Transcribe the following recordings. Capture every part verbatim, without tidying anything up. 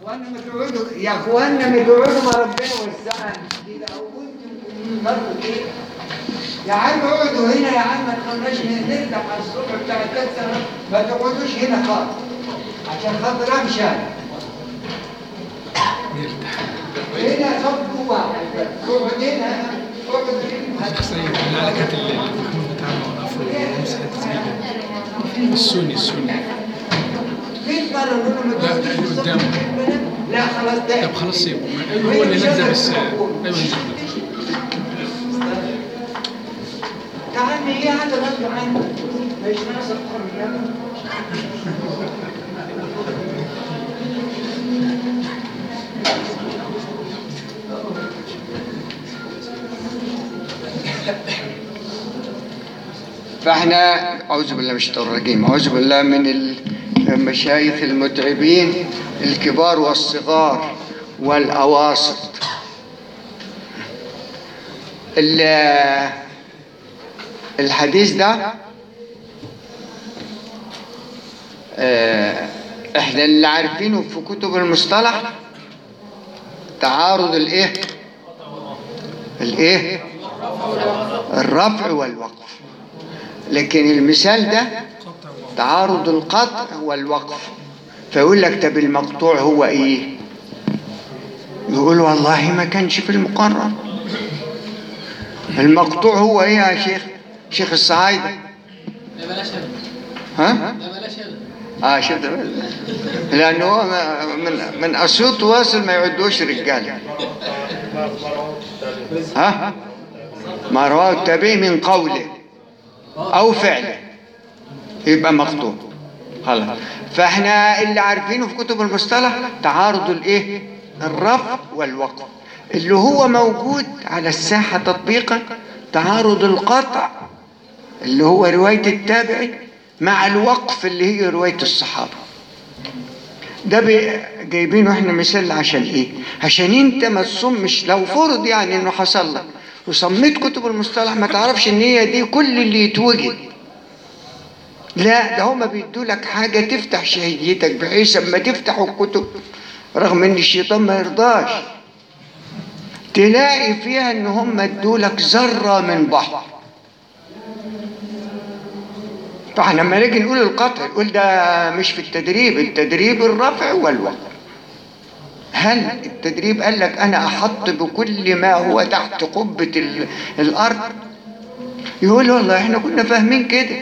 اخوانا ما تقعدوا يا اخوانا ما تقعدوا ما ربنا وسعنا كده او كنتم برضه كده. يا عم اقعدوا هنا يا عم ما تخلوناش نرجع على الصبح بتاع التاسع، ما تقعدوش هنا خالص عشان خاطر امشي هنا صف جوه. اقعد هنا اقعد هنا. سيد العلاقات اللي المحمود بتاعنا ونقفل السني السني مين مرة نقول له ما تقعدوش اللي قدامه. لا خلاص ده طب خلاص سيبه هو اللي نزل بس. ايوه نزل. يا عم ايه هذا غصب عنك مش ناقص حريه. فاحنا اعوذ بالله من الشيطان الرجيم، اعوذ بالله من المشايخ المتعبين الكبار والصغار والاواسط. الحديث ده احنا اللي عارفينه في كتب المصطلح تعارض الايه الايه الرفع والوقف، لكن المثال ده تعارض القطع والوقف. فيقول لك طب المقطوع هو ايه؟ يقول والله ما كانش في المقرر. المقطوع هو ايه يا شيخ شيخ الصعايدة؟ لا بلاش ها؟ لا بلاش اه شوف لانه هو من من اسيوط واصل ما يعدوش رجاله. ها؟ ما رواه التابعي من قوله او فعله يبقى مقطوع خلاص. فاحنا اللي عارفينه في كتب المصطلح تعارض الايه الرفع والوقف اللي هو موجود على الساحه تطبيقا، تعارض القطع اللي هو روايه التابعي مع الوقف اللي هي روايه الصحابه. ده جايبينه احنا مثال عشان ايه؟ عشان انت ما تصمش لو فرض يعني انه حصل لك وصميت كتب المصطلح ما تعرفش ان هي دي كل اللي يتوجد. لا، ده هما بيدوا لك حاجه تفتح شهيتك بحيث اما تفتحوا الكتب رغم ان الشيطان ما يرضاش تلاقي فيها ان هم ادوا لك ذره من بحر. فاحنا لما نيجي نقول القطع نقول ده مش في التدريب، التدريب الرفع والوقف. هل التدريب قال لك انا احط بكل ما هو تحت قبه الارض؟ يقول والله احنا كنا فاهمين كده.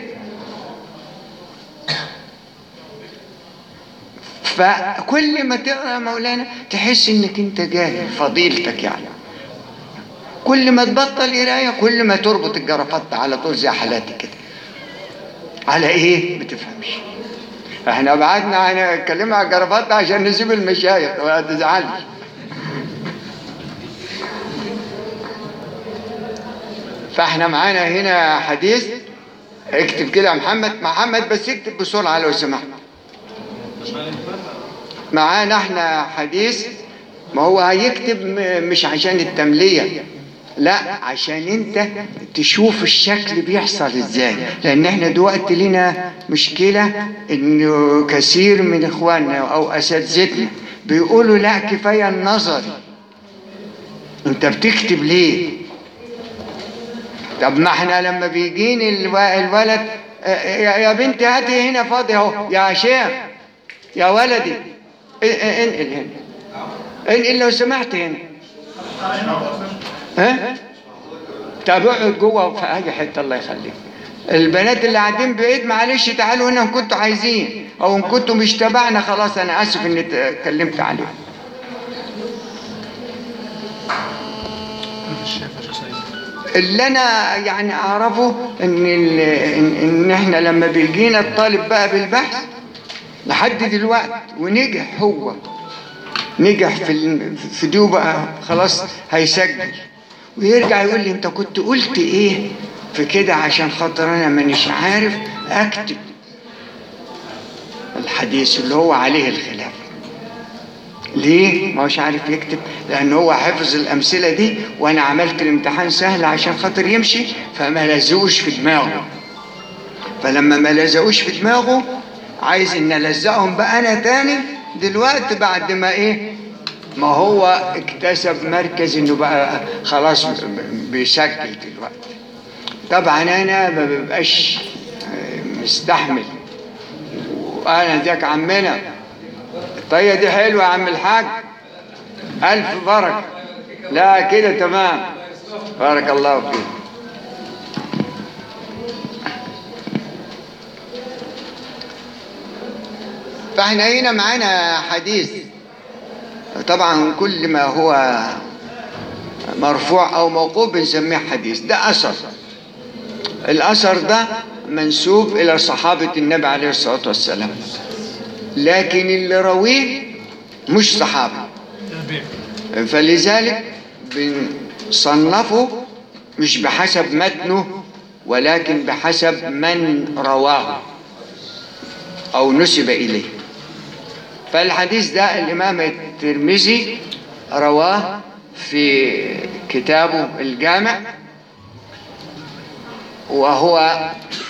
فكل ما تقرا مولانا تحس انك انت جاهل فضيلتك يعني. كل ما تبطل قرايه كل ما تربط الجرافات على طول زي حالاتي كده. على ايه؟ ما تفهمش. احنا بعدنا نتكلم على الجرافات عشان نسيب المشايخ ولا تزعلش. فاحنا معانا هنا حديث. اكتب كده يا محمد محمد بس اكتب بسرعه لو سمحت. معانا احنا حديث. ما هو هيكتب مش عشان التمليه، لا عشان انت تشوف الشكل بيحصل ازاي. لان احنا دلوقتي لنا مشكله انه كثير من اخواننا او اساتذتنا بيقولوا لا كفايه النظري، انت بتكتب ليه؟ طب ما احنا لما بيجيني الولد يا بنتي هاتي هنا فاضي اهو يا شيخ يا ولدي انقل هنا انقل لو سمحت هنا. ها؟ طب اقعد جوه في اي حته الله يخليك. البنات اللي قاعدين بعيد معلش تعالوا هنا ان كنتوا عايزين او ان كنتوا مش تبعنا خلاص انا اسف اني اتكلمت عليكم. اللي انا يعني اعرفه ان ان احنا لما بيجينا الطالب بقى بالبحث لحد دلوقتي ونجح هو نجح في في دي بقى خلاص هيسجل ويرجع يقول لي انت كنت قلت ايه في كده عشان خاطر انا مانيش عارف اكتب الحديث اللي هو عليه الخلاف. ليه ما هوش عارف يكتب؟ لان هو حفظ الامثله دي وانا عملت الامتحان سهل عشان خاطر يمشي فما لزقوش في دماغه. فلما ما لزقوش في دماغه عايز ان الزقهم بقى انا تاني دلوقتي بعد ما ايه ما هو اكتسب مركز انه بقى خلاص بيسجل دلوقتي. طبعا انا ما ببقاش مستحمل، وانا ذاك عمنا الطريقه دي حلوه يا عم الحاج، الف بركه. لا كده تمام، بارك الله فيك. فاحنا هنا معانا حديث، طبعا كل ما هو مرفوع او موقوف بنسميه حديث، ده اثر. الاثر ده منسوب الى صحابه النبي عليه الصلاه والسلام، لكن اللي رويه مش صحابي، فلذلك بنصنفه مش بحسب متنه ولكن بحسب من رواه او نسب اليه. فالحديث ده الامام الترمذي رواه في كتابه الجامع، وهو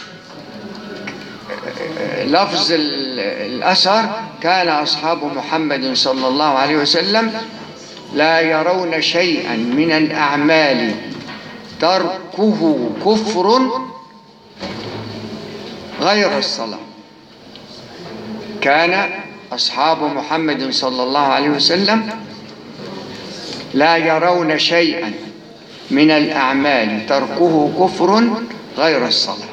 لفظ الأثر: كان أصحاب محمد صلى الله عليه وسلم لا يرون شيئا من الأعمال تركه كفر غير الصلاة. كان أصحاب محمد صلى الله عليه وسلم لا يرون شيئا من الأعمال تركه كفر غير الصلاة.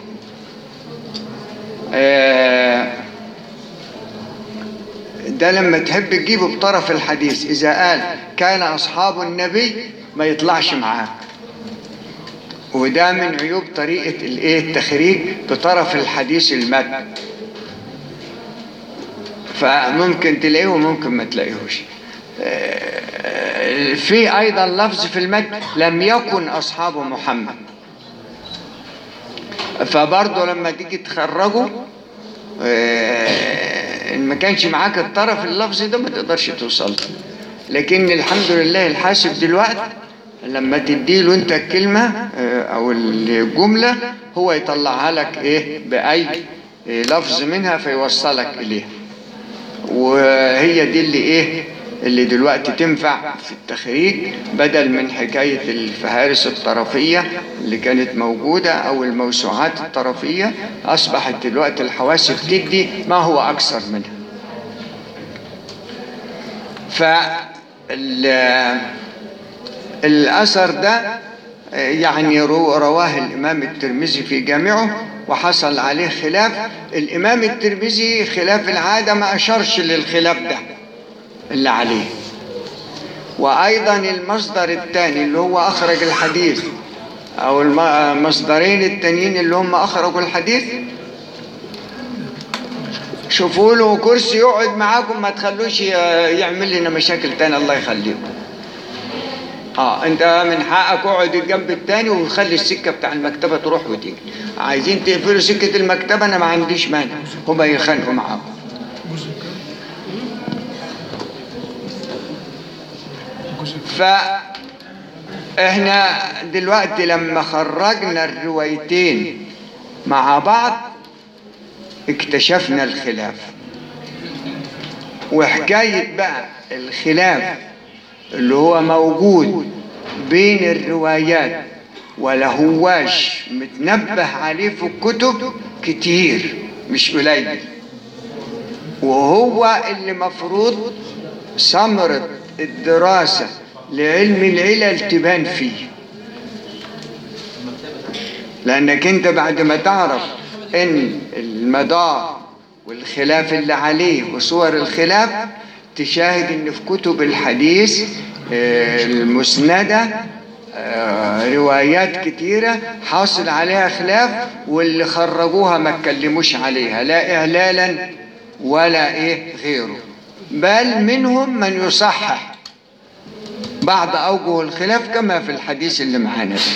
ده لما تحب تجيبه بطرف الحديث، إذا قال كان أصحاب النبي ما يطلعش معاه، وده من عيوب طريقة التخريج بطرف الحديث المتن، فممكن تلاقيه وممكن ما تلاقيهوش. في أيضا لفظ في المتن: لم يكن أصحاب محمد، فبرضه لما تيجي تخرجه إن ما كانش معاك الطرف اللفظي ده ما تقدرش توصل. لكن الحمد لله الحاسب دلوقتي لما تديله انت الكلمة او الجملة هو يطلعها لك ايه بأي لفظ منها فيوصلك اليها، وهي دي اللي ايه اللي دلوقتي تنفع في التخريج، بدل من حكاية الفهارس الطرفية اللي كانت موجودة أو الموسوعات الطرفية. أصبحت دلوقتي الحواسب تدي ما هو أكثر منها. فالأثر ده يعني رواه الإمام الترمذي في جامعه، وحصل عليه خلاف. الإمام الترمذي خلاف العادة ما أشرش للخلاف ده اللي عليه. وأيضا المصدر الثاني اللي هو أخرج الحديث، أو المصدرين التانيين اللي هم أخرجوا الحديث، شوفوا له كرسي يقعد معاكم، ما تخلوش يعمل لنا مشاكل تاني، الله يخليكم. اه انت من حقك اقعد الجنب التاني وخلي السكه بتاع المكتبه تروح وتيجي. عايزين تقفلوا سكه المكتبه انا ما عنديش مانع، هما يخانقوا معاكم. فاحنا دلوقتي لما خرجنا الروايتين مع بعض اكتشفنا الخلاف. وحكاية بقى الخلاف اللي هو موجود بين الروايات ولهواش متنبه عليه في الكتب كتير مش قليل، وهو اللي مفروض ثمرة الدراسة لعلم العلل تبان فيه. لأنك أنت بعد ما تعرف إن المدار والخلاف اللي عليه وصور الخلاف، تشاهد إن في كتب الحديث المسندة روايات كتيرة حاصل عليها خلاف، واللي خرجوها ما اتكلموش عليها لا إعلالا ولا إيه غيره، بل منهم من يصحح بعض أوجه الخلاف كما في الحديث اللي معانا ده.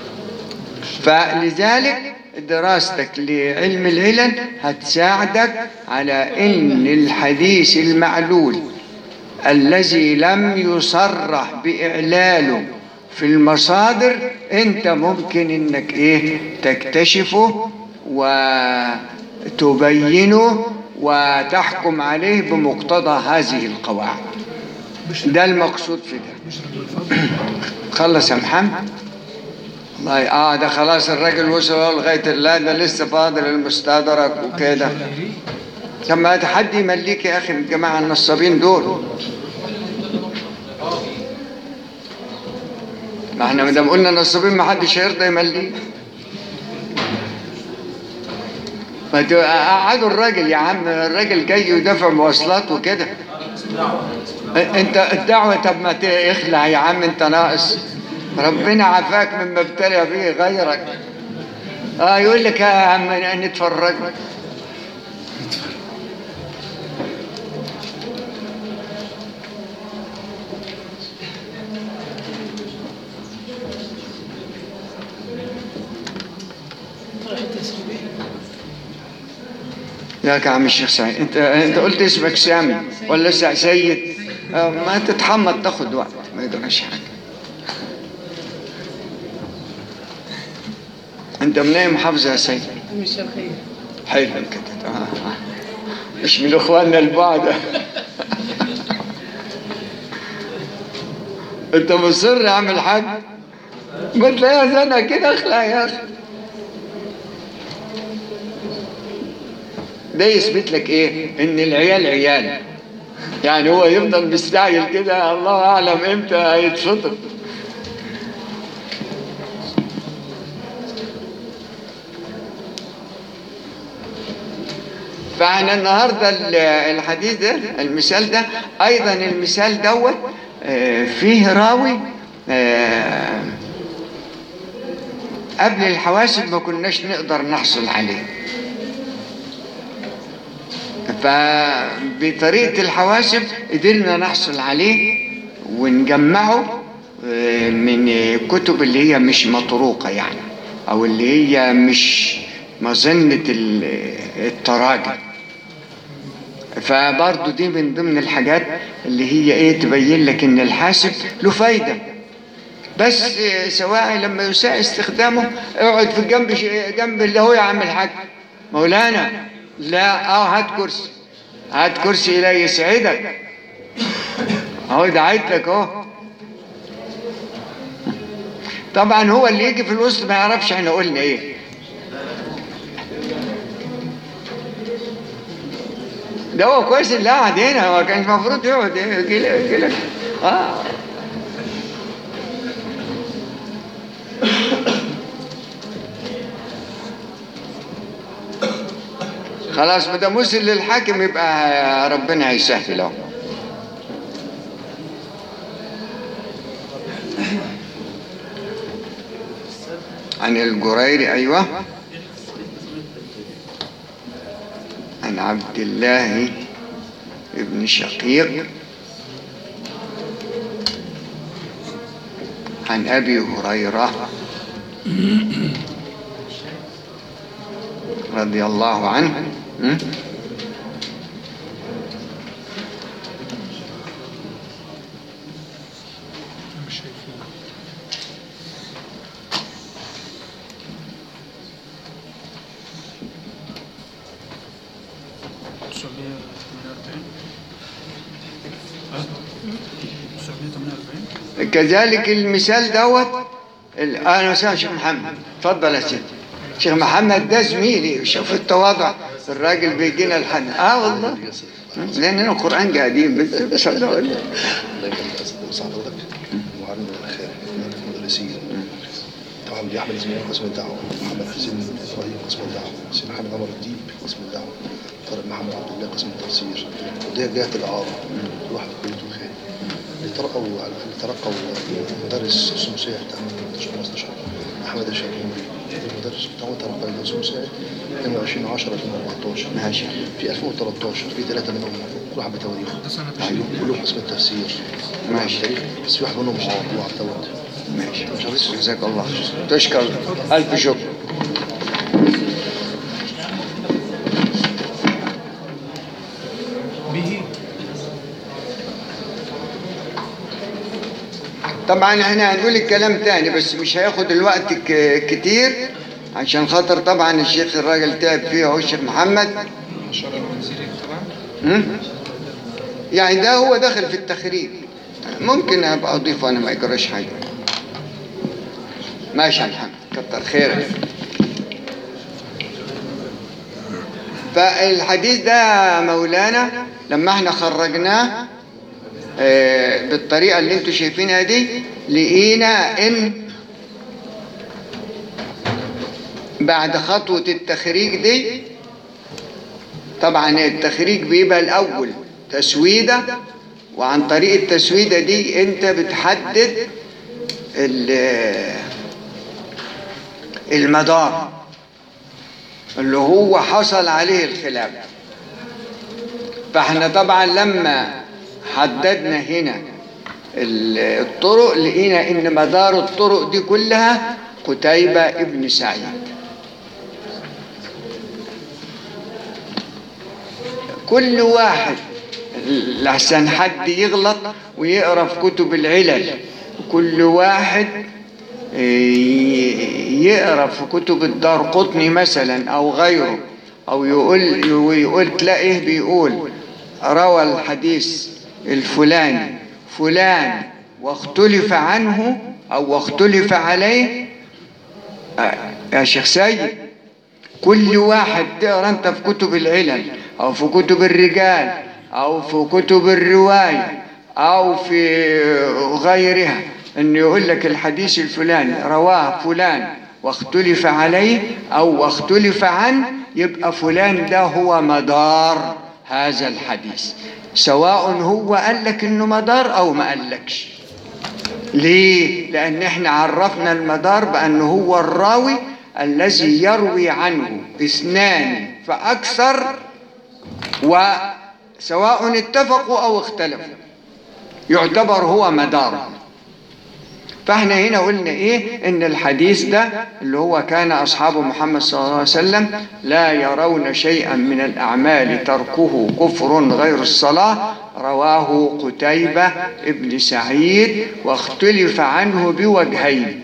فلذلك دراستك لعلم العلل هتساعدك على إن الحديث المعلول الذي لم يصرح بإعلاله في المصادر أنت ممكن إنك إيه تكتشفه وتبينه وتحكم عليه بمقتضى هذه القواعد. ده المقصود في ده. خلص يا محمد؟ الله. اه ده خلاص الراجل وصل لغايه. لا ده لسه فاضل المستدرك وكده. طب ما حد يمليك يا اخي من الجماعه النصابين دول. ما احنا ما دام قلنا نصابين ما حدش هيرضى يمليه. ما قعدوا الراجل يا عم، الراجل جاي يدافع مواصلات وكده. انت الدعوه. طب ما تخلع يا عم، انت ناقص. ربنا عافاك مما ابتلى به غيرك. اه يقول لك يا عم نتفرج. ياك يا عم الشيخ سعيد، انت انت قلت اسمك سامي ولا سيد؟ اه ما تتحمض، تاخد وقت، ما يدريش حاجه. انت من اي محافظه يا سيد؟ من الشرقية. حلو كده. اه مش من اخواننا البعد. انت مصر يا عم الحاج؟ ما تلاقيها زنقه كده، اخلع يا اخي. ده يثبت لك ايه؟ ان العيال عيال. يعني هو يفضل مستعجل كده، الله اعلم امتى هيتفطر. فاحنا النهارده الحديث ده، المثال ده ايضا، المثال دوت فيه راوي قبل الحواسب ما كناش نقدر نحصل عليه، فبطريقة الحواسب قدرنا نحصل عليه ونجمعه من كتب اللي هي مش مطروقة يعني، أو اللي هي مش مظنة التراجم. فبرضو دي من ضمن الحاجات اللي هي ايه تبين لك ان الحاسب له فايدة، بس سواء لما يساء استخدامه اقعد في جنب جنب اللي هو يا عم الحاج مولانا. لا اه هات كرسي، هات كرسي لا يسعدك، اهو دعيت لك اهو. طبعا هو اللي يجي في الوسط ما يعرفش احنا قلنا ايه. ده هو كويس اللي قاعد هنا، هو كان المفروض يقعد يجي لك يجي لك اه. خلاص ما دام وصل للحاكم يبقى ربنا هيسهل له. عن الجريري ايوه، عن عبد الله ابن شقيق عن ابي هريره رضي الله عنه كذلك المثال دوت. انا وسام شيخ محمد، اتفضل يا سيدي. شيخ محمد ده زميلي، شوف التواضع، الراجل بيجينا لحد اه والله لان القران قديم بس الله يخليك حضرتك وعن المدرسين طبعا دي احمد اسماعيل قسم الدعوه، محمد حسين ابراهيم قسم الدعوه، سيد محمد عمر الديب قسم الدعوه، طارق محمد عبد الله قسم التفسير، ودي جهه الاعاره كل واحد في كليته الخير. اللي ترقوا اللي ترقوا مدرس رسوم مساعد ثمانية عشر خمستاشر احمد الشرقاوي، المدرس بتاعه ترقى رسوم مساعد اثنين وعشرين عشرة ألفين وأربعتاشر. ماشي. في ألفين وثلاثتاشر في ثلاثه منهم كل واحد بتواريخ كلهم قسم التفسير. ماشي. بس في واحد منهم هو عبد الود. ماشي. جزاك الله تشكر، الف شكر. طبعا احنا هنقول الكلام تاني بس مش هياخد الوقت كتير عشان خاطر طبعا الشيخ الراجل تعب فيه اهو الشيخ محمد. م? يعني ده هو داخل في التخريج، ممكن ابقى اضيفه انا ما يجراش حاجه. ماشي يا محمد، كتر خيرك. فالحديث ده مولانا لما احنا خرجناه اه بالطريقه اللي انتوا شايفينها دي، لقينا ان بعد خطوه التخريج دي، طبعا التخريج بيبقى الاول تسويده، وعن طريق التسويده دي انت بتحدد المدار اللي هو حصل عليه الخلاف. فاحنا طبعا لما حددنا هنا الطرق لقينا ان مدار الطرق دي كلها قتيبة ابن سعيد. كل واحد لحسن حد يغلط ويقرأ في كتب العلل، كل واحد يقرأ في كتب الدارقطني مثلا أو غيره، أو يقول يقول تلاقيه بيقول روى الحديث الفلاني فلان واختلف عنه أو واختلف عليه. يا شيخ سيد، كل واحد تقرأ أنت في كتب العلل أو في كتب الرجال أو في كتب الرواية أو في غيرها أنه يقول لك الحديث الفلاني رواه فلان واختلف عليه أو واختلف عنه، يبقى فلان ده هو مدار هذا الحديث، سواء هو قال لك إنه مدار أو ما قالكش. ليه؟ لأن احنا عرفنا المدار بأنه هو الراوي الذي يروي عنه اثنان فأكثر وسواء اتفقوا أو اختلفوا يعتبر هو مدار. فاحنا هنا قلنا ايه؟ ان الحديث ده اللي هو كان اصحاب محمد صلى الله عليه وسلم لا يرون شيئا من الاعمال تركه كفر غير الصلاة، رواه قتيبة ابن سعيد واختلف عنه بوجهين.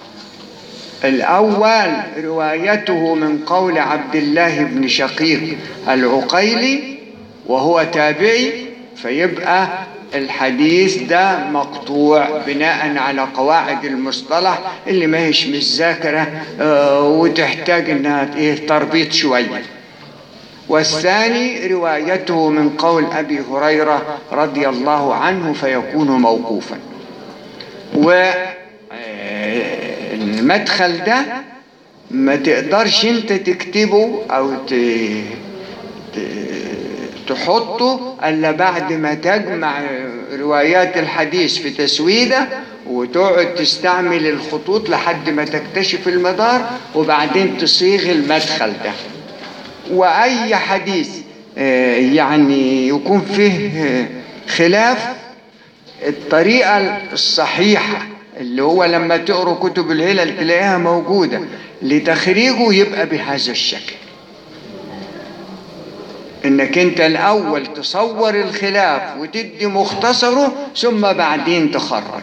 الاول روايته من قول عبد الله بن شقيق العقيلي وهو تابعي، فيبقى الحديث ده مقطوع بناء على قواعد المصطلح اللي ما هيش مذاكرة اه وتحتاج انها ايه تربيط شوية. والثاني روايته من قول ابي هريرة رضي الله عنه فيكون موقوفا. والمدخل ده ما تقدرش انت تكتبه او ت... ت... تحطه إلا بعد ما تجمع روايات الحديث في تسويدة وتقعد تستعمل الخطوط لحد ما تكتشف المدار، وبعدين تصيغ المدخل ده. وأي حديث يعني يكون فيه خلاف، الطريقة الصحيحة اللي هو لما تقرأ كتب العلل تلاقيها موجودة لتخريجه يبقى بهذا الشكل، انك انت الاول تصور الخلاف وتدي مختصره ثم بعدين تخرج.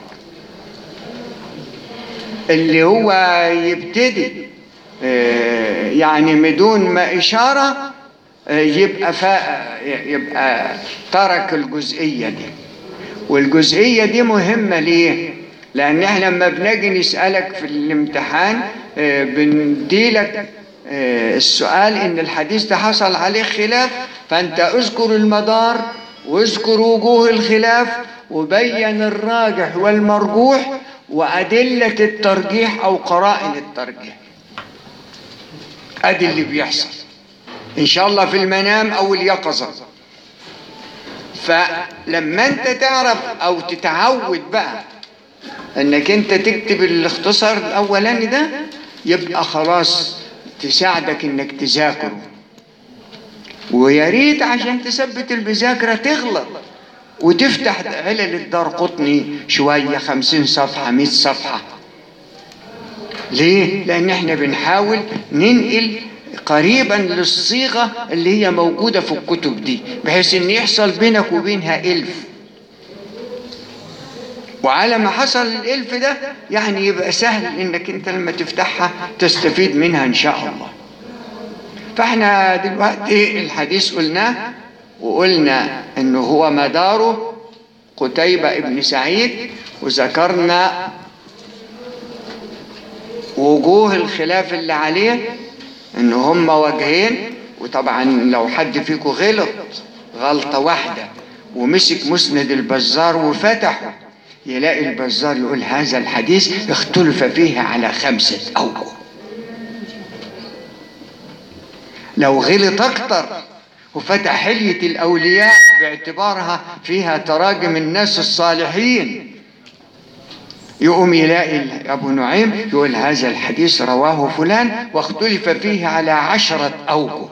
اللي هو يبتدي يعني بدون ما اشاره يبقى يبقى ترك الجزئيه دي. والجزئيه دي مهمه ليه؟ لان احنا لما بنجي نسالك في الامتحان بنديلك السؤال ان الحديث ده حصل عليه خلاف، فانت اذكر المدار واذكر وجوه الخلاف وبين الراجح والمرجوح وأدلة الترجيح أو قرائن الترجيح. أدي اللي بيحصل إن شاء الله في المنام أو اليقظة. فلما أنت تعرف أو تتعود بقى أنك أنت تكتب الاختصار الأولاني ده، يبقى خلاص تساعدك أنك تذاكره. ويا ريت عشان تثبت المذاكرة تغلط وتفتح علل الدارقطني شوية خمسين صفحة مئة صفحة. ليه؟ لأن احنا بنحاول ننقل قريبا للصيغة اللي هي موجودة في الكتب دي، بحيث ان يحصل بينك وبينها إلف. وعلى ما حصل الإلف ده يعني يبقى سهل انك انت لما تفتحها تستفيد منها ان شاء الله. فاحنا دلوقتي الحديث قلناه وقلنا انه هو مداره قتيبة ابن سعيد، وذكرنا وجوه الخلاف اللي عليه ان هم وجهين. وطبعا لو حد فيكم غلط غلطة واحدة ومسك مسند البزار وفتحه، يلاقي البزار يقول هذا الحديث اختلف فيه على خمسة أوجه. لو غلط أكتر وفتح حلية الأولياء باعتبارها فيها تراجم الناس الصالحين، يقوم يلاقي أبو نعيم يقول هذا الحديث رواه فلان واختلف فيه على عشرة أوجه،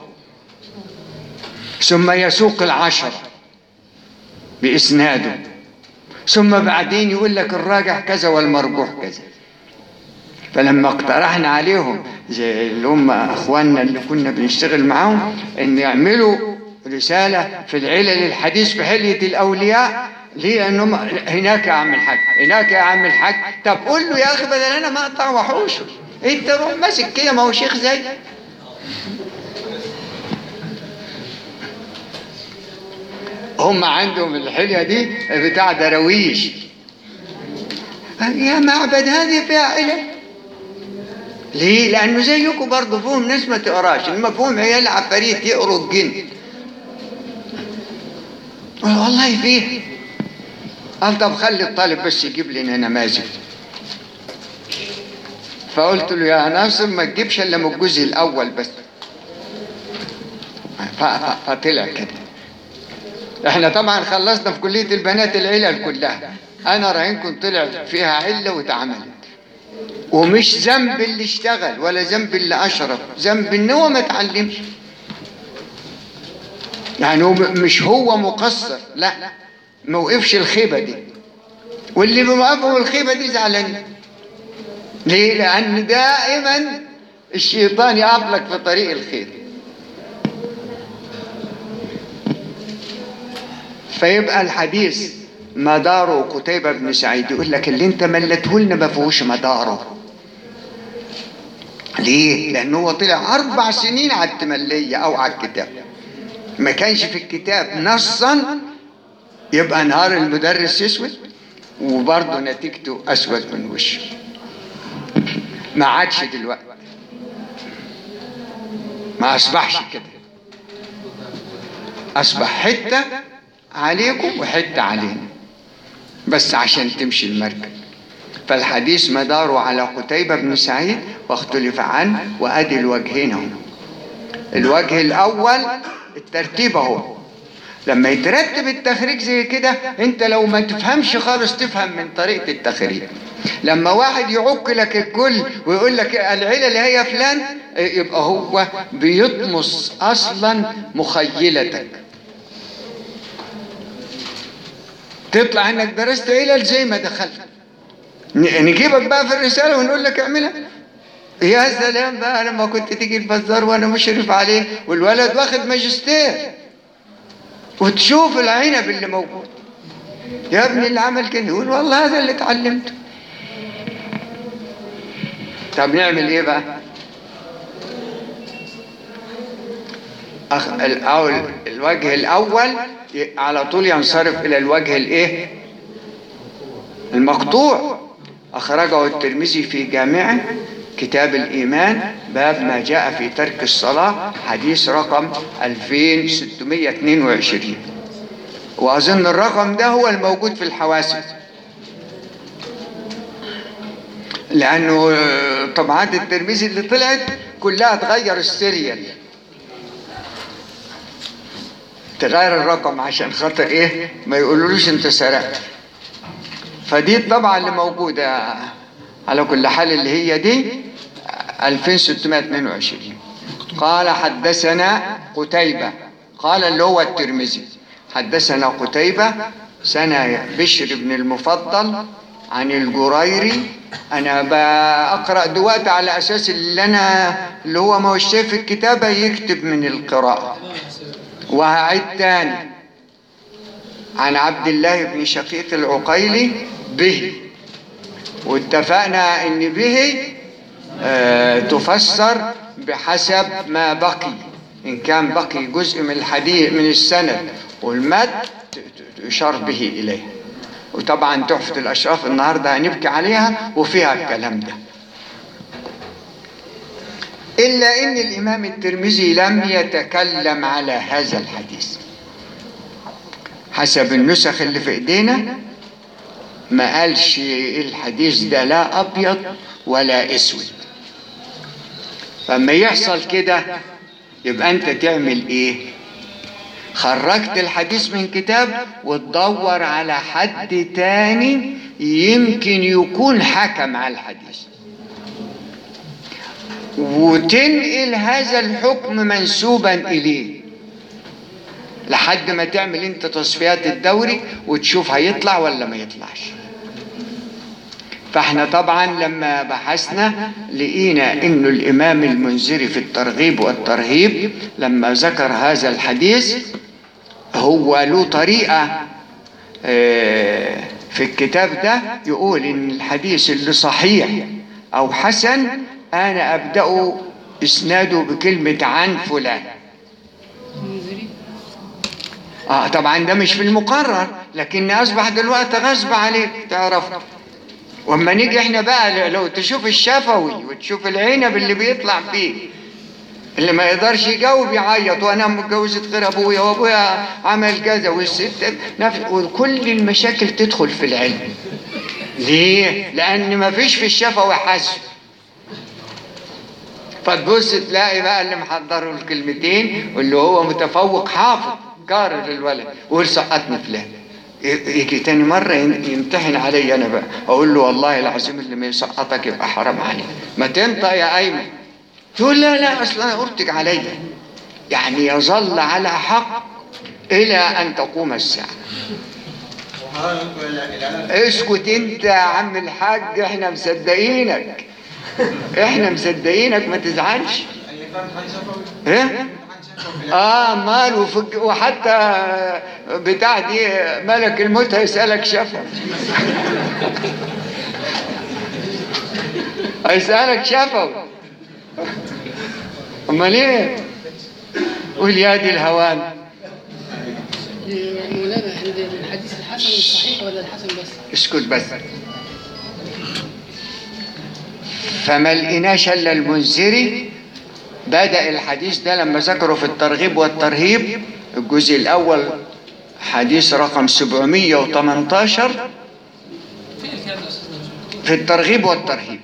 ثم يسوق العشرة بإسناده، ثم بعدين يقول لك الراجح كذا والمرجوح كذا. فلما اقترحنا عليهم زي اللي هم اخواننا اللي كنا بنشتغل معاهم ان يعملوا رسالة في العلل الحديث في حلية الاولياء، ليه؟ لانهم هناك يا عم الحاج، هناك يا عم الحاج. طب قول له يا اخي بدل انا ما اقطع وحوشه، انت روح ماسك كده، ما هو شيخ زي هم عندهم الحلية دي بتاع درويش. يا معبد هذه فيها علل. ليه؟ لأنه زيكم برضه فيهم ناس ما تقراش، إنما فيهم عيال عفاريت يقروا الجن. والله فيه. قال طب خلي الطالب بس يجيب لنا نماذج. فقلت له يا ناصر ما تجيبش إلا من الجزء الأول بس. فطلع كده. احنا طبعا خلصنا في كلية البنات العلل كلها، انا راينكم طلع فيها علة واتعملت. ومش ذنب اللي اشتغل ولا ذنب اللي اشرف، ذنب ان هو ما اتعلمش. يعني هو مش هو مقصر، لا، ما وقفش الخيبة دي، واللي بيوقفوا الخيبة دي زعلانين. ليه؟ لان دائما الشيطان يقابلك في طريق الخير. فيبقى الحديث مداره قتيبة بن سعيد. يقول لك اللي انت ملته لنا ما فيهوش مداره. ليه؟ لأنه هو طلع أربع سنين على التملية أو على الكتاب، ما كانش في الكتاب نصا، يبقى نهار المدرس يسود وبرضه نتيجته أسود من وشه. ما عادش دلوقتي، ما أصبحش كده، أصبح حتة عليكم وحتة علينا بس عشان تمشي المركب. فالحديث مداره على قتيبة بن سعيد واختلف عنه، وأدي الوجهين هم. الوجه الأول الترتيب اهو. لما يترتب التخريج زي كده، انت لو ما تفهمش خالص تفهم من طريقة التخريج. لما واحد يعك لك الكل ويقول لك العلل هي فلان، يبقى هو بيطمس أصلا مخيلتك، تطلع انك درست علل زي ما دخلت. نجيبك بقى في الرسالة ونقول لك اعملها. يا سلام بقى لما كنت تيجي البزار وانا مشرف عليه والولد واخد ماجستير وتشوف العنب اللي موجود. يا ابني اللي عمل كده، يقول والله هذا اللي اتعلمته. طب نعمل ايه بقى؟ أخ... الأول الوجه الأول على طول ينصرف إلى الوجه الإيه؟ المقطوع. أخرجه الترمذي في جامعه كتاب الإيمان باب ما جاء في ترك الصلاة، حديث رقم ألفين وستمائة واثنين وعشرين، وأظن الرقم ده هو الموجود في الحواسب، لأنه طبعات الترمذي اللي طلعت كلها تغير السيريال، تغير الرقم عشان خاطر ايه ما يقولولوش انت سرقت. فدي الطبعة اللي موجودة على كل حال اللي هي دي ألفين وستمائة واثنين وعشرين. قال حدثنا قتيبة، قال اللي هو الترمذي حدثنا قتيبة سنة بشر بن المفضل عن الجريري. انا بقرأ دلوقتي على اساس اللي انا اللي هو ما هو شايف الكتابة يكتب من القراءة، وهعيد تاني. عن عبد الله بن شقيق العقيلي به، واتفقنا ان به آه تفسر بحسب ما بقي، إن كان بقي جزء من الحديث من السند والمد يشار به إليه. وطبعا تحفة الأشراف النهاردة هنبكي عليها وفيها الكلام ده، إلا إن الإمام الترمذي لم يتكلم على هذا الحديث حسب النسخ اللي في إيدينا. ما قالش الحديث ده لا أبيض ولا أسود. فما يحصل كده يبقى أنت تعمل إيه؟ خرجت الحديث من كتاب وتدور على حد تاني يمكن يكون حكم على الحديث، وتنقل هذا الحكم منسوبا إليه لحد ما تعمل انت تصفيات الدوري وتشوف هيطلع ولا ما يطلعش. فاحنا طبعا لما بحثنا لقينا انه الامام المنذري في الترغيب والترهيب لما ذكر هذا الحديث هو له طريقة في الكتاب ده يقول ان الحديث اللي صحيح او حسن انا ابدأ اسناده بكلمة عن فلان. اه طبعا ده مش في المقرر، لكن اصبح دلوقتي غصب عليك تعرف. واما نيجي احنا بقى لو تشوف الشفوي وتشوف العنب اللي بيطلع فيه اللي ما يقدرش يجاوب يعيط، وانا متجوزة غير ابويا وابويا عمل كذا والست نفس، وكل المشاكل تدخل في العلم. ليه؟ لان ما فيش في الشفوي حسب. فتبص تلاقي بقى اللي محضره الكلمتين واللي هو متفوق حافظ كارر الولد ويقول سقطني فلان، يجي تاني مرة يمتحن علي أنا بقى أقول له والله العظيم اللي ما يسقطك يبقى حرام عليك، ما تنطق يا أيمن. تقول لا لا أصلا أنا أرتج علي. يعني يظل على حق إلى أن تقوم الساعة. اسكت أنت يا عم الحاج، إحنا مصدقينك إحنا مصدقينك ما تزعلش. إيه؟ اه مال وفك وحتى بتاع دي ملك الموت هيسألك شفا هيسألك شفا. امال ايه؟ قول يا دي الهوان. مولانا عند الحديث الحسن الصحيح ولا الحسن بس؟ اسكت بس. فما لقيناش الا المنذري بدأ الحديث ده لما ذكره في الترغيب والترهيب الجزء الأول حديث رقم سبعمية وتمنتاشر في الترغيب والترهيب.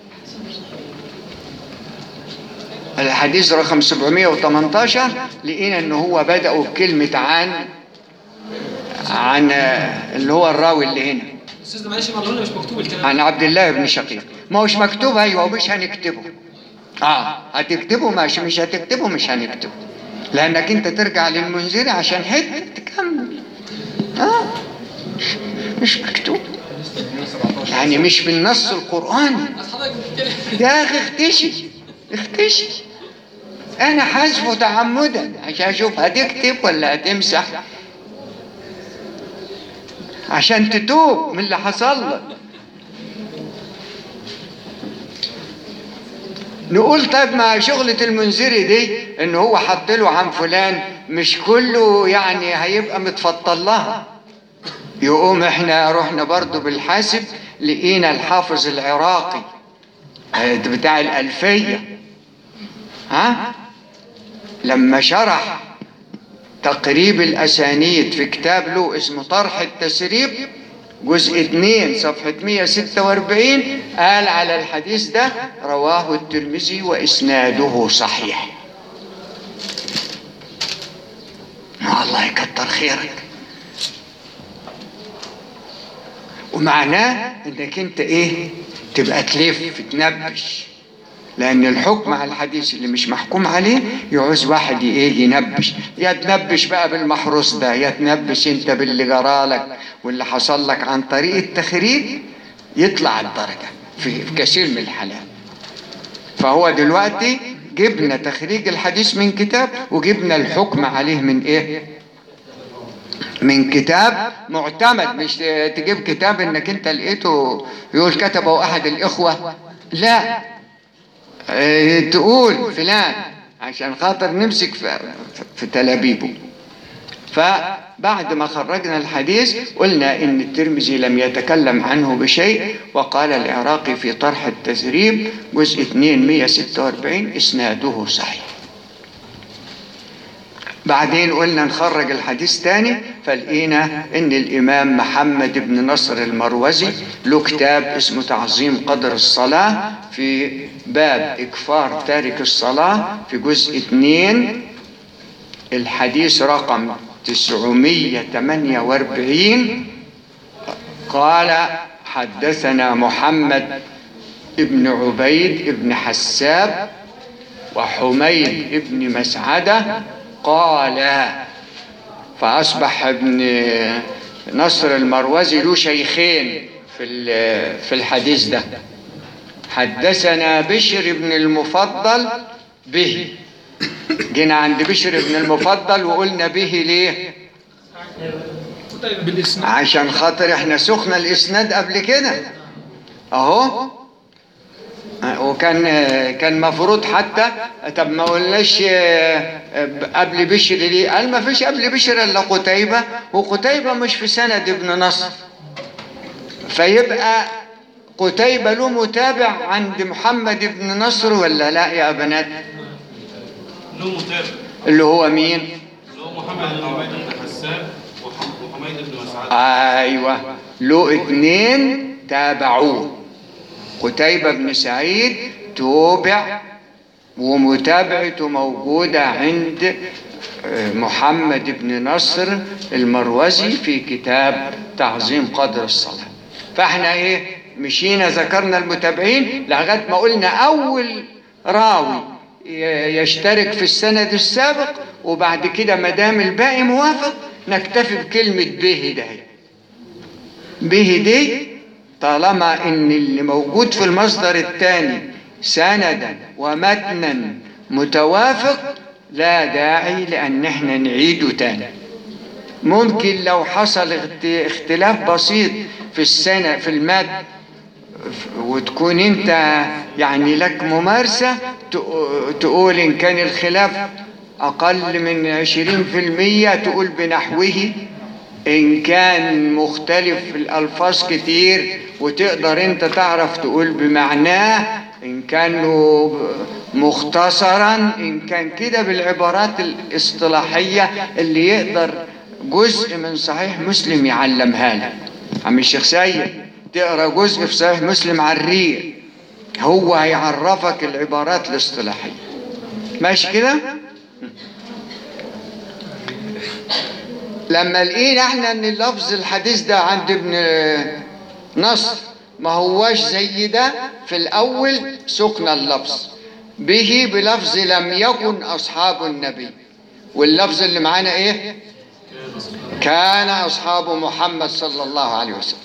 الحديث رقم سبعمية وتمنتاشر لقينا انه هو بدأوا بكلمة عن عن اللي هو الراوي اللي هنا استاذ معلش مرة مش مكتوب الكلام عن عبد الله بن شقيق. ما هوش مكتوب، ايوه ومش هنكتبه. اه هتكتبه ماشي، مش هتكتبه مش هنكتبه، لانك انت ترجع للمنذري عشان حته تكمل. اه مش مكتوب يعني مش بالنص القرآني يا اخي. اختشي اختشي انا حذفه تعمدا عشان اشوف هتكتب ولا هتمسح عشان تتوب من اللي حصل لك. نقول طيب ما شغلة المنذري دي ان هو حط له عن فلان مش كله يعني هيبقى متفضل لها. يقوم احنا رحنا برضو بالحاسب لقينا الحافظ العراقي بتاع الألفية ها لما شرح تقريب الأسانيد في كتاب له اسمه طرح التسريب جزء اثنين صفحة مية وستة وأربعين قال على الحديث ده رواه الترمذي وإسناده صحيح. الله يكتر خيرك. ومعناه انك انت ايه تبقى تلف تنبش، لان الحكم على الحديث اللي مش محكوم عليه يعوز واحد ايه ينبش. يا تنبش بقى بالمحروس ده، يا تنبش انت باللي جرالك واللي حصل لك عن طريق التخريج يطلع الدرجة في كثير من الحالات. فهو دلوقتي جبنا تخريج الحديث من كتاب وجبنا الحكم عليه من ايه من كتاب معتمد. مش تجيب كتاب انك انت لقيته يقول كتبه احد الاخوة، لا اه تقول فلان عشان خاطر نمسك في, في تلابيبه. فبعد ما خرجنا الحديث قلنا إن الترمذي لم يتكلم عنه بشيء، وقال العراقي في طرح التسريب جزء اثنين مئة وستة وأربعين إسناده صحيح. بعدين قلنا نخرج الحديث تاني، فلقينا ان الامام محمد بن نصر المروزي له كتاب اسمه تعظيم قدر الصلاة، في باب اكفار تارك الصلاة في جزء اثنين الحديث رقم تسعمئة وثمانية وأربعين قال حدثنا محمد ابن عبيد ابن حساب وحميد ابن مسعدة قال، فأصبح ابن نصر المروزي له شيخين في في الحديث ده. حدثنا بشر بن المفضل به، جينا عند بشر بن المفضل وقلنا به ليه؟ عشان خاطر احنا سخنا الاسناد قبل كده اهو، وكان كان مفروض حتى، طب ما قلناش قبل بشر ليه؟ قال ما فيش قبل بشر الا قتيبة، وقتيبة مش في سند ابن نصر، فيبقى قتيبة له متابع عند محمد بن نصر ولا لا يا بنات؟ له متابع اللي هو مين؟ اللي هو محمد بن عبيد بن حساب وحميد بن مسعود. ايوه، له اثنين تابعوه. قتيبة بن سعيد توبع ومتابعته موجودة عند محمد بن نصر المروزي في كتاب تعظيم قدر الصلاة. فاحنا ايه مشينا ذكرنا المتابعين لغاية ما قلنا اول راوي يشترك في السند السابق، وبعد كده ما دام الباقي موافق نكتفي بكلمة به ده. به دي طالما ان اللي موجود في المصدر الثاني سندا ومتنا متوافق لا داعي لان احنا نعيده تاني. ممكن لو حصل اختلاف بسيط في السنة في المد وتكون انت يعني لك ممارسة تقول ان كان الخلاف اقل من عشرين في المية تقول بنحوه، إن كان مختلف في الألفاظ كتير وتقدر أنت تعرف تقول بمعناه، إن كان مختصرا، إن كان كده بالعبارات الاصطلاحية اللي يقدر جزء من صحيح مسلم يعلمها لك. عم الشيخ سيد تقرأ جزء في صحيح مسلم على الريق، هو هيعرفك العبارات الاصطلاحية. ماشي كده؟ لما لقينا احنا ان اللفظ الحديث ده عند ابن نصر ما هواش زي ده، في الاول سكن اللفظ به بلفظ لم يكن اصحاب النبي، واللفظ اللي معانا ايه؟ كان اصحاب محمد صلى الله عليه وسلم.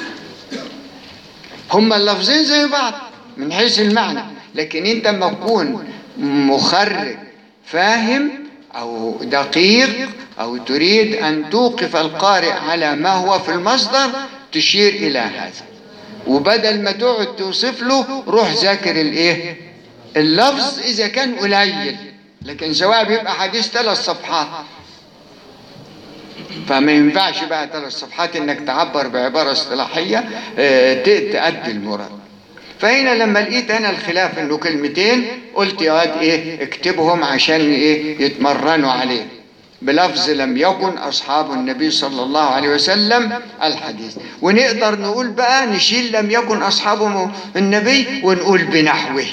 هما اللفظين زي بعض من حيث المعنى، لكن انت لما تكون مخرج فاهم أو دقيق أو تريد أن توقف القارئ على ما هو في المصدر تشير إلى هذا، وبدل ما تقعد توصف له روح ذاكر الإيه؟ اللفظ إذا كان قليل، لكن سواء بيبقى حديث ثلاث صفحات فما ينفعش بقى ثلاث صفحات إنك تعبر بعبارة اصطلاحية تأدي المراد. فهنا لما لقيت انا الخلاف انه كلمتين قلت يا واد ايه اكتبهم عشان ايه يتمرنوا عليه بلفظ لم يكن اصحاب النبي صلى الله عليه وسلم الحديث، ونقدر نقول بقى نشيل لم يكن اصحاب النبي ونقول بنحوه.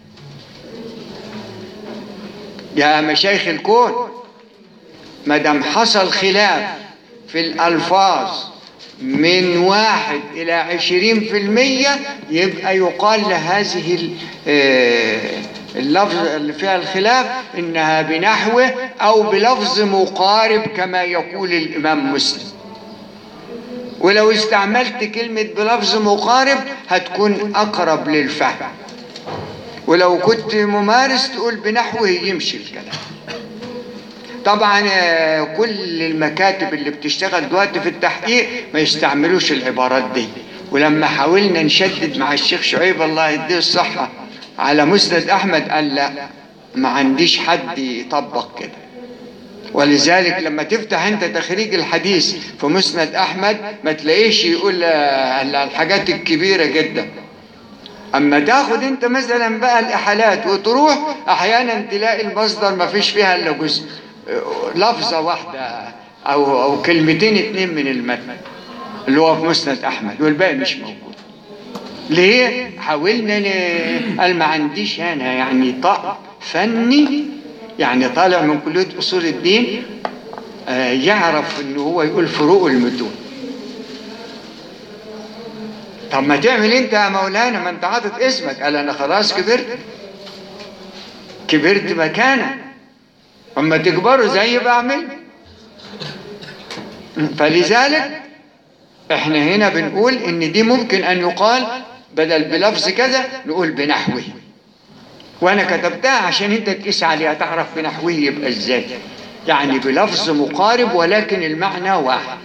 يا مشايخ الكون ما دام حصل خلاف في الالفاظ من واحد إلى عشرين في المية يبقى يقال لهذه اللفظ اللي فيها الخلاف إنها بنحوه أو بلفظ مقارب كما يقول الإمام مسلم. ولو استعملت كلمة بلفظ مقارب هتكون أقرب للفهم، ولو كنت ممارس تقول بنحوه يمشي الكلام. طبعا كل المكاتب اللي بتشتغل دلوقتي في التحقيق ما يستعملوش العبارات دي، ولما حاولنا نشدد مع الشيخ شعيب الله يديه الصحة على مسند أحمد قال لا ما عنديش حد يطبق كده. ولذلك لما تفتح انت تخريج الحديث في مسند احمد ما تلاقيش يقول الحاجات الكبيرة جدا. اما تاخد انت مثلا بقى الاحالات وتروح احيانا تلاقي المصدر ما فيش فيها الا جزء، لفظة واحدة او او كلمتين اتنين من المتن اللي هو في مسند احمد، والباقي مش موجود. ليه؟ حاولنا ن... قال ما عنديش انا يعني طقم فني، يعني طالع من كلية اصول الدين آه يعرف انه هو يقول فروق المتون. طب ما تعمل انت يا مولانا، ما انت عاطط اسمك. قال انا خلاص كبرت كبرت مكانه، اما تكبروا زي بعمل. فلذلك احنا هنا بنقول ان دي ممكن ان يقال بدل بلفظ كذا نقول بنحوه، وانا كتبتها عشان انت تقيس عليها تعرف بنحوه يبقى ازاي، يعني بلفظ مقارب ولكن المعنى واحد.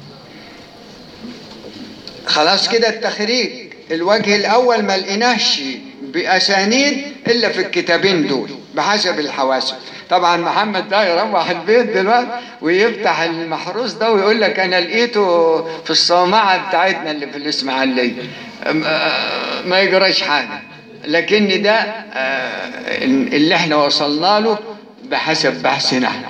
خلاص كده التخريج الوجه الاول ما لقيناش باسانيد الا في الكتابين دول بحسب الحواسب. طبعا محمد ده يروح البيت دلوقتي ويفتح المحروس ده ويقول لك انا لقيته في الصومعه بتاعتنا اللي في الاسماعيليه، ما يجراش حاجه، لكن ده اللي احنا وصلنا له بحسب بحثنا احنا.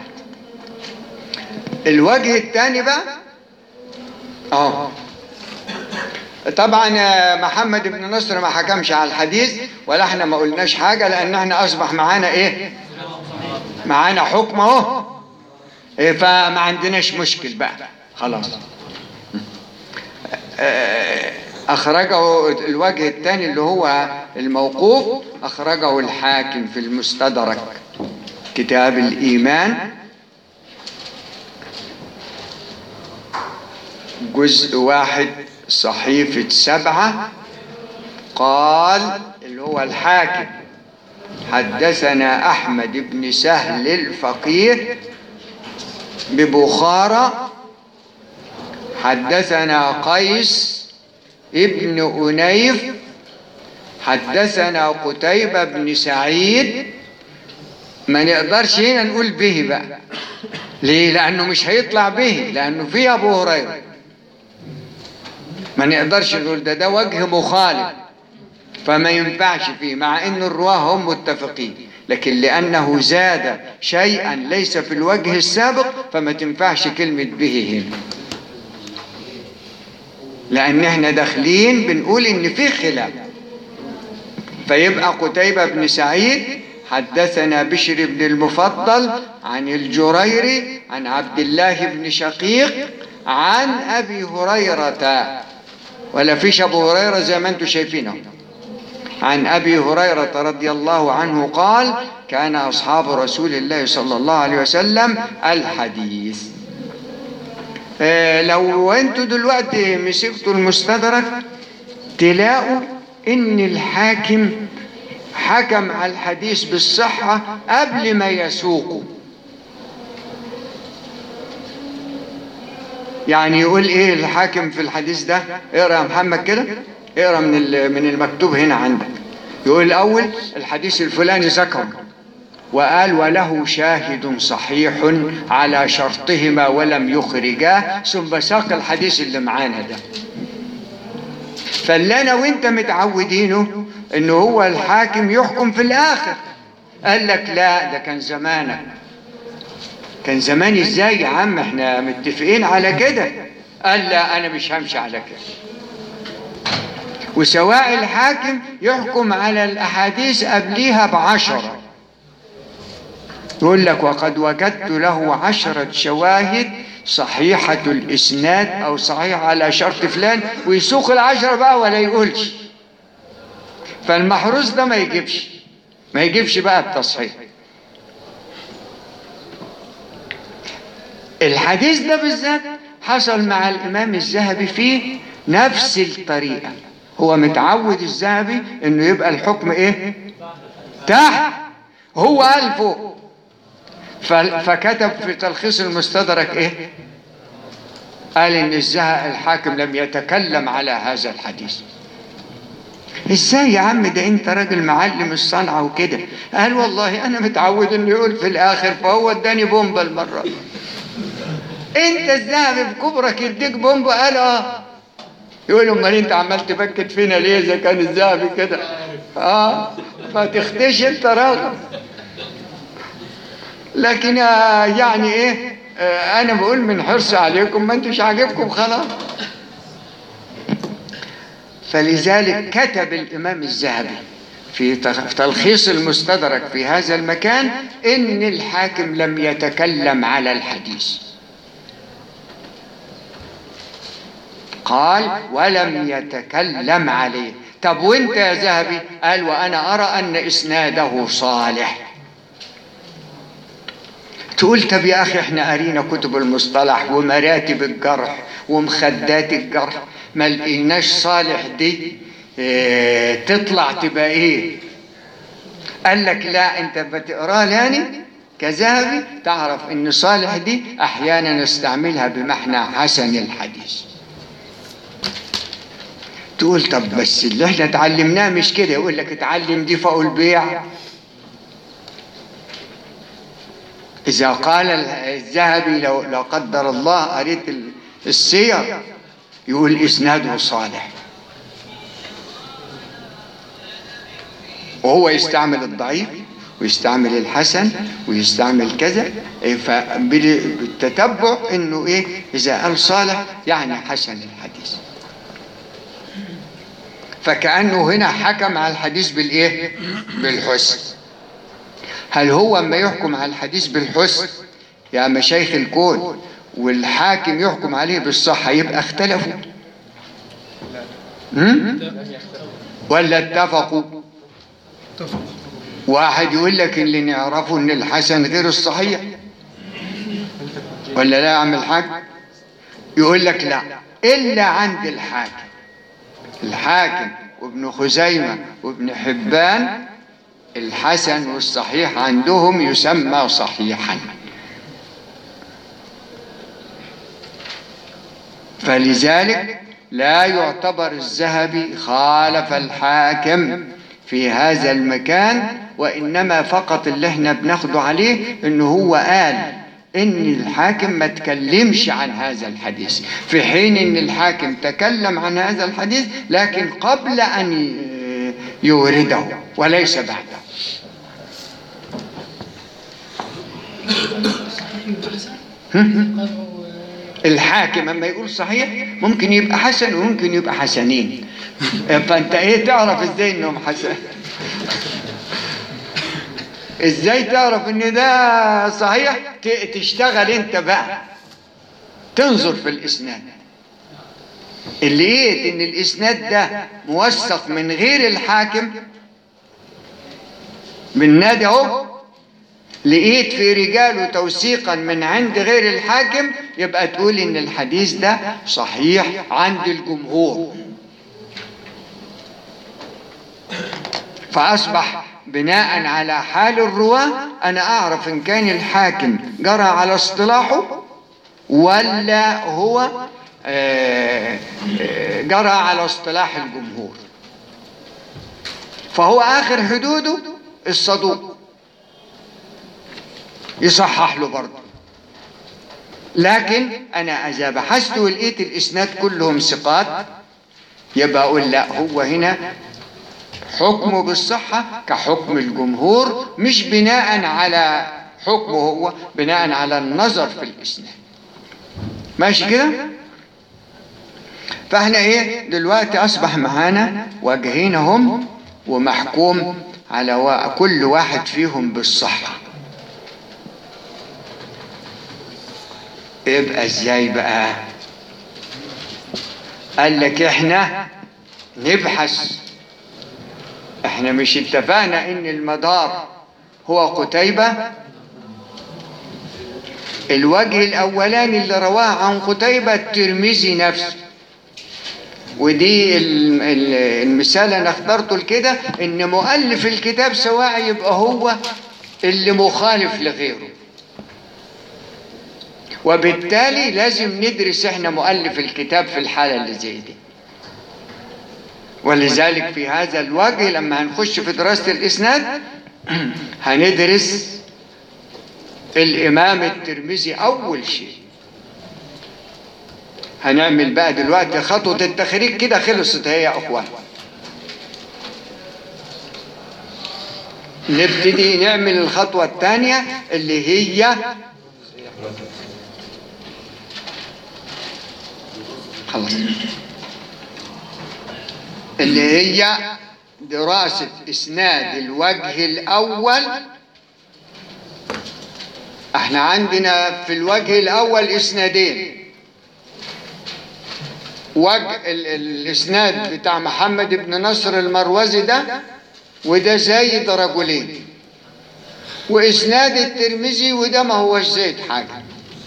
الوجه الثاني بقى اه طبعا محمد بن نصر ما حكمش على الحديث ولا احنا ما قلناش حاجه، لان احنا اصبح معانا ايه؟ معانا حكم اهو، إيه فما عندناش مشكل بقى خلاص. اخرجه الوجه الثاني اللي هو الموقوف، اخرجه الحاكم في المستدرك كتاب الايمان جزء واحد صحيفة سبعة. قال اللي هو الحاكم حدثنا أحمد بن سهل الفقيه ببخارى حدثنا قيس ابن أنيف حدثنا قتيبة بن سعيد. ما نقدرش هنا نقول به بقى، ليه؟ لأنه مش هيطلع به، لأنه فيه أبو هريرة، ما نقدرش نقول ده ده وجه مخالف فما ينفعش فيه، مع ان الرواه هم متفقين، لكن لانه زاد شيئا ليس في الوجه السابق فما تنفعش كلمة به هنا، لان احنا داخلين بنقول ان في خلاف. فيبقى قتيبة بن سعيد حدثنا بشر بن المفضل عن الجريري عن عبد الله بن شقيق عن ابي هريرة، ولا فيش ابو هريرة زي ما انتم شايفينه، عن ابي هريرة رضي الله عنه قال كان اصحاب رسول الله صلى الله عليه وسلم الحديث. اه لو انتم دلوقتي مسكتوا المستدرك تلاقوا ان الحاكم حكم على الحديث بالصحة قبل ما يسوقه. يعني يقول ايه الحاكم في الحديث ده؟ اقرأ يا محمد كده، اقرأ من من المكتوب هنا عندك. يقول الاول الحديث الفلاني ذكر وقال وله شاهد صحيح على شرطهما ولم يخرجاه، ثم ساق الحديث اللي معانا ده. فاللي انا وانت متعودينه انه هو الحاكم يحكم في الاخر. قال لك لا، ده كان زمانك. كان زمان ازاي يا عم؟ احنا متفقين على كده. قال لا، انا مش همشي على كده. وسواء الحاكم يحكم على الاحاديث قبليها بعشرة، يقول لك وقد وجدت له عشرة شواهد صحيحة الاسناد او صحيحة على شرط فلان، ويسوق العشرة بقى ولا يقولش. فالمحروس ده ما يجيبش ما يجيبش بقى التصحيح. الحديث ده بالذات حصل مع الإمام الذهبي فيه نفس الطريقة. هو متعود الذهبي إنه يبقى الحكم إيه؟ تحت، هو قال فوق. فكتب في تلخيص المستدرك إيه؟ قال إن الحاكم لم يتكلم على هذا الحديث. ازاي يا عم ده انت راجل معلم الصنعة وكده؟ قال والله انا متعود انه يقول في الاخر، فهو اداني بومبا المرة دي. انت الذهب في كبرك يديك بومبا؟ قال اه. يقول امال انت عمال تبكت فينا ليه اذا كان الذهبي كده؟ اه ما تختش انت راغب. لكن يعني ايه، آه انا بقول من حرص عليكم، ما انتوش عاجبكم خلاص. فلذلك كتب الامام الذهبي في تلخيص المستدرك في هذا المكان ان الحاكم لم يتكلم على الحديث، قال ولم يتكلم عليه. طب وانت يا ذهبي؟ قال وانا ارى ان اسناده صالح. تقول طب يا اخي احنا قرينا كتب المصطلح ومراتب الجرح ومخدات الجرح، ما لقيناش صالح دي اه تطلع تبقى ايه؟ قال لك لا، انت بتقراه لاني كذهبي تعرف ان صالح دي احيانا نستعملها بمعنى حسن الحديث. تقول طب بس اللي احنا اتعلمناه مش كده. يقول لك اتعلم دي فوق البيع. إذا قال الذهبي لو, لو قدر الله قريت السير يقول إسناده صالح، وهو يستعمل الضعيف ويستعمل الحسن ويستعمل كذا، فبالتتبع إنه إيه، إذا قال صالح يعني حسن الحديث. فكأنه هنا حكم على الحديث بالإيه؟ بالحسن. هل هو ما يحكم على الحديث بالحسن يا مشايخ الكون والحاكم يحكم عليه بالصحة يبقى اختلفوا؟ هم؟ ولا اتفقوا؟ واحد يقول لك اللي نعرفه ان الحسن غير الصحيح، ولا لا يا عم الحاج؟ يقول لك لا، إلا عند الحاكم. الحاكم وابن خزيمة وابن حبان الحسن والصحيح عندهم يسمى صحيحا. فلذلك لا يعتبر الذهبي خالف الحاكم في هذا المكان، وإنما فقط اللي احنا بناخده عليه انه هو قال ان الحاكم ما تكلمش عن هذا الحديث، في حين ان الحاكم تكلم عن هذا الحديث لكن قبل ان يورده وليس بعده. الحاكم اما يقول صحيح ممكن يبقى حسن وممكن يبقى حسنين، فانت ايه تعرف ازاي انهم حسن؟ ازاي تعرف ان ده صحيح؟ تشتغل انت بقى تنظر في الاسناد. اللي لقيت ان الاسناد ده موثق من غير الحاكم من نادي اهو، لقيت في رجاله توثيقا من عند غير الحاكم، يبقى تقول ان الحديث ده صحيح عند الجمهور. فاصبح بناء على حال الرواه انا اعرف ان كان الحاكم جرى على اصطلاحه ولا هو جرى على اصطلاح الجمهور. فهو اخر حدوده الصدوق يصحح له برضه. لكن انا اذا بحثت ولقيت الاسناد كلهم ثقات يبقى اقول لا، هو هنا حكمه بالصحة كحكم الجمهور، مش بناء على حكمه هو، بناء على النظر في الاسناد. ماشي كده؟ فاحنا ايه دلوقتي اصبح معانا وجهين هم ومحكوم على كل واحد فيهم بالصحة. يبقى ازاي بقى؟ قال لك احنا نبحث. احنا مش اتفقنا ان المدار هو قتيبة؟ الوجه الاولاني اللي رواه عن قتيبة الترمذي نفسه، ودي المثال انا اخترته لكده ان مؤلف الكتاب سواء يبقى هو اللي مخالف لغيره، وبالتالي لازم ندرس احنا مؤلف الكتاب في الحالة اللي زي دي. ولذلك في هذا الوجه لما هنخش في دراسة الإسناد هندرس الإمام الترمذي أول شيء. هنعمل بقى دلوقتي خطوة التخريج كده، خلصت هي يا أخوان. نبتدي نعمل الخطوة الثانية اللي هي خلاص اللي هي دراسة إسناد الوجه الأول. احنا عندنا في الوجه الأول إسنادين. وجه الإسناد بتاع محمد بن نصر المروزي ده، وده زايد رجلين. وإسناد الترمذي وده ما هوش زايد حاجة،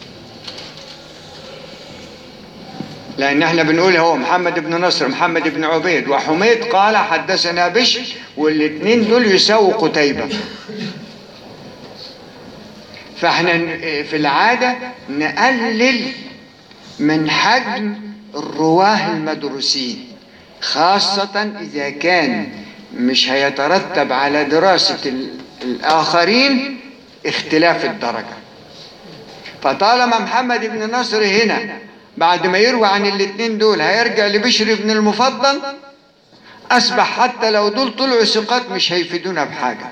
لأن احنا بنقول هو محمد بن نصر محمد بن عبيد وحميد قال حدثنا بشر، والاثنين دول يساووا قتيبة. فاحنا في العادة نقلل من حجم الرواه المدروسين، خاصة إذا كان مش هيترتب على دراسة الآخرين اختلاف الدرجة. فطالما محمد بن نصر هنا بعد ما يروي عن الاثنين دول هيرجع لبشر بن المفضل، أصبح حتى لو دول طلعوا ثقات مش هيفيدونا بحاجة،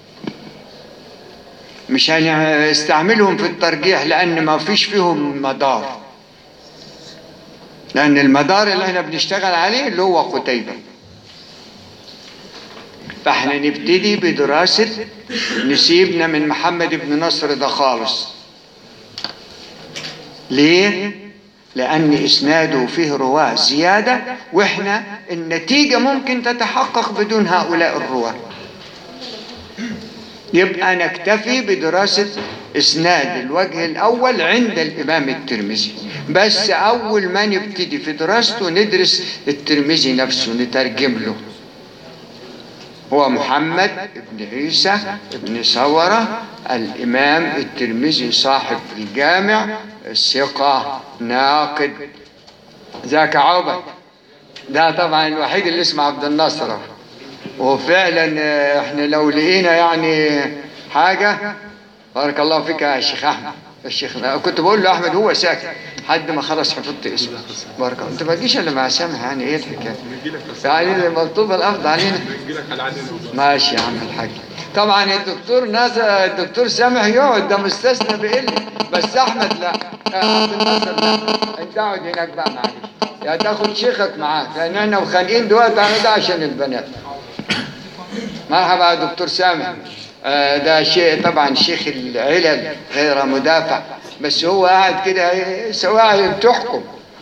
مش هنستعملهم في الترجيح لأن ما فيش فيهم مدار، لأن المدار اللي احنا بنشتغل عليه اللي هو قتيبة. فاحنا نبتدي بدراسة، نسيبنا من محمد بن نصر ده خالص. ليه؟ لأن إسناده فيه رواة زيادة، وإحنا النتيجة ممكن تتحقق بدون هؤلاء الرواة. يبقى نكتفي بدراسة إسناد الوجه الأول عند الإمام الترمذي بس. أول ما نبتدي في دراسته ندرس الترمذي نفسه، نترجم له. هو محمد بن عيسى بن ثورة الإمام الترمذي صاحب الجامع، الثقة ناقد. ذاك عبد ده طبعا الوحيد اللي اسمه عبد الناصر. وفعلا احنا لو لقينا يعني حاجة، بارك الله فيك يا شيخ أحمد. الشيخ كنت بقول له أحمد هو ساكت لحد ما خلص حفظت اسمه. بارك الله. أنت ما تجيش إلا مع سامح، يعني إيه الحكاية؟ يعني مطلوب الأفضل علينا. ماشي يا عم الحاج. طبعا الدكتور ناصر الدكتور سامح يقعد، ده مستثنى بقلة، بس أحمد لا، عبد الناصر لا. أنت اقعد هناك بقى معلش، يا تاخد شيخك معاك، لأن احنا وخانقين دلوقتي على ده عشان البنات. مرحبا يا دكتور سامح. آه ده شيء طبعا شيخ العلل غير مدافع، بس هو قاعد كده سواعي بتحكم.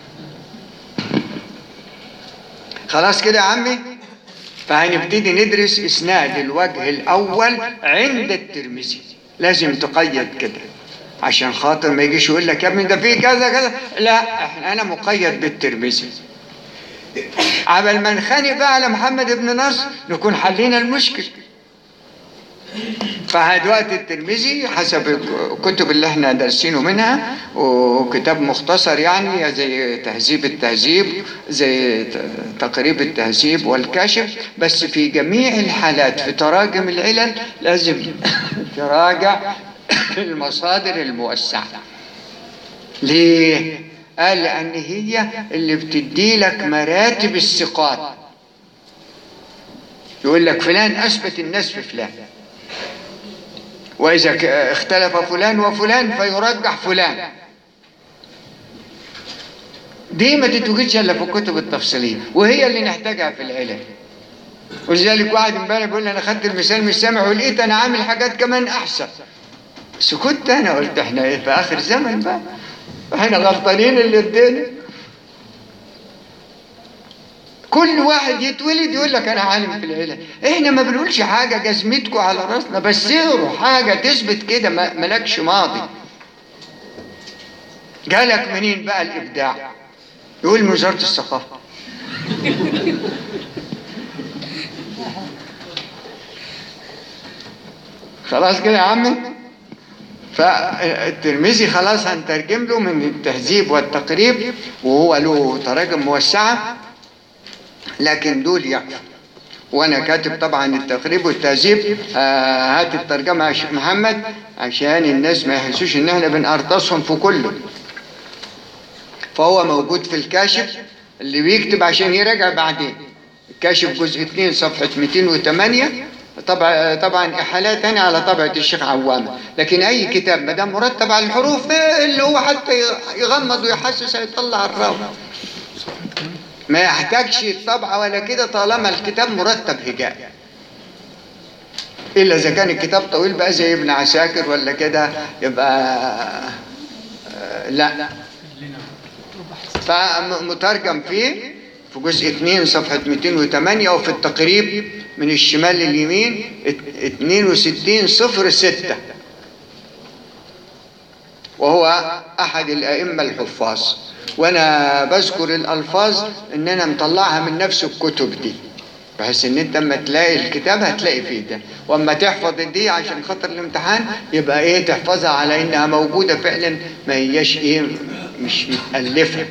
خلاص كده يا عمي. فهنبتدي ندرس إسناد الوجه الأول عند الترمذي. لازم تقيد كده عشان خاطر ما يجيش يقول لك يا ابني ده فيه كذا كذا. لا، احنا أنا مقيد بالترمذي. عبل ما نخانق بقى على محمد بن نصر نكون حلينا المشكل. فدلوقتي الترمذي حسب الكتب اللي احنا دارسينه منها، وكتاب مختصر يعني زي تهذيب التهذيب، زي تقريب التهذيب والكاشف. بس في جميع الحالات في تراجم العلل لازم تراجع المصادر الموسعة. ليه؟ قال لأن هي اللي بتدي لك مراتب الثقات. يقول لك فلان أثبت الناس في فلان، وإذا اختلف فلان وفلان فيرجح فلان. دي ما تتوجدش إلا في الكتب التفصيلية، وهي اللي نحتاجها في العلل. ولذلك واحد امبارح بيقول لي أنا خدت المثال مش سامع ولقيت أنا عامل حاجات كمان أحسن. سكت أنا، قلت إحنا إيه في آخر زمن بقى، إحنا غلطانين اللي ادينا. كل واحد يتولد يقول لك أنا عالم في العلل. إحنا ما بنقولش حاجة جزمتكم على راسنا، بس اقروا حاجة تثبت كده مالكش ماضي. جالك منين بقى الإبداع؟ يقول من وزارة الثقافة. خلاص كده يا عمي. فالترمذي خلاص هنترجم له من التهذيب والتقريب، وهو له تراجم موسعة. لكن دول يكفي. وانا كاتب طبعا التقريب والتهذيب، آه هات الترجمه يا شيخ محمد عشان الناس ما يحسوش ان احنا بنقرطصهم في كله. فهو موجود في الكاشف اللي بيكتب عشان يراجع بعدين. الكاشف جزء اثنين صفحه مئتين وثمانية، طبعا طبعا احالات تانية على طبعه الشيخ عوامه. لكن اي كتاب ما دام مرتب على الحروف اللي هو حتى يغمض ويحسس هيطلع الراوي، ما يحتاجش الطبعة ولا كده طالما الكتاب مرتب هجاء. إلا إذا كان الكتاب طويل بقى زي ابن عساكر ولا كده يبقى آه لا. فمترجم فيه في جزء اثنين صفحة مئتين وثمانية، وفي التقريب من الشمال لليمين اثنين وستين صفر ستة، وهو أحد الأئمة الحفاظ. وانا بذكر الالفاظ ان انا مطلعها من نفس الكتب دي، بحيث ان انت اما تلاقي الكتاب هتلاقي فيه ده، واما تحفظ دي عشان خاطر الامتحان يبقى ايه تحفظها على انها موجوده فعلا، ما هياش ايه مش متالفه.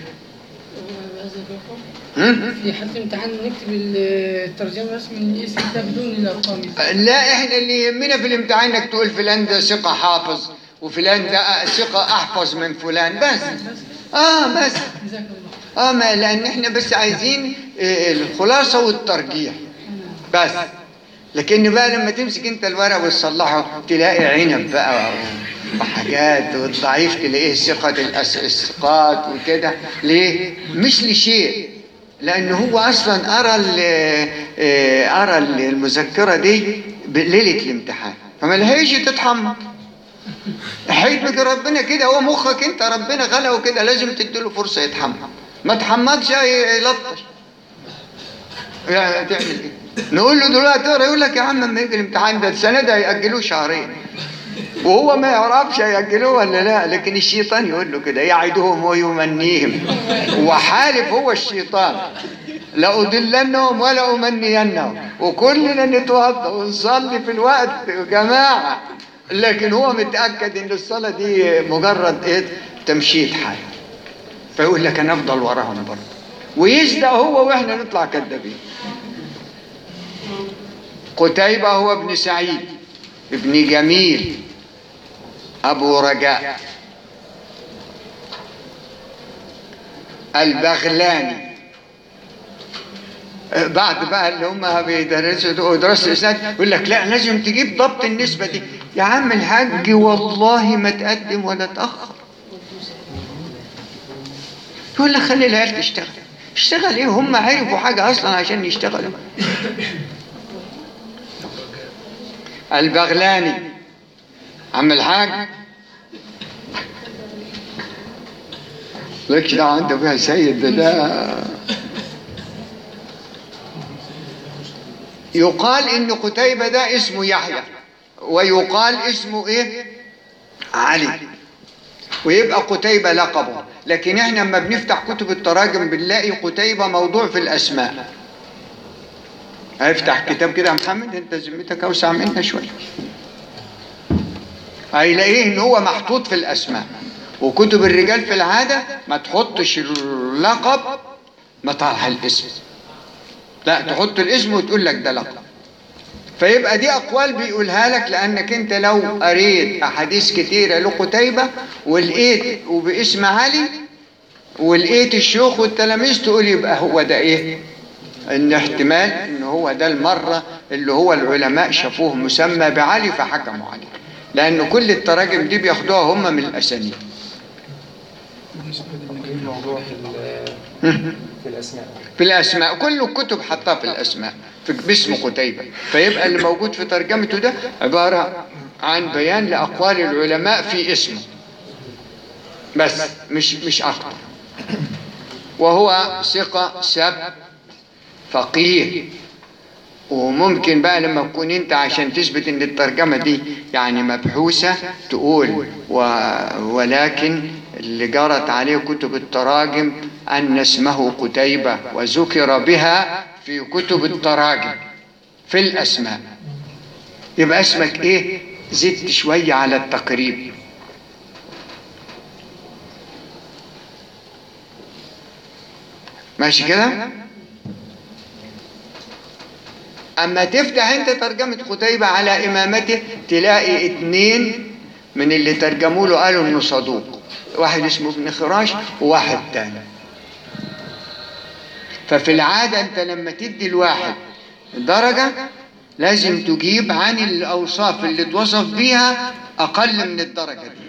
في حالة الامتحان نكتب الترجمة رسمي من الاسم ده بدون الارقام. لا، احنا اللي يهمنا في الامتحان انك تقول فلان ده ثقه حافظ وفلان ده ثقه احفظ من فلان بس. اه بس اه ما لان احنا بس عايزين الخلاصه والترجيح بس. لكن بقى لما تمسك انت الورق وتصلحه تلاقي عنب بقى وحاجات، والضعيف تلاقيه ثقه الثقات وكده. ليه؟ مش لشيء، لان هو اصلا ارى ارى المذكره دي ليله الامتحان فما لهاش تتحمق. حكمة ربنا كده، هو مخك انت ربنا خلقه كده، لازم تديله فرصة يتحمق. ما تحمقش يلطش. يعني تعمل ايه؟ نقول له دلوقتي تقرا يقول لك يا عم لما يجي الامتحان ده السنة ده هيأجلوه شهرين. وهو ما يعرفش هيأجلوه ولا لا، لكن الشيطان يقول له كده يعدهم ويمنيهم. وحالف هو الشيطان لأضلنهم ولا أمنينهم، وكلنا نتوضا ونصلي في الوقت يا جماعة. لكن هو متأكد ان الصلاة دي مجرد ايه تمشيط حال، فيقول لك انا افضل وراهم برضه ويصدق هو واحنا نطلع كذابين. قتيبة هو ابن سعيد ابن جميل ابو رجاء البغلاني. بعد بقى اللي هم بيدرسوا دراسة الإسناد يقول لك لا لازم تجيب ضبط النسبة دي. يا عم الحاج والله ما تقدم ولا تأخر. يقول لك خلي العيال تشتغل. اشتغل ايه؟ هم عرفوا حاجة أصلا عشان يشتغلوا. البغلاني عم الحاج لكش دعوة عنده فيها سيد ده, ده يقال ان قتيبة ده اسمه يحيى، ويقال اسمه ايه علي، ويبقى قتيبة لقبه. لكن احنا لما بنفتح كتب التراجم بنلاقي قتيبة موضوع في الاسماء. افتح كتاب كده يا محمد، انت ذمتك اوسع منها شوية، هيلاقيه ان هو محطوط في الاسماء. وكتب الرجال في العادة ما تحطش اللقب مطرح الاسم، لا تحط الاسم وتقول لك ده لقب. فيبقى دي أقوال بيقولها لك، لأنك أنت لو قريت أحاديث كتيرة لقتيبة ولقيت وباسم علي ولقيت الشيوخ والتلاميذ تقول يبقى هو ده إيه؟ إن احتمال إن هو ده المرة اللي هو العلماء شافوه مسمى بعلي فحكموا عليه، لأن كل التراجم دي بياخدوها هم من الأسانيد. الموضوع في في الأسماء في الأسماء كل الكتب حطها في الأسماء في باسم قتيبة. فيبقى اللي موجود في ترجمته ده عبارة عن بيان لأقوال العلماء في اسمه بس مش مش أكتر. وهو ثقة سب فقيه. وممكن بقى لما تكون انت عشان تثبت ان الترجمة دي يعني مبحوثة تقول و... ولكن اللي جرت عليه كتب التراجم أن اسمه قتيبة وذكر بها في كتب التراجم في الأسماء، يبقى اسمك ايه؟ زدت شوية على التقريب. ماشي كده؟ اما تفتح انت ترجمة قتيبة على امامته تلاقي اتنين من اللي ترجموا له قالوا انه صدوق، واحد اسمه ابن خراش وواحد تاني. ففي العادة انت لما تدي الواحد درجة لازم تجيب عن الاوصاف اللي توصف بيها اقل من الدرجة دي.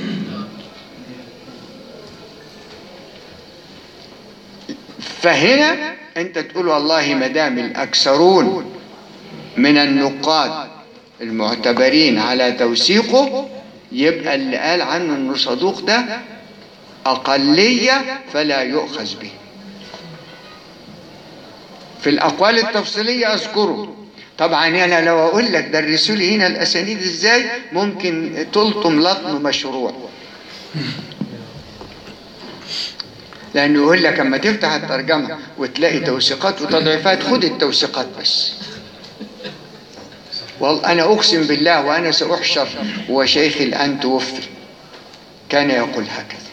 فهنا انت تقول والله ما دام الاكثرون من النقاد المعتبرين على توثيقه يبقى اللي قال عنه انه صدوق ده اقلية فلا يؤخذ به. في الاقوال التفصيلية اذكره طبعا. انا لو اقول لك درسوا لي هنا الاسانيد ازاي ممكن تلطم لطم مشروع، لانه يقول لك اما تفتح الترجمة وتلاقي توثيقات وتضعيفات خد التوثيقات بس. والله أنا أقسم بالله وأنا سأحشر وشيخي الآن توفي كان يقول هكذا،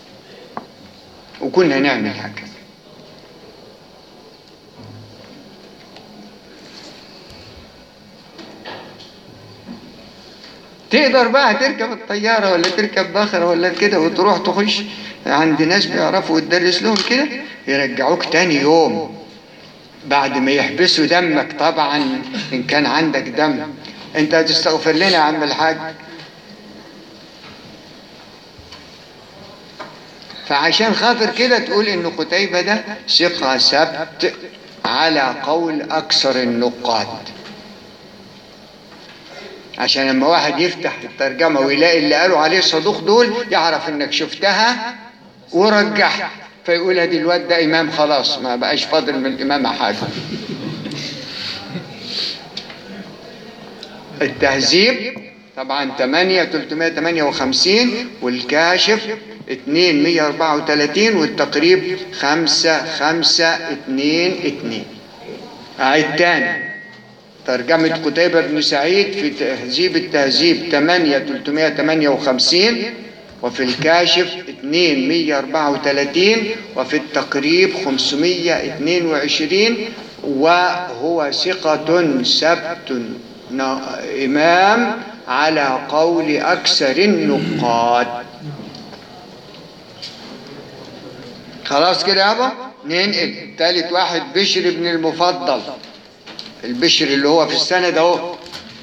وكنا نعمل هكذا. تقدر بقى تركب الطيارة ولا تركب باخرة ولا كده وتروح تخش عند ناس بيعرفوا وتدرس لهم كده يرجعوك تاني يوم بعد ما يحبسوا دمك طبعا إن كان عندك دم. أنت هتستغفر لنا يا عم الحاج. فعشان خاطر كده تقول إن قتيبة ده ثقة ثبت على قول أكثر النقاد، عشان لما واحد يفتح الترجمة ويلاقي اللي قالوا عليه صدوق دول يعرف إنك شفتها ورجحت، فيقول هدي الواد ده إمام خلاص ما بقاش فاضل من الإمامة حاجة. التهذيب طبعا ثمانية ثلاثمائة وثمانية وخمسين والكاشف اثنين مئة وأربعة وثلاثين والتقريب خمسة خمسة اثنين اثنين. أعيد تاني ترجمة قتيبة بن سعيد في تهذيب التهذيب ثمانية ثلاثمائة وثمانية وخمسين وفي الكاشف اثنين مئة وأربعة وثلاثين وفي التقريب خمسمائة واثنين وعشرين، وهو ثقة ثبت إمام على قول أكثر النقاد. خلاص كده يابا. ننقل ثالث واحد بشر بن المفضل. البشر اللي هو في السند اهو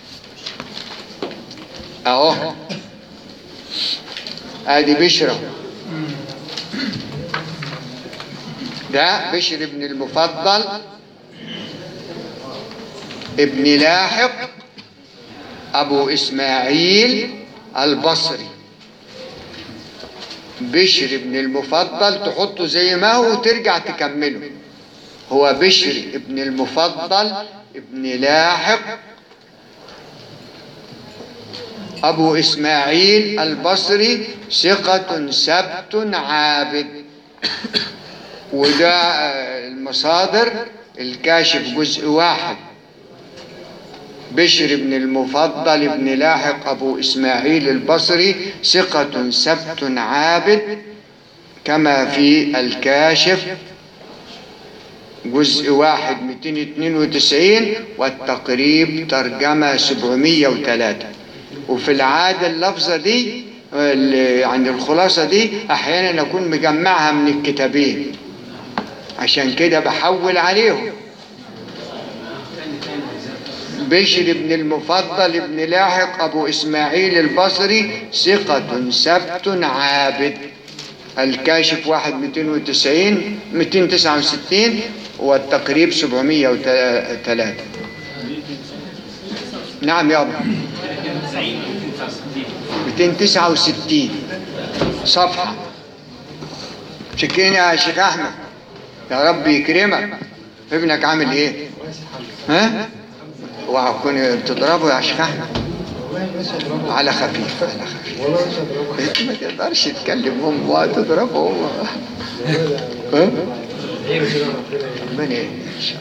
اهو ادي بشرة ده بشر بن المفضل ابن لاحق ابو اسماعيل البصري. بشر بن المفضل تحطه زي ما هو وترجع تكمله. هو بشر ابن المفضل ابن لاحق أبو إسماعيل البصري ثقة ثبت عابد. وده المصادر الكاشف جزء واحد. بشر بن المفضل ابن لاحق أبو إسماعيل البصري ثقة ثبت عابد كما في الكاشف جزء واحد مئتين واثنين وتسعين والتقريب ترجمة سبعمائة وثلاثة. وفي العادة اللفظة دي يعني الخلاصة دي أحيانا أكون مجمعها من الكتابين عشان كده بحول عليهم. بشر بن المفضل ابن لاحق أبو إسماعيل البصري ثقة ثبت عابد. الكاشف واحد مئتين وتسعين مئتين وتسعة وستين والتقريب سبعمائة وثلاثة. نعم يابا مئتين وتسعة وستين صفحة. شكينا يا شيخ أحمد يا رب يكرمك. ابنك عامل ايه؟ ها؟ وهكون تضربه يا شيخ أحمد على خفيف على خفيف. ما تقدرش تتكلم هم وتضربه هم. ها؟ من ايه ان شاء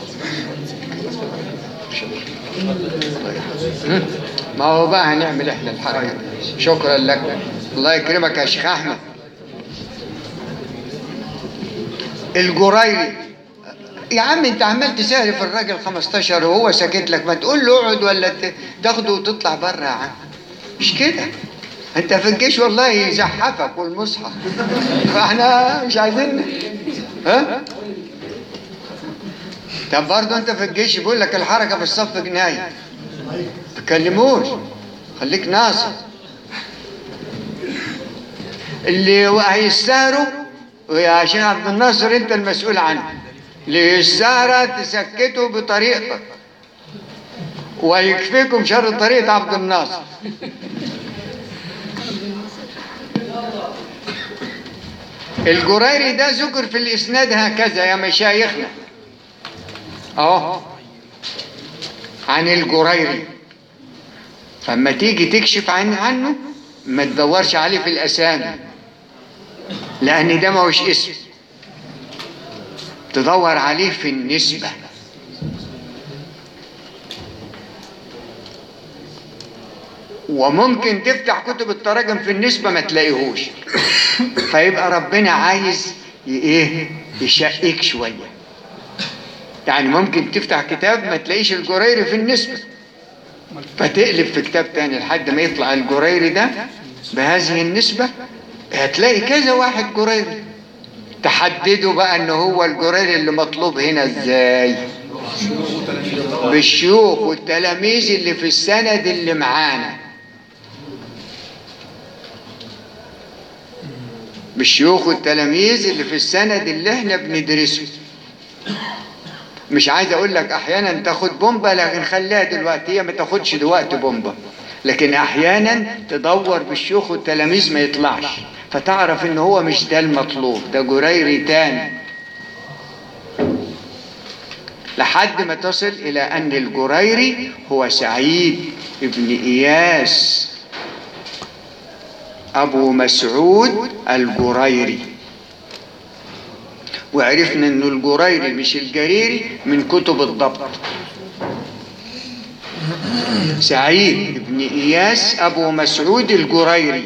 الله. ما هو بقى هنعمل احنا الحركه. شكرا لك الله يكرمك يا شيخ احمد. الجريري يا عم انت عمال تسالف الراجل خمستاشر وهو ساكت لك، ما تقول له اقعد ولا ت- تاخده وتطلع بره يا عم. مش كده، انت في الجيش والله يزحفك والمصحف. فاحنا مش عايزين ها. طب برضه انت في الجيش بيقول لك الحركه في الصف جنايه، ما تكلموش، خليك ناصر. اللي هيستهروا يا شيخ عبد الناصر انت المسؤول عنه، اللي يستهرى تسكته بطريقتك، ويكفيكم شر طريقة عبد الناصر. الجريري ده ذكر في الإسناد هكذا يا مشايخنا اهو عن الجريري. فما تيجي تكشف عن عنه ما تدورش عليه في الأسامي، لأن ده ما هوش اسم، تدور عليه في النسبة. وممكن تفتح كتب التراجم في النسبة ما تلاقيهوش، فيبقى ربنا عايز ايه يشقيك شوية. يعني ممكن تفتح كتاب ما تلاقيش الجريري في النسبة، فتقلب في كتاب تاني لحد ما يطلع الجريري ده بهذه النسبة، هتلاقي كذا واحد جريري. تحددوا بقى ان هو الجريري اللي مطلوب هنا ازاي؟ بالشيوخ والتلاميذ اللي في السند اللي معانا، بالشيوخ والتلاميذ اللي في السند اللي احنا بندرسه. مش عايز اقول لك احيانا تاخد بومبا، لكن خليها دلوقتي، هي ما تاخدش دلوقتي بومبا، لكن احيانا تدور بالشيوخ والتلاميذ ما يطلعش، فتعرف ان هو مش ده المطلوب، ده جريري تاني، لحد ما تصل الى ان الجريري هو سعيد ابن اياس ابو مسعود الجريري. وعرفنا ان الجريري مش الجريري من كتب الضبط. سعيد ابن اياس ابو مسعود الجريري.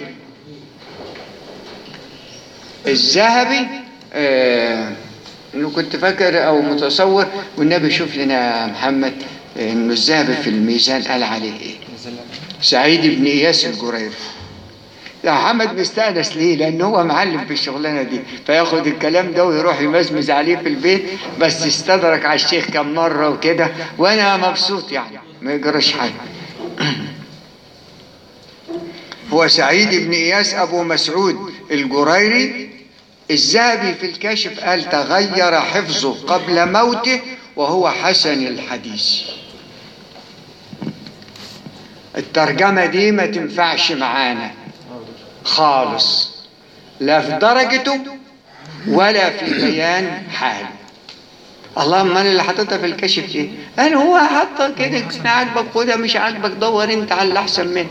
الذهبي آه انه كنت فاكر او متصور، والنبي شوف لنا محمد انه الذهبي في الميزان قال عليه ايه؟ سعيد ابن اياس الجريري. يا محمد مستأنس ليه؟ لأنه هو معلم في الشغلانة دي، فياخد الكلام ده ويروح يمزمز عليه في البيت، بس استدرك على الشيخ كم مرة وكده، وأنا مبسوط يعني ما يجرش حاجة. هو سعيد بن إياس أبو مسعود الجريري. الذهبي في الكاشف قال تغير حفظه قبل موته وهو حسن الحديث. الترجمة دي ما تنفعش معانا خالص، لا في درجته ولا في بيان حاله. اللهم انا اللي حطيتها في الكشف ايه؟ قال هو حطها كده، كان عاجبك خدها، مش عاجبك دور انت على اللي احسن منه.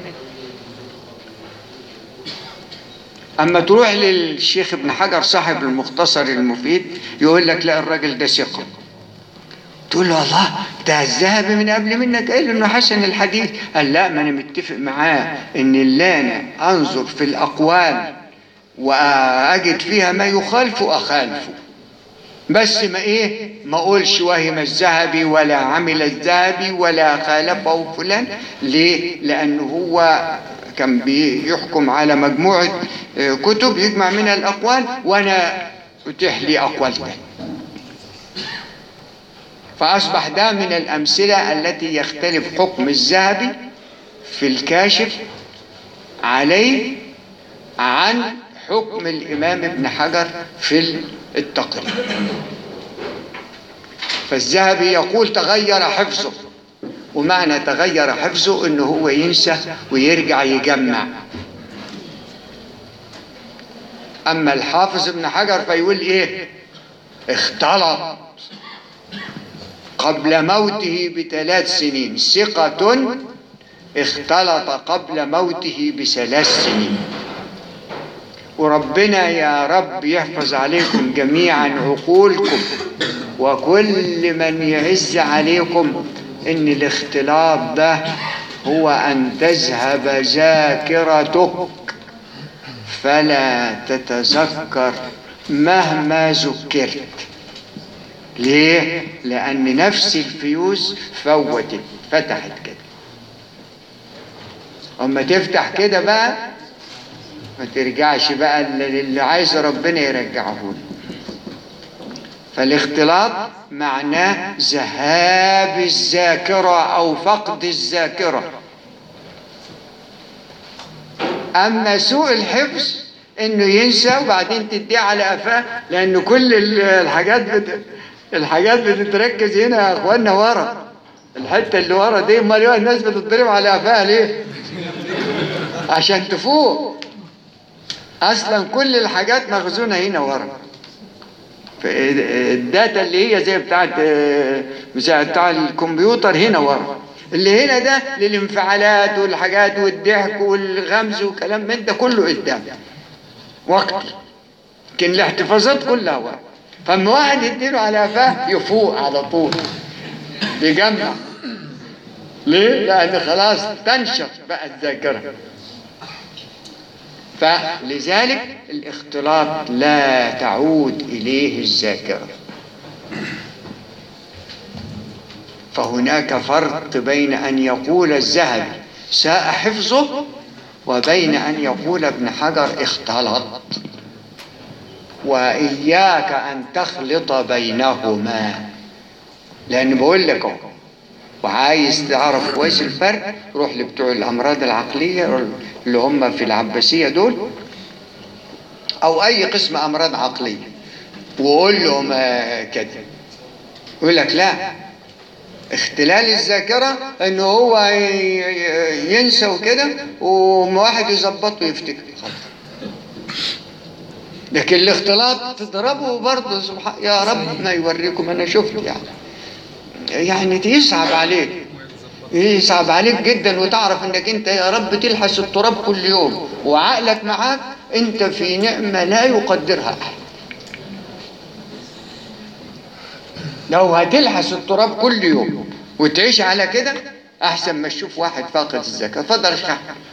اما تروح للشيخ ابن حجر صاحب المختصر المفيد يقول لك لا الراجل ده ثقه، تقول له الله ده الذهبي من قبل منك قال انه حسن الحديث. قال لا، ما انا متفق معاه ان اللي انا انظر في الاقوال واجد فيها ما يخالفه اخالفه، بس ما ايه ما اقولش وهم الذهبي ولا عمل الذهبي ولا خالفه فلان. ليه؟ لانه هو كان بيحكم على مجموعة كتب يجمع منها الاقوال، وانا اتيح لي اقوال تانية. فأصبح ده من الأمثلة التي يختلف حكم الذهبي في الكاشف عليه عن حكم الإمام ابن حجر في التقريب. فالذهبي يقول تغير حفظه، ومعنى تغير حفظه إنه هو ينسى ويرجع يجمع. أما الحافظ ابن حجر فيقول إيه؟ اختلط قبل موته بثلاث سنين، ثقة اختلط قبل موته بثلاث سنين. وربنا يا رب يحفظ عليكم جميعا عقولكم، وكل من يعز عليكم ان الاختلاط ده هو ان تذهب ذاكرتك فلا تتذكر مهما ذكرت. ليه؟ لأن نفس الفيوز فوتت فتحت كده. أما تفتح كده بقى ما ترجعش بقى، اللي عايز ربنا يرجعه له. فالاختلاط معناه ذهاب الذاكرة أو فقد الذاكرة. أما سوء الحفظ إنه ينسى وبعدين تديه على قفاه، لأن كل الحاجات بت... الحاجات بتتركز هنا يا أخوانا ورا، الحتة اللي ورا دي. أمال ليه الناس بتضرب على قفاها ليه؟ عشان تفوق. أصلا كل الحاجات مخزونة هنا ورا. الداتا اللي هي زي بتاعت بتاع الكمبيوتر هنا ورا، اللي هنا ده للانفعالات والحاجات والضحك والغمز والكلام من ده كله قدام وقت، لكن الاحتفاظات كلها ورا. فاما واحد يديله على قفاه يفوق على طول يجمع. ليه؟ لأن خلاص تنشط بقى الذاكرة. فلذلك الاختلاط لا تعود إليه الذاكرة. فهناك فرق بين أن يقول الذهبي ساء حفظه وبين أن يقول ابن حجر اختلط. وإياك أن تخلط بينهما، لأن بقول لك وعايز تعرف كويس الفرق روح لبتوع الأمراض العقلية اللي هم في العباسية دول أو أي قسم أمراض عقلية وقول لهم كده، يقول لك لا، اختلال الذاكرة إنه هو ينسى وكده وواحد يظبطه ويفتكر خلاص. لكن الاختلاط تضربه برضه سبحان يا رب ما يوريكم. أنا شفت يعني يعني يصعب عليك، يصعب عليك جدا، وتعرف انك انت يا رب تلحس التراب كل يوم وعقلك معاك، انت في نعمة لا يقدرها احد. لو هتلحس التراب كل يوم وتعيش على كده احسن ما تشوف واحد فاقد الذكاء. فضل الشيخ.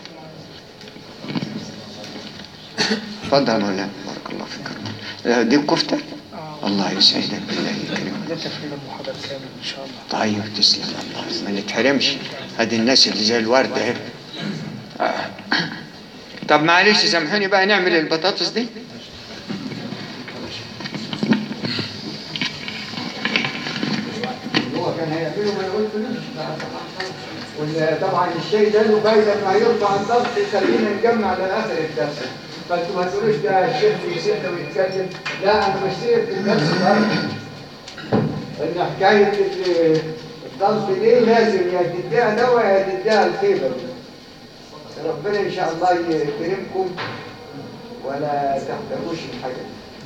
فضل ولا بارك الله فيك. دي الكفتة. الله يسعدك بالله يكرمك. ده تفريغ المحاضرة كامل إن شاء الله. طيب تسلم الله، ما نتحرمش. هذه الناس اللي زي الوردة اهي. آه. طب معلش سامحوني بقى نعمل البطاطس دي. هو كان هيعمله ما يقول فلوس. طبعا الشيء ده له فايدة انه هيرفع الضغط يخلينا نجمع لاخر الدرس. فانتوا ما تقولوش ده الشيخ بيسير ويتكلم، لا انا بسير في الدرس برضه. ان حكايه الضغط دي لازم يا تديها دواء يا تديها الخيبه. ربنا ان شاء الله يكرمكم ولا تحتاجوش الحاجه.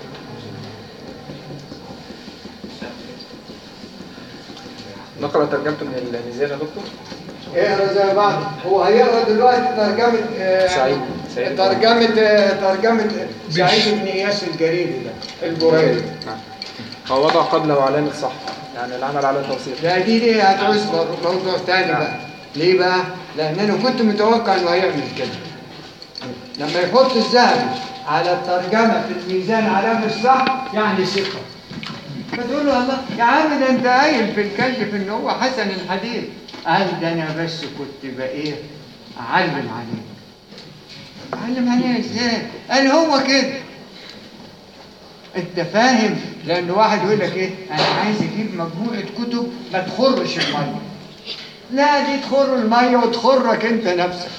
نقرأ ترجمته من الميزان يا دكتور؟ اقرا زي بعض. هو هيقرا دلوقتي ترجمه آه سعيد. سعيد ترجمه آه ترجمه سعيد بن اياس الجريري ده البريري. نعم. هو وضع قبله علامة صح، يعني العمل على توصيف. لا دي دي هتعوز موضوع ثاني بقى. ليه بقى؟ لان انا كنت متوقع انه هيعمل كده. لما يحط الذهبي على الترجمه في الميزان علامه صح يعني ثقه. فتقول له الله يا عم ده انت قايل في الكشف ان هو حسن الحديث. قال ده انا بس كنت بقى ايه اعلم عليه. اعلم عليه ازاي؟ قال هو كده. انت فاهم؟ لان واحد يقول لك ايه انا عايز اجيب مجموعه كتب ما تخرش الميه. لا دي تخر الميه وتخرك انت نفسك.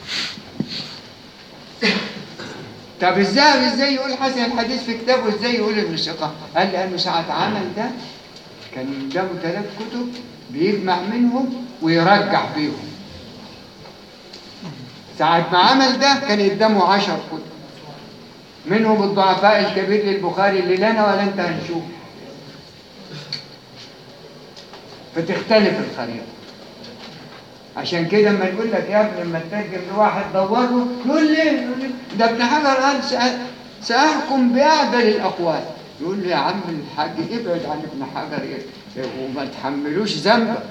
طب ازاي ازاي يقول حسن الحديث في كتابه ازاي يقول انه ثقه؟ قال لانه ساعه عمل ده كان قدامه ثلاث كتب بيجمع منهم ويرجع فيهم. ساعه ما عمل ده كان قدامه عشر كتب منهم الضعفاء الكبير للبخاري اللي لنا ولا انت هنشوف. فتختلف الخريطه. عشان كده لما نقول لك يا ابني لما تترجم لواحد دور له يقول لي ده ابن حجر قال سأحكم بأعدل الأقوال. يقول له يا عم الحاج ابعد عن ابن حجر وما تحملوش ذنبك.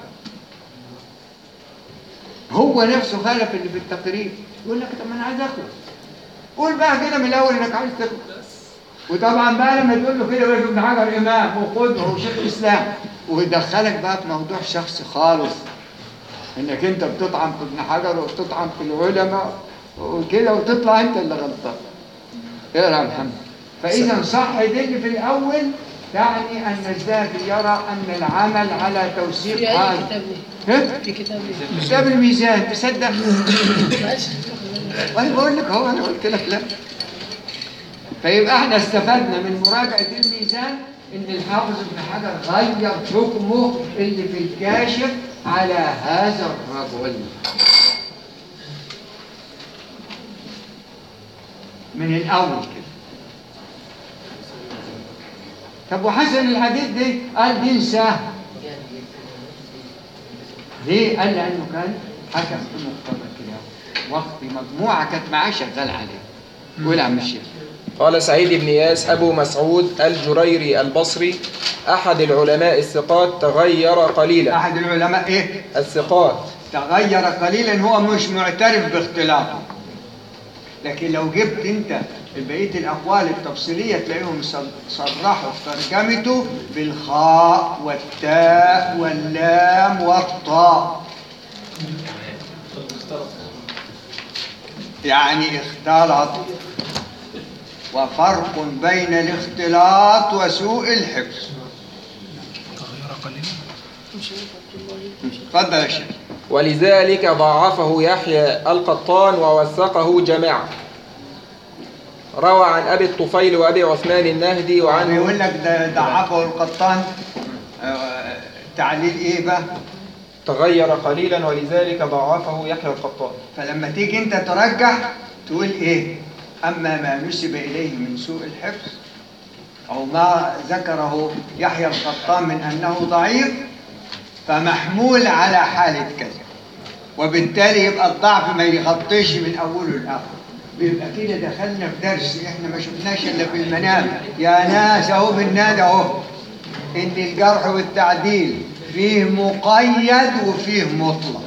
هو نفسه خالف اللي في التقرير. يقول لك طب ما انا عايز اخلص. قول بقى كده من الاول انك عايز تخلص. وطبعا بقى لما تقول له كده يقول لك ابن حجر امام وقدوه وشيخ الاسلام، ويدخلك بقى في موضوع شخصي خالص، انك انت بتطعن في ابن حجر وبتطعن في العلماء وكده، وتطلع انت اللي غلطان. اقرا يا محمد. فاذا صح دي في الاول تعني ان الذهبي يرى ان العمل على توثيق في أي هذا. كتاب إيه؟ ليه؟ في كتاب ليه؟ كتاب الميزان، تصدق؟ ما قالش وانا بقول لك هو انا قلت لك لا. فيبقى احنا استفدنا من مراجعه الميزان ان الحافظ ابن حجر غير حكمه اللي في الكاشف على هذا الرجل من الاول كده. طب وحسن الحديث دي قال دي سهل. ليه؟ قال لانه كان حكم في مقتضى كده وقت مجموعه كانت معاه شغال عليه. قول يا عم الشيخ. قال سعيد بن إياس أبو مسعود الجريري البصري أحد العلماء الثقات تغير قليلا. احد العلماء ايه؟ الثقات تغير قليلا، هو مش معترف باختلافه. لكن لو جبت انت بقيه الاقوال التفصيليه تلاقيهم صرحوا في ترجمته بالخاء والتاء واللام والطاء، يعني اختلط. وفرق بين الاختلاط وسوء الحفظ. تفضل يا شيخ. ولذلك ضاعفه يحيى القطان ووثقه جماعة. روى عن أبي الطفيل وأبي عثمان النهدي وعن يقول لك ده ضعفه القطان. آه، تعليل ايه بقى؟ تغير قليلا ولذلك ضاعفه يحيى القطان. فلما تيجي انت ترجح تقول ايه؟ اما ما نسب اليه من سوء الحفظ او ما ذكره يحيى القطان من انه ضعيف فمحمول على حالة كذا، وبالتالي يبقى الضعف ما يغطيش من اوله لاخره. بيبقى كده دخلنا في درس احنا ما شفناش الا في المنام. يا ناس اهو بالنادي اهو ان الجرح والتعديل فيه مقيد وفيه مطلق.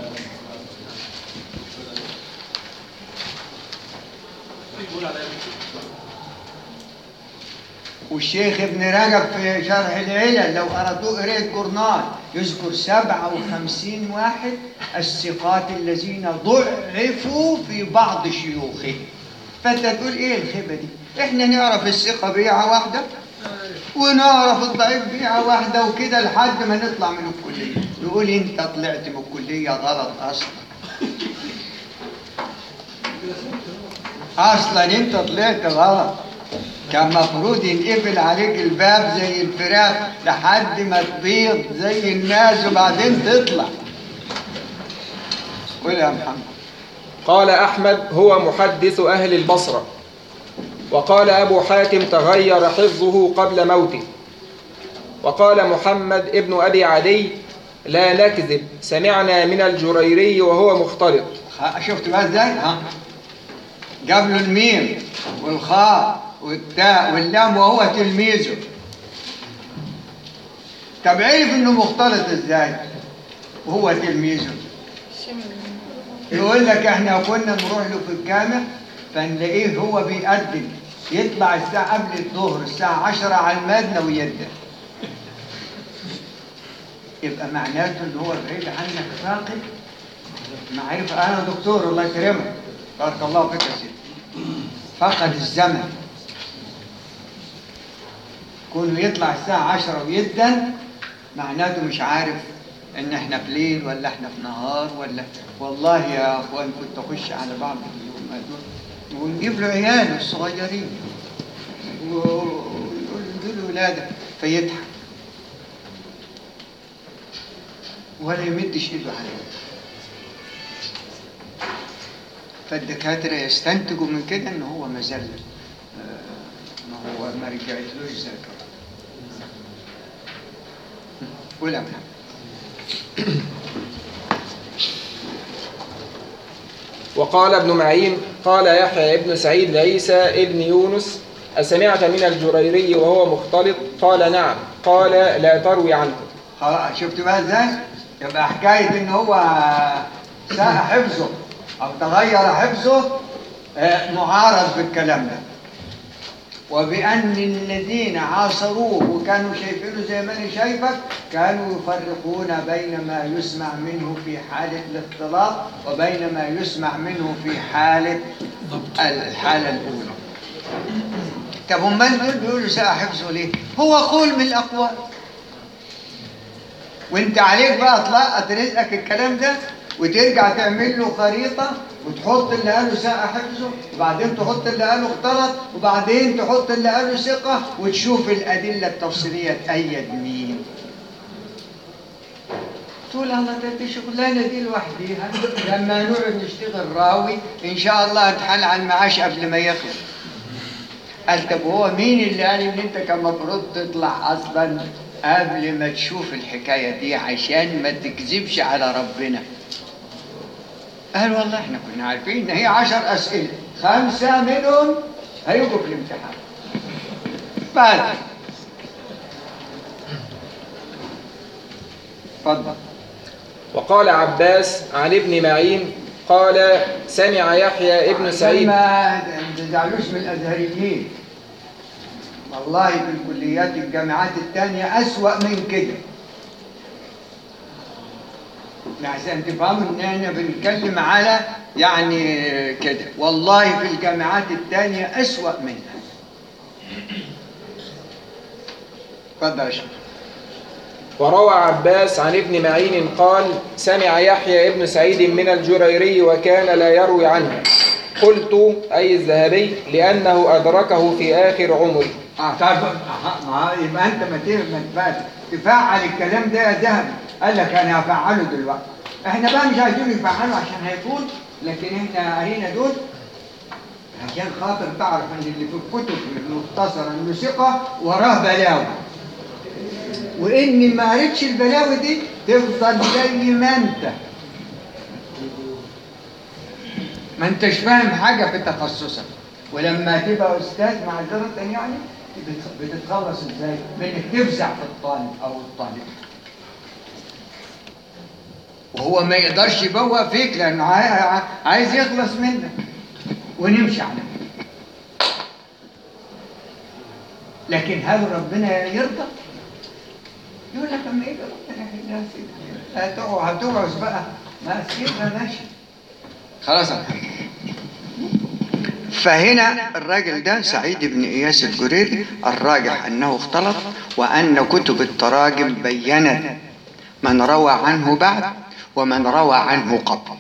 والشيخ ابن رجب في شرح العلل لو أردوا قرية جورنال يذكر سبعة وخمسين واحد الثقات الذين ضعفوا في بعض شيوخه. فأنت تقول إيه الخيبة دي؟ إحنا نعرف الثقة بيعة واحدة ونعرف الضعيف بيعة واحدة وكده لحد ما نطلع من الكلية يقول أنت طلعت من الكلية غلط أصلا. أصلا أنت طلعت غلط. كان مفروض ينقفل عليك الباب زي الفراخ لحد ما تبيض زي الناس وبعدين تطلع. قول يا محمد. قال أحمد هو محدث أهل البصرة. وقال أبو حاتم تغير حفظه قبل موته. وقال محمد ابن أبي عدي لا نكذب سمعنا من الجريري وهو مختلط. شفت بقى ازاي؟ ها جاب له الميم والخاء والتاء واللام وهو تلميذه. طب عرف انه مختلط ازاي وهو تلميذه؟ يقول لك احنا كنا نروح له في الجامع فنلاقيه هو بيقدم يطلع الساعة قبل الظهر الساعة عشرة على المدنة ويبدأ. يبقى معناته ان هو بعيد عنك فاقد معرفة. انا دكتور الله يكرمك بارك الله فيك يا سيدي، فقد الزمن. كونه يطلع الساعة عشرة ويدن معناته مش عارف ان احنا في ليل ولا احنا في نهار ولا. والله يا اخوان كنت اخش على بعض اليوم دول ونجيب له عياله الصغيرين ويقول دول ولاده فيضحك ولا يمدش ايده عليه. فالدكاتره يستنتجوا من كده ان هو ما زال ما هو ما رجعتلوش ذاكره. قول يا محمد. وقال ابن معين قال يحيى ابن سعيد لعيسى ابن يونس أسمعت من الجريري وهو مختلط؟ قال نعم. قال لا تروي عنه. خلاص شفت بقى ازاي؟ يبقى حكايه ان هو ساء حفظه او تغير حفظه معارض بالكلام ده. وبأن الذين عاصروه وكانوا شايفينه زي ما أنا شايفك كانوا يفرقون بين ما يسمع منه في حالة الاختلاط وبين ما يسمع منه في حالة الحالة الأولى. طب هم دول بيقولوا ساعة حفظه ليه؟ هو قول من الأقوال، وانت عليك بقى تلقط رزقك الكلام ده وترجع تعمل له خريطة وتحط اللي قاله ساعة حفظه وبعدين تحط اللي قاله اختلط وبعدين تحط اللي قاله ثقة وتشوف الأدلة التفصيلية تأيد مين. تقول الله ده شغلانة دي لوحديها، لما نقعد نشتغل راوي إن شاء الله هتحل على المعاش قبل ما يخلص. قال طب هو مين اللي قال إن أنت كان المفروض تطلع أصلا قبل ما تشوف الحكاية دي عشان ما تكذبش على ربنا؟ قال والله احنا كنا عارفين ان هي عشر اسئله خمسه منهم هيجوا في الامتحان. بعد اتفضل. وقال عباس عن ابن معين قال سمع يحيى ابن سعيد. ما تزعلوش من الازهريين، والله في الكليات الجامعات الثانيه اسوأ من كده، عشان تفهموا ان احنا بنتكلم على يعني كده. والله في الجامعات الثانيه اسوأ منها. اتفضل يا شيخ. وروى عباس عن ابن معين قال سمع يحيى ابن سعيد من الجريري وكان لا يروي عنه. قلت أي الذهبي لأنه أدركه في آخر عمره. اه طيب اه يبقى انت ما تفعل الكلام ده يا ذهبي. قال لك انا هفعله دلوقتي. احنا بقى مش عايزين نفعله عشان هيفوت، لكن احنا قرينا دول عشان خاطر تعرف ان اللي في الكتب المختصره انه ثقه وراه بلاوي، وان ما قريتش البلاوي دي تفضل زي ما انت ما انتش فاهم حاجه في تخصصك، ولما تبقى استاذ معذره يعني بتتخلص ازاي؟ بانك تفزع في الطالب او الطالب وهو ما يقدرش يبوق فيك لانه عايز يخلص منك ونمشي على كده. لكن هل ربنا يرضى؟ يقول لك اما يجي ربنا هتوعز بقى ما سيبها ماشي خلاص. فهنا الراجل ده سعيد بن إياس الجريري الراجح أنه اختلط، وأن كتب التراجم بيّنت من روى عنه بعد ومن روى عنه قبل،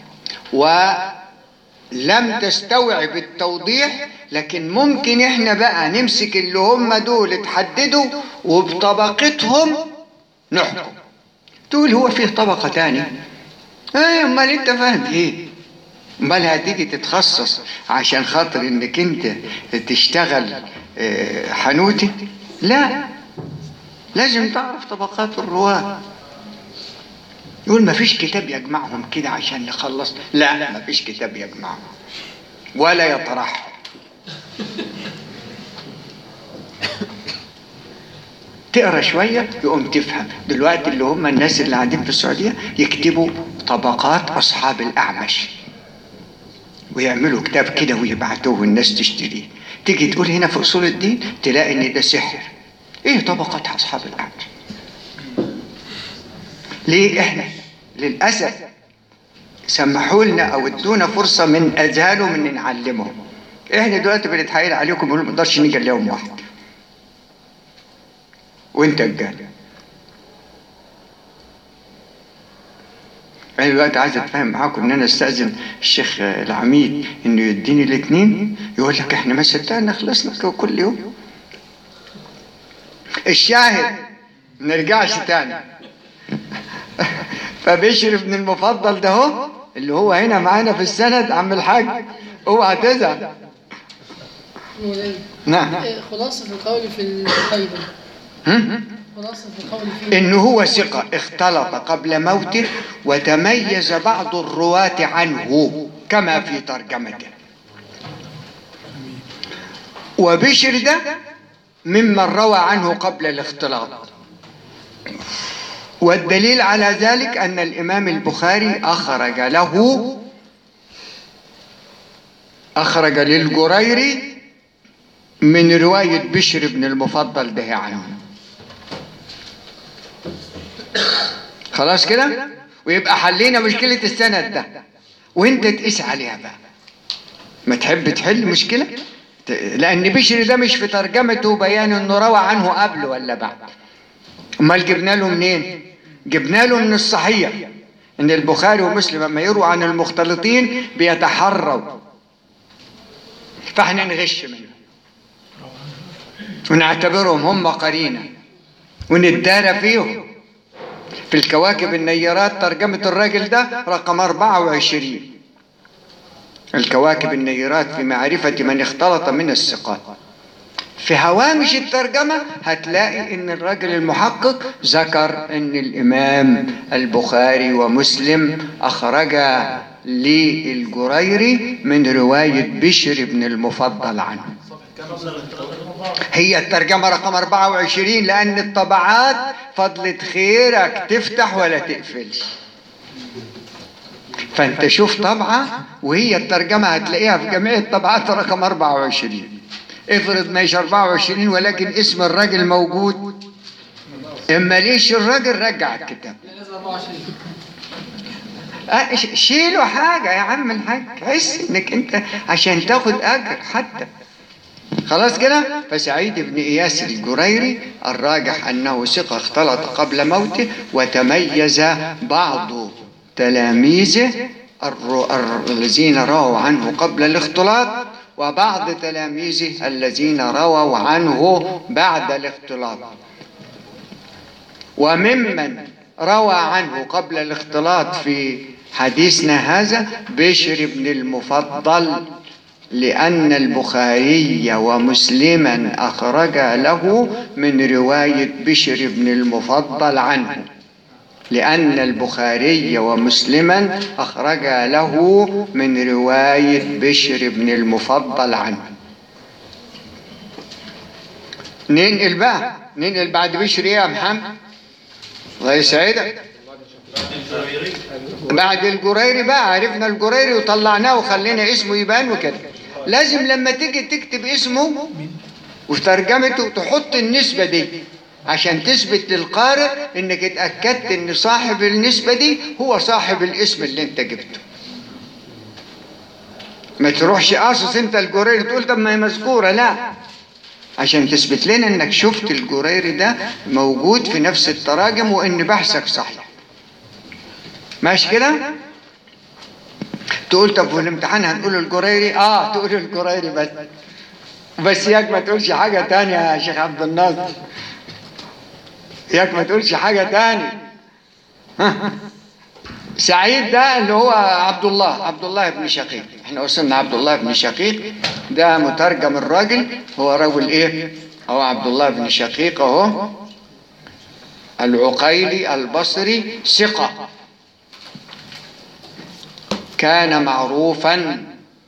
ولم تستوعب التوضيح. لكن ممكن احنا بقى نمسك اللي هم دول تحددوا وبطبقتهم نحكم. تقول هو فيه طبقة تانية، ايه امال انت فاهم ايه؟ امال هتيجي تتخصص عشان خاطر انك انت تشتغل حنوتي؟ لا، لازم تعرف طبقات الرواة. يقول ما فيش كتاب يجمعهم كده عشان نخلص، لا ما فيش كتاب يجمعهم ولا يطرحهم. تقرا شويه يقوم تفهم. دلوقتي اللي هم الناس اللي قاعدين في السعوديه يكتبوا طبقات اصحاب الاعمش ويعملوا كتاب كده ويبعتوه والناس تشتريه. تيجي تقول هنا في اصول الدين تلاقي ان ده سحر. ايه طبقات اصحاب الاعمش؟ ليه احنا للاسف سمحوا لنا او ادونا فرصه من اذهانهم ان نعلمهم. احنا دلوقتي بنتحايل عليكم ونقول ما نقدرش نيجي اليوم واحد وانت الجال. انا دلوقتي عايز اتفاهم معاكم ان انا استاذن الشيخ العميد انه يديني الاثنين، يقول لك احنا ما صدقنا خلصنا كل يوم. الشاهد نرجعش تاني. فبشر بن المفضل ده هو اللي هو هنا معانا في السند عم الحاج، اوعى تزعل. نعم. خلاصة القول في الخيبة. خلاصة القول في إنه هو ثقة اختلط قبل موته وتميز بعض الرواة عنه كما في ترجمته. وبشر ده ممن روى عنه قبل الاختلاط. والدليل على ذلك أن الإمام البخاري أخرج له أخرج للجريري من رواية بشر بن المفضل ده عنه. خلاص كده، ويبقى حلينا مشكلة السند ده، وانت تقيس عليها بقى. ما تحب تحل مشكلة، لأن بشر ده مش في ترجمته بيان انه روى عنه قبل ولا بعد. امال جبنا له منين؟ جبنا له من الصحيح ان البخاري ومسلم لما يرووا عن المختلطين بيتحروا، فاحنا نغش منهم ونعتبرهم هم قرينة وندار فيهم. في الكواكب النيرات ترجمة الراجل ده رقم أربعة وعشرين، الكواكب النيرات في معرفة من اختلط من الثقات. في هوامش الترجمة هتلاقي ان الراجل المحقق ذكر ان الامام البخاري ومسلم اخرجا للجريري من رواية بشر بن المفضل عنه. هي الترجمة رقم أربعة وعشرين، لأن الطبعات فضلت خيرك تفتح ولا تقفلش. فأنت شوف طبعة وهي الترجمة هتلاقيها في جميع الطبعات رقم أربعة وعشرين. افرض ماشي أربعة وعشرين ولكن اسم الراجل موجود، إما ليش الراجل رجع الكتاب. أه شيلوا حاجة يا عم الحاج، حس إنك أنت عشان تاخد أجر حتى. خلاص كده. فسعيد بن إياس الجريري الراجح أنه ثقة اختلط قبل موته، وتميز بعض تلاميذه الذين رووا عنه قبل الاختلاط وبعض تلاميذه الذين رووا عنه بعد الاختلاط. وممن روى عنه قبل الاختلاط في حديثنا هذا بشر بن المفضل، لأن البخاري ومسلما أخرجا له من رواية بشر بن المفضل عنه، لأن البخاري ومسلما أخرجا له من رواية بشر بن المفضل عنه. ننقل بقى، ننقل بعد بشر إيه يا محمد؟ الله يسعدك. بعد الجريري بقى عرفنا الجريري وطلعناه وخلينا اسمه يبان وكده. لازم لما تيجي تكتب اسمه وترجمته تحط النسبة دي عشان تثبت للقارئ انك اتأكدت ان صاحب النسبة دي هو صاحب الاسم اللي انت جبته. ما تروحش قاصص انت الجريري تقول طب ما هي مذكورة، لا، عشان تثبت لنا انك شفت الجريري ده موجود في نفس التراجم وان بحثك صحيح. ماشي كده؟ تقول طب في الامتحان هنقول الجريري؟ اه تقول الجريري بس بس ياك ما تقولش حاجة تانية يا شيخ عبد الناصر، ياك ما تقولش حاجة تانية. سعيد ده اللي هو عبد الله، عبد الله بن شقيق. احنا وصلنا عبد الله بن شقيق ده مترجم الراجل، هو رجل ايه؟ هو عبد الله بن شقيق اهو، العقيلي البصري، ثقة، كان معروفا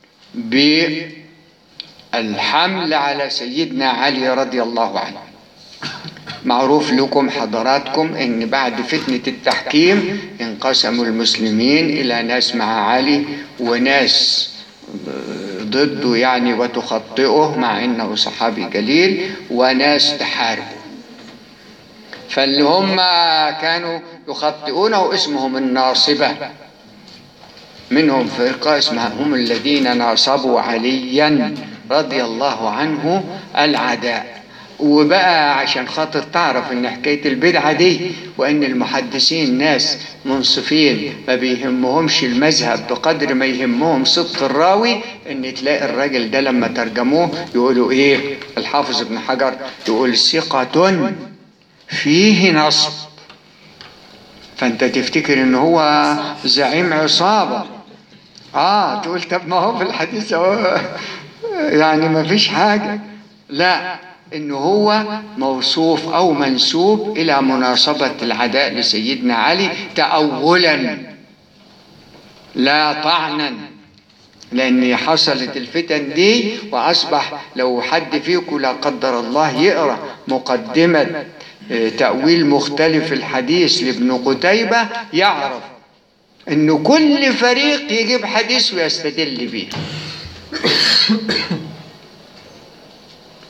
بالحمل على سيدنا علي رضي الله عنه. معروف لكم حضراتكم ان بعد فتنة التحكيم انقسموا المسلمين الى ناس مع علي وناس ضده يعني وتخطئه مع انه صحابي جليل، وناس تحاربه. فاللي هم كانوا يخطئونه اسمهم الناصبة، منهم فرقة اسمها هم الذين ناصبوا عليا رضي الله عنه العداء. وبقى عشان خاطر تعرف ان حكاية البدعة دي وان المحدثين ناس منصفين ما بيهمهمش المذهب بقدر ما يهمهم صدق الراوي، ان تلاقي الراجل ده لما ترجموه يقولوا ايه؟ الحافظ ابن حجر يقول ثقة فيه نصب. فانت تفتكر ان هو زعيم عصابة، اه تقول طب ما هو في الحديث هو يعني ما فيش حاجة، لا، انه هو موصوف او منسوب الى مناصبة العداء لسيدنا علي تأولا لا طعنا، لان حصلت الفتن دي واصبح لو حد فيكم لا قدر الله يقرأ مقدمة تأويل مختلف الحديث لابن قتيبة يعرف انه كل فريق يجيب حديث ويستدل به.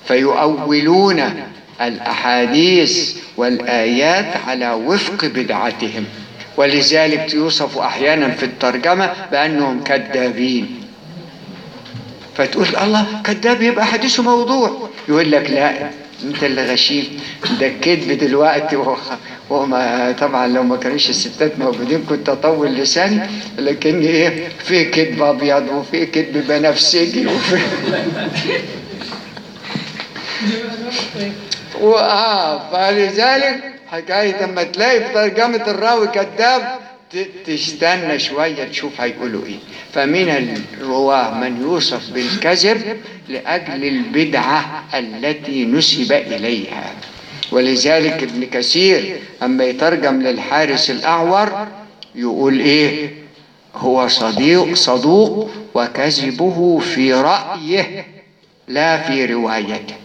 فيؤولون الأحاديث والآيات على وفق بدعتهم، ولذلك يوصف أحيانا في الترجمة بأنهم كذابين. فتقول الله كذاب يبقى حديثه موضوع، يقول لك لا انت اللي غشيم، ده الكذب دلوقتي. وما طبعا لو ما كانوش الستات موجودين كنت اطول لساني، لكن ايه، في كذب ابيض وفي كذب بنفسجي وفي واه فلذلك حكايه لما تلاقي في ترجمه الراوي كذاب تستنى شويه تشوف هيقولوا ايه. فمن الرواه من يوصف بالكذب لاجل البدعه التي نسب اليها. ولذلك ابن كثير اما يترجم للحارس الاعور يقول ايه، هو صديق صدوق وكذبه في رايه لا في روايته.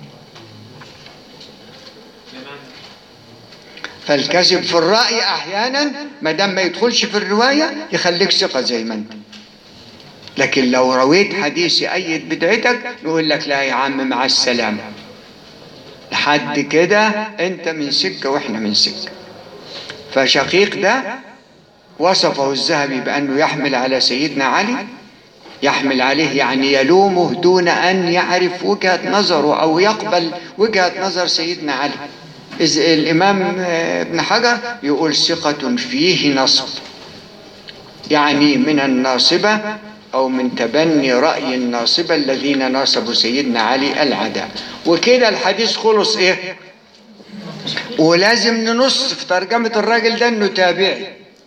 فالكذب في الرأي أحيانا ما دام ما يدخلش في الرواية يخليك ثقة زي ما أنت، لكن لو رويت حديث يأيد بدعتك نقول لك لا يا عم مع السلامة، لحد كده أنت من سكة وإحنا من سكة. فشقيق ده وصفه الذهبي بأنه يحمل على سيدنا علي، يحمل عليه يعني يلومه دون أن يعرف وجهة نظره أو يقبل وجهة نظر سيدنا علي. إذ الإمام ابن حجر يقول ثقة فيه نصب، يعني من الناصبة أو من تبني رأي الناصبة الذين ناصبوا سيدنا علي العداء. وكده الحديث خلص إيه؟ ولازم ننص في ترجمة الراجل ده إنه تابعي.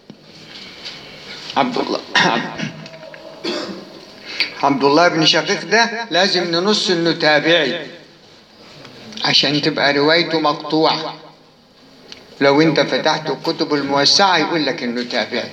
عبد الله عبد الله بن شقيق ده لازم ننص إنه تابعي عشان تبقى روايته مقطوعة. لو انت فتحت الكتب الموسعة يقول لك انه تابعي،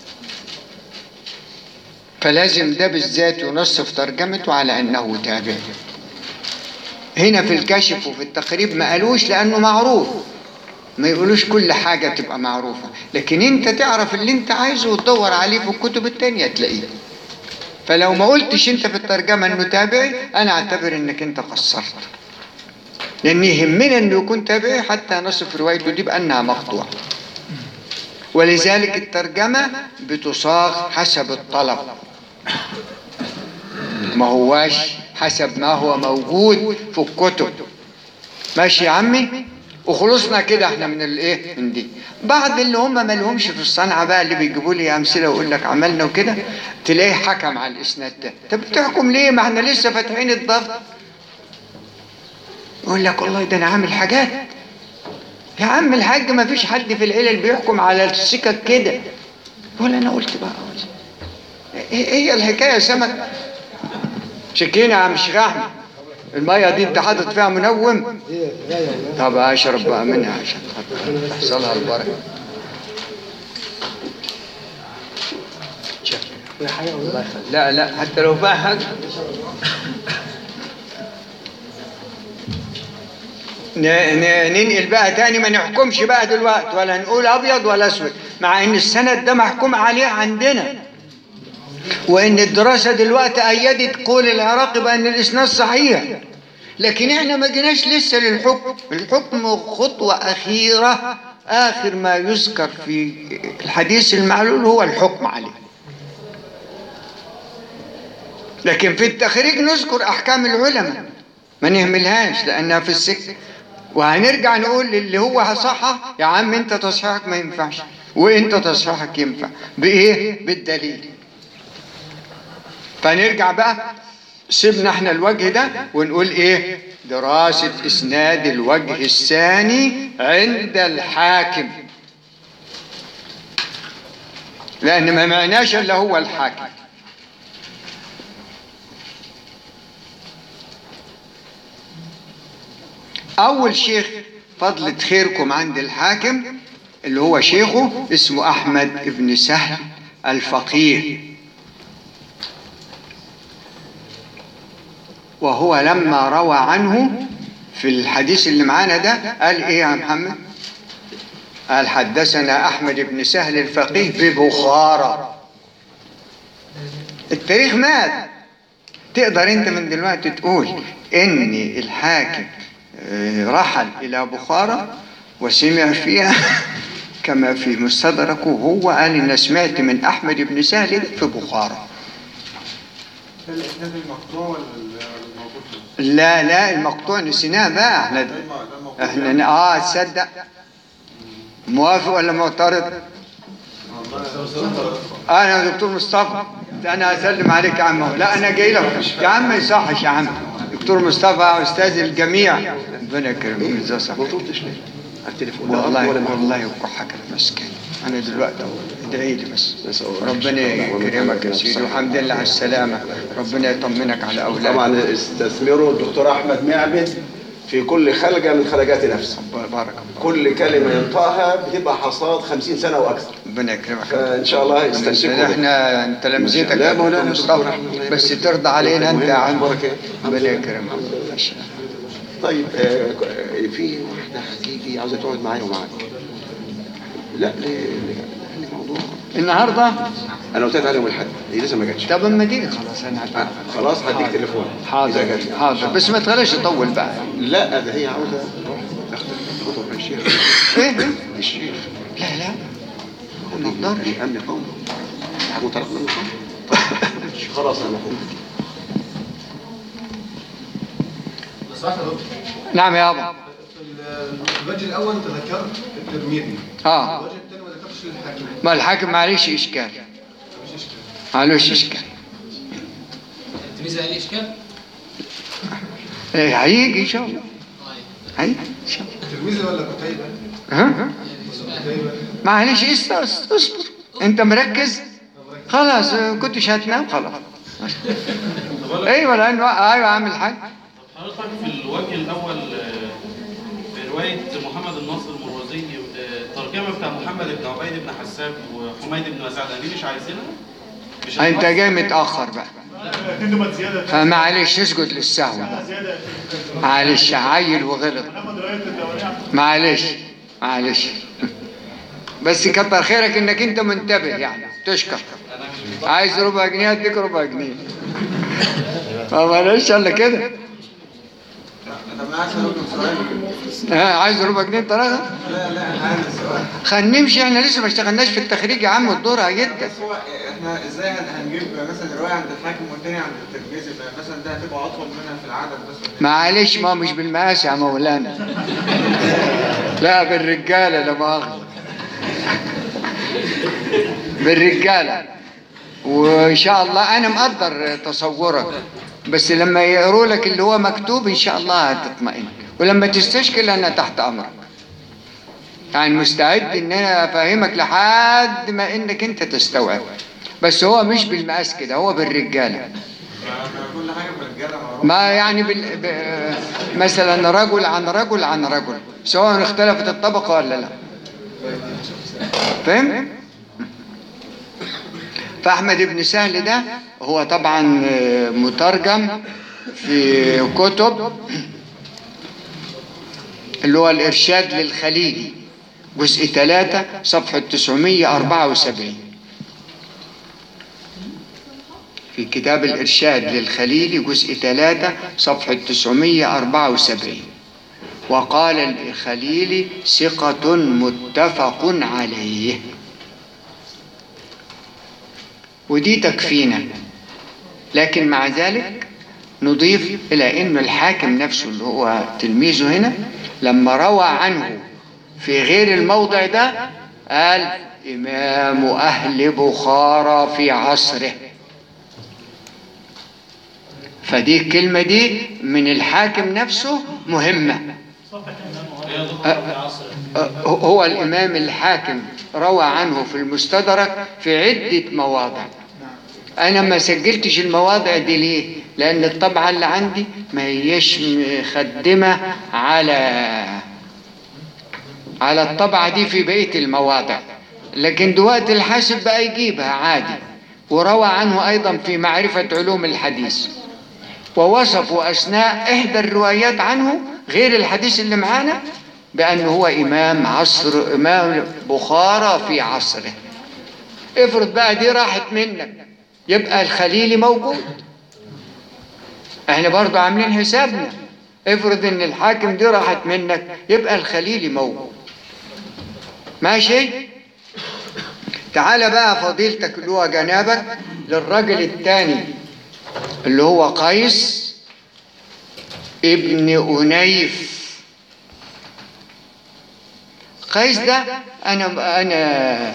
فلازم ده بالذات ينص في ترجمته على انه تابعي. هنا في الكشف وفي التقريب ما قالوش لانه معروف، ما يقولوش كل حاجة تبقى معروفة، لكن انت تعرف اللي انت عايزه وتدور عليه في الكتب التانية تلاقيه. فلو ما قلتش انت في الترجمة انه تابعي انا اعتبر انك انت قصرت، لأن يهمنا أنه يكون تابعي حتى نصف روايته دي بأنها مقطوعة. ولذلك الترجمة بتصاغ حسب الطلب، ما هواش حسب ما هو موجود في الكتب. ماشي يا عمي؟ وخلصنا كده احنا من الايه من دي. بعض اللي هم ما لهمش في الصنعة بقى اللي بيجيبوا لي امثله ويقول لك عملنا وكده، تلاقيه حكم على الاسناد ده. طب بتحكم ليه؟ ما احنا لسه فاتحين الضغط. يقول لك والله ده انا عامل حاجات. يا عم الحاج ما فيش حد في العلل بيحكم على السكك كده. ولا انا قلت بقى هي الحكايه يا سمك. شكينا يا عم شيخ احمد، الميه دي انت حاطط فيها منوم؟ طب اشرب بقى منها عشان تحصلها البركه. لا لا حتى لو فيها حاجه ننقل بقى تاني، ما نحكمش بقى دلوقتي ولا نقول ابيض ولا اسود، مع ان السند ده محكوم عليه عندنا، وان الدراسه دلوقتي ايدت قول العراقي بان الاسناد صحيح، لكن احنا ما جيناش لسه للحكم. الحكم خطوه اخيره، اخر ما يذكر في الحديث المعلول هو الحكم عليه. لكن في التخريج نذكر احكام العلماء ما نهملهاش لانها في السكه، وهنرجع نقول اللي هو صحح يا عم انت تصحيحك ما ينفعش وانت تصحيحك ينفع بايه؟ بالدليل. فنرجع بقى سيبنا احنا الوجه ده ونقول ايه؟ دراسة اسناد الوجه الثاني عند الحاكم، لان ما معناش الا هو الحاكم. أول شيخ فضلة خيركم عند الحاكم اللي هو شيخه اسمه أحمد بن سهل الفقيه، وهو لما روى عنه في الحديث اللي معانا ده قال إيه يا محمد؟ قال حدثنا أحمد بن سهل الفقيه ببخارى. التاريخ مات، تقدر انت من دلوقتي تقول ان الحاكم آه، رحل الى بخارى وسمع فيها كما في مستدركه، وهو قال ان سمعت من احمد بن سهل في بخارى. الاسناد المقطوع ولا الموجود؟ لا لا المقطوع نسيناه بقى احنا. احنا اه تصدق موافق ولا معترض؟ انا يا دكتور مصطفى انا اسلم عليك يا عم. لا انا جاي لك يا عم، ما يصحش يا عم. دكتور مصطفى استاذ الجميع، ربنا يكرمك. ازاي صح؟ ما قلتش ليه؟ على التليفون والله والله يوقعك المسكين. انا دلوقتي ادعي لي بس ربنا يكرمك يا سيدي، والحمد لله على السلامه. ربنا يطمنك على اولادك. طبعا استثمروا الدكتور احمد معبد في كل خلقه من خلقات نفسه. بارك الله. كل كلمه ينطقها بتبقى حصاد خمسين سنه واكثر. ربنا يكرمك. فان شاء الله يستمسكوا. احنا تلامذتك لا يا دكتور مولانا مصطفى، بس ترضى علينا انت يا عم. بركة. ربنا يكرمك. طيب آه، في واحده هتيجي عاوزه تقعد معايا ومعاك. لا ليه موضوع النهارده انا قلت لها يوم الاحد، هي لسه ما جاتش. طب اما تيجي خلاص انا هتعرف. خلاص هديك تليفون. حاضر إذا جات. حاضر، بس ما تخليش تطول بقى. لا ده هي عاوزه تروح تاخد خطوه من الشيخ. ايه الشيخ لا لا ما اقدرش. امن قومي حاجه طلب منه خلاص انا فهمت. صح يا دكتور. نعم يابا. في الوجه الاول انت ذكرت الترمذي، اه الوجه الثاني ما ذكرتش الحاكم. ما الحاكم معلش اشكال، مفيش اشكال. معلوش اشكال. التلميذ عليه اشكال؟ ايه هيجي ان شاء الله. هيجي ان شاء الله. ترمذي ولا كتيبه؟ ها كتيبه. معلش اصبر اصبر. انت مركز خلاص. كنتش هتنام خلاص. ايوه لانه ايوه عامل حاجه. حضرتك في الوجه الاول آه، في روايه محمد الناصر المروزي آه، الترجمه بتاع محمد بن عبيد بن حساب وحميد بن مسعد دي مش عايزينها؟ مش انت هتحصل؟ جاي متاخر بقى، فمعلش اسجد للسهو بقى. معلش عيل وغلط. معلش معلش بس كتر خيرك انك انت منتبه يعني تشكر. عايز ربع جنيه اديك ربع جنيه. ما معلش الا كده. طب انا عايز اقول لك سؤال. ها عايز ربع جنيه انت راجل؟ لا لا انا عايز سؤال. خلينا نمشي، احنا لسه ما اشتغلناش في التخريج يا عم، الدور هيجدد. بس هو احنا ازاي هن- هنجيب مثلا روايه عند الحاكم والثانيه عند الترمذي، مثلا ده هتبقى اطول منها في العدد بس. معلش ما مش بالمقاس يا مولانا. لا بالرجاله لا مؤاخذه. بالرجاله. وان شاء الله انا مقدر تصورك، بس لما يقروا لك اللي هو مكتوب ان شاء الله هتطمئن، ولما تستشكل انا تحت امرك. يعني مستعد ان انا افهمك لحد ما انك انت تستوعب، بس هو مش بالمقاس كده، هو بالرجاله. كل حاجه بالرجاله مع بعض. ما يعني بال... ب... مثلا رجل عن رجل عن رجل، سواء اختلفت الطبقه ولا لا. فهم؟ فأحمد بن سهل ده هو طبعا مترجم في كتب اللي هو الإرشاد للخليلي جزء ثلاثة صفحة تسعمية وأربعة وسبعين. في كتاب الإرشاد للخليلي جزء ثلاثة صفحة تسعمية وأربعة وسبعين. وقال الخليلي ثقة متفق عليه. ودي تكفينا، لكن مع ذلك نضيف إلى أن الحاكم نفسه اللي هو تلميذه هنا لما روى عنه في غير الموضع ده قال إمام أهل بخارى في عصره. فدي الكلمة دي من الحاكم نفسه مهمة. هو الإمام الحاكم روى عنه في المستدرك في عدة مواضع. أنا ما سجلتش المواضع دي ليه؟ لأن الطبعة اللي عندي ما هيش مخدمة على على الطبعة دي في بقية المواضع، لكن دلوقتي الحاسب بقى يجيبها عادي. وروى عنه أيضا في معرفة علوم الحديث، ووصفوا أثناء إحدى الروايات عنه غير الحديث اللي معانا بأنه هو إمام عصر، إمام بخارى في عصره. افرض بقى دي راحت منك، يبقى الخليلي موجود احنا برضو عاملين حسابنا، افرض ان الحاكم دي راحت منك يبقى الخليلي موجود. ماشي؟ تعال بقى فضيلتك اللي هو جنابك للرجل الثاني اللي هو قيس ابن أنيف. قيس ده أنا أنا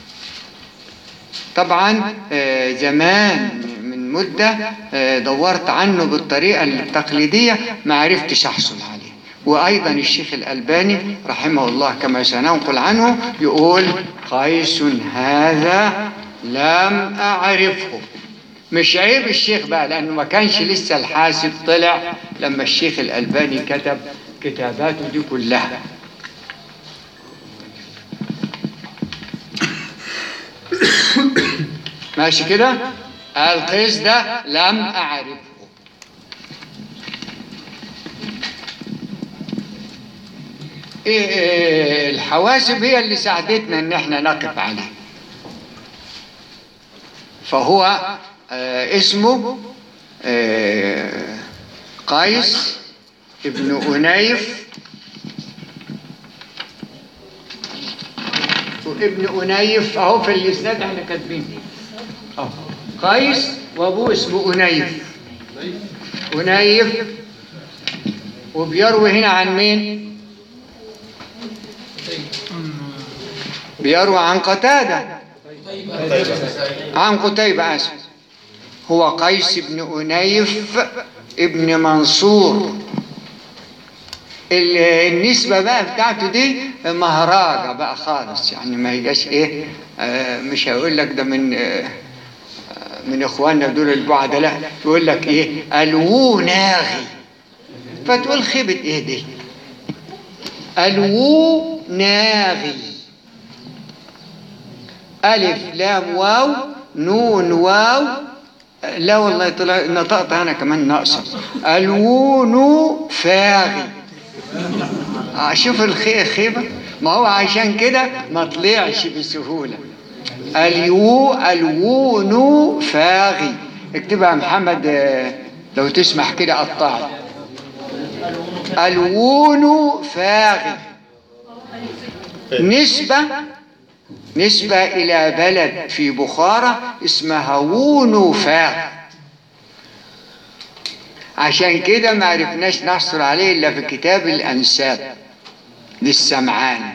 طبعا زمان من مدة دورت عنه بالطريقة التقليدية ما عرفتش أحصل عليه. وأيضا الشيخ الألباني رحمه الله كما سننقل عنه يقول قيس هذا لم أعرفه. مش عيب الشيخ بقى لأنه ما كانش لسه الحاسب طلع لما الشيخ الألباني كتب كتاباته دي كلها. ماشي كده؟ القيس ده لم أعرفه. إيه الحواسب هي اللي ساعدتنا ان احنا نقف عليه. فهو آه اسمه آه قيس ابن أنيف، وابن أنيف اهو في الاسناد احنا كاتبين اهو قيس وابوه اسمه أنيف. أنيف وبيروي هنا عن مين؟ بيروي عن قتادة، عن قتيبة آسف. هو قيس بن أنيف ابن منصور. النسبة بقى بتاعته دي مهراجة بقى خالص، يعني ما هيجاش ايه آه مش هقول لك ده من آه من اخواننا دول البعدة، لا يقول لك ايه الوو ناغي، فتقول خيبة ايه دي الوو ناغي، ألف لام واو نون واو، لا والله طلع نطقت أنا كمان ناقصة، الوون فاغي. أشوف الخيبة، ما هو عشان كده ما طلعش بسهولة. اليو الوون فاغي، اكتبها محمد لو تسمح كده قطعها. الوون فاغي نسبة نسبة إلى بلد في بخارى اسمها وونوفاغ. عشان كده ما عرفناش نحصل عليه إلا في كتاب الأنساب للسمعاني.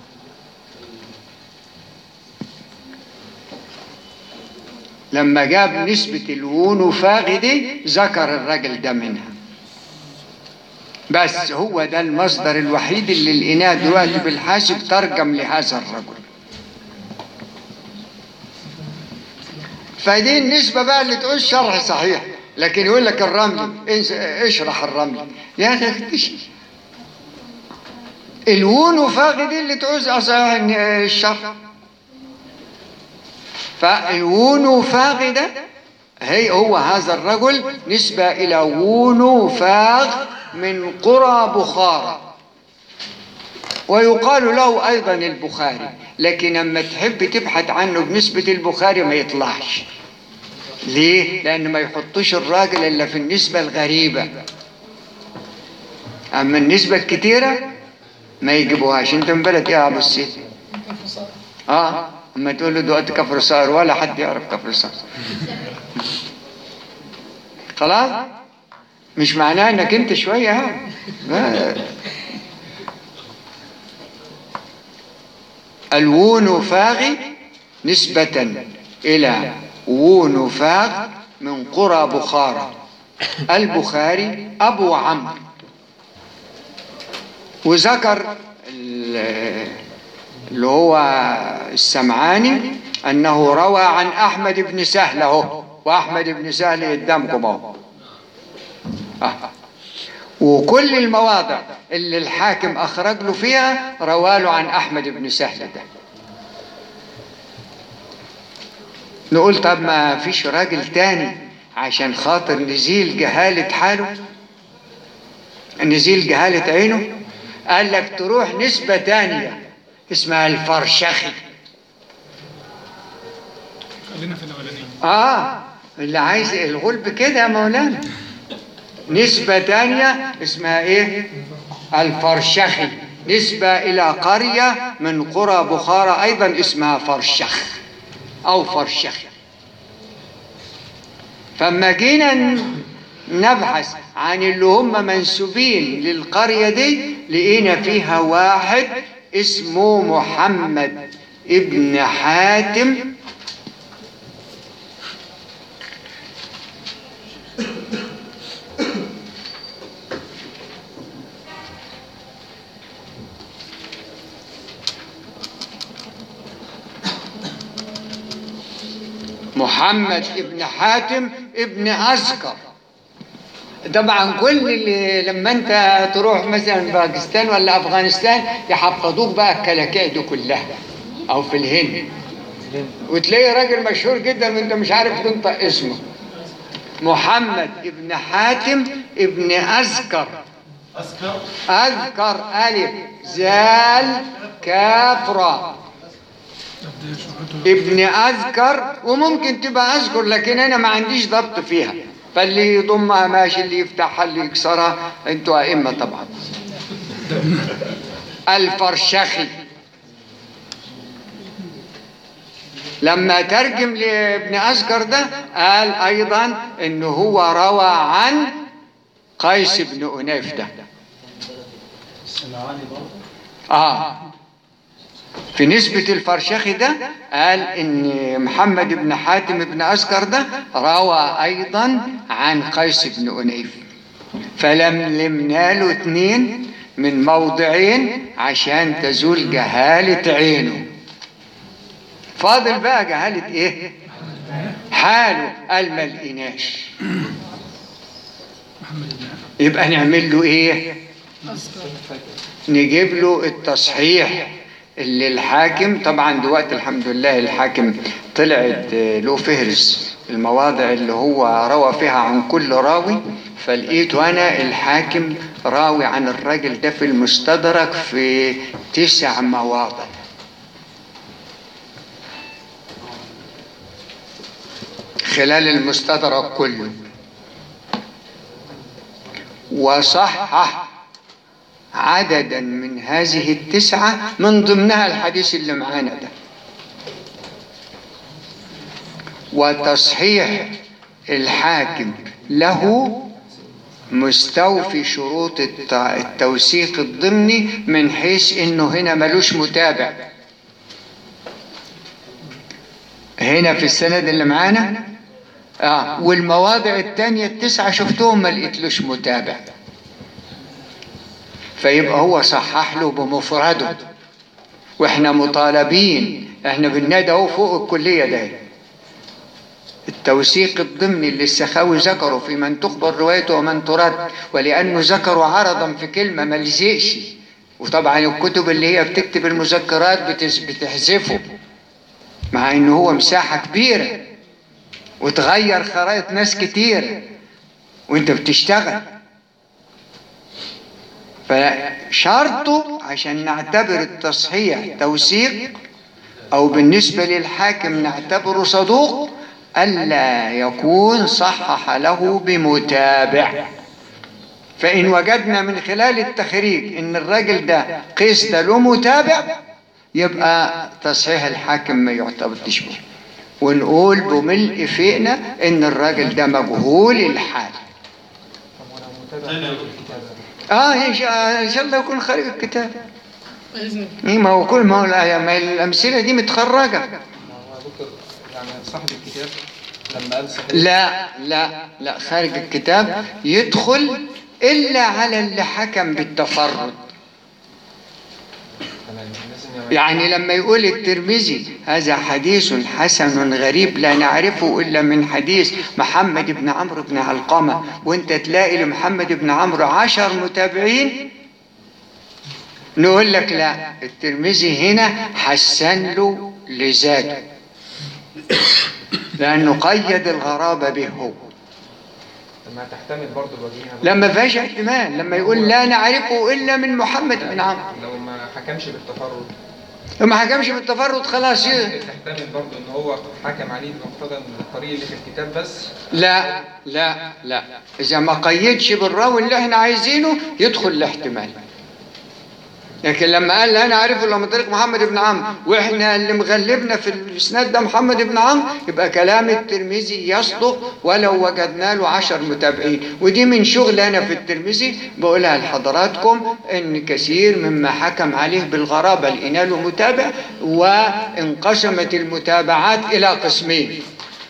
لما جاب نسبة الوونوفاغ دي ذكر الرجل ده منها، بس هو ده المصدر الوحيد اللي لقيناه دلوقتي بالحاسب ترجم لهذا الرجل. فدي النسبة بقى اللي تقول شرح صحيح، لكن يقول لك الرملي اشرح الرملي يا تختش. الوونوفاغ دي اللي تعوز أصحيح الشرح. فالوونوفاغ ده هي هو هذا الرجل نسبة إلى وونوفاغ من قرى بخارى، ويقال له أيضا البخاري، لكن لما تحب تبحث عنه بنسبة البخاري ما يطلعش. ليه؟ لأن ما يحطوش الراجل إلا في النسبة الغريبة، أما النسبة الكتيرة ما يجيبوهاش. أنت من بلد إيه يا أبو السيد؟ آه أما تقول له دلوقتي كفر صار ولا حد يعرف كفر صار. خلاص؟ مش معناه إنك أنت شوية ها؟ الوونوفاغي نسبة إلى وونوفاغ من قرى بخارى. البخاري أبو عمرو، وذكر اللي هو السمعاني أنه روى عن أحمد بن سهل اهو، وأحمد بن سهل قدامكم اهو. آه. وكل المواضع اللي الحاكم أخرج له فيها رواله عن أحمد بن سهل ده. نقول طب ما فيش راجل تاني عشان خاطر نزيل جهالة حاله، نزيل جهالة عينه؟ قال لك تروح نسبة تانية اسمها الفرشخي. خلينا في الأولانية. آه اللي عايز الغلب كده يا مولانا. نسبة تانية اسمها ايه؟ الفرشخي، نسبة إلى قرية من قرى بخارى أيضا اسمها فرشخ أو فرشخي. فما جينا نبحث عن اللي هم منسوبين للقرية دي لقينا فيها واحد اسمه محمد ابن حاتم محمد ابن حاتم ابن عسكر. طبعا كل اللي لما انت تروح مثلا باكستان ولا افغانستان يحفظوك بقى الكلاكيع دي كلها، او في الهند، وتلاقي راجل مشهور جدا وانت مش عارف تنطق اسمه. محمد ابن حاتم ابن أذكر. أذكر أذكر ألف زال كاف راء ابن أذكر، وممكن تبقى أذكر لكن أنا ما عنديش ضبط فيها، فاللي يضمها ماشي، اللي يفتحها اللي يكسرها انتوا أئمة طبعا. الفرشخي لما ترجم لابن أذكر ده قال أيضا إنه هو روى عن قيس بن أنيف ده. آه في نسبة الفرشخي ده قال إن محمد بن حاتم بن أذكر ده روى أيضا عن قيس بن أنيف، فلملمنا له اثنين من موضعين عشان تزول جهالة عينه. فاضل بقى جهالة ايه؟ حاله قال ما لقيناش، يبقى نعمل له ايه؟ نجيب له التصحيح اللي الحاكم، طبعا دلوقتي الحمد لله الحاكم طلعت له فهرس المواضع اللي هو روى فيها عن كل راوي، فلقيته انا الحاكم راوي عن الراجل ده في المستدرك في تسع مواضع. خلال المستدرك كله، وصحح عددا من هذه التسعة من ضمنها الحديث اللي معانا ده. وتصحيح الحاكم له مستوفي شروط التوثيق الضمني من حيث انه هنا ملوش متابع. هنا في السند اللي معانا اه والمواضع التانية التسعة شفتهم ما لقيتلوش متابع، فيبقى هو صحح له بمفرده، واحنا مطالبين، احنا بالنادى اهو فوق الكلية ده التوثيق الضمني اللي السخاوي ذكره في من تخبر روايته ومن ترد، ولأنه ذكروا عرضا في كلمة ما لزقش، وطبعا الكتب اللي هي بتكتب المذكرات بتحذفه مع انه هو مساحة كبيرة وتغير خرائط ناس كتير وانت بتشتغل، فشرطه عشان نعتبر التصحيح توثيق او بالنسبة للحاكم نعتبره صدوق ألا يكون صحح له بمتابع. فإن وجدنا من خلال التخريج إن الراجل ده قيس ده له متابع يبقى تصحيح الحاكم ما يعتبرش به، ونقول بملء فينا إن الراجل ده مجهول الحال. آه إن شاء الله يكون خارج الكتاب. إيه ما هو كل ما هو الأمثلة دي متخرجة. يعني صاحب الكتاب لما قال صحيح لا لا لا خارج الكتاب يدخل إلا على اللي حكم بالتفرد. يعني لما يقول الترمذي هذا حديث حسن غريب لا نعرفه إلا من حديث محمد بن عمرو بن علقمة، وانت تلاقي لمحمد بن عمرو عشر متابعين، نقول لك لا الترمذي هنا حسن له لذاته لأنه قيد الغرابة به هو. لما تحتمل برضه الوجهين لما فيهاش احتمال، لما يقول لا نعرفه إلا من محمد بن عمرو لو ما حكمش بالتفرد ما حكمش بالتفرد خلاص. تحتمل برضه ان هو حكم عليه بمقتضى الطريق اللي في الكتاب بس؟ لا لا لا، اذا ما قيدش بالراوي اللي احنا عايزينه يدخل الاحتمال. لكن لما قال انا عارفه الا من طريق محمد بن عمرو واحنا اللي مغلبنا في الاسناد ده محمد بن عمرو، يبقى كلام الترمذي يصدق ولو وجدنا له عشر متابعين. ودي من شغل انا في الترمذي بقولها لحضراتكم، ان كثير مما حكم عليه بالغرابه لقينا له متابع، وانقسمت المتابعات الى قسمين.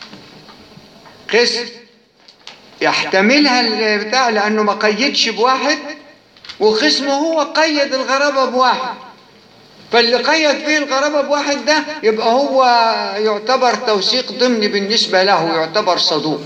قسم يحتملها البتاع لانه ما قيدش بواحد، وقسمه هو قيد الغرابة بواحد، فاللي قيد فيه الغرابة بواحد ده يبقى هو يعتبر توثيق ضمني بالنسبة له، يعتبر صدوق.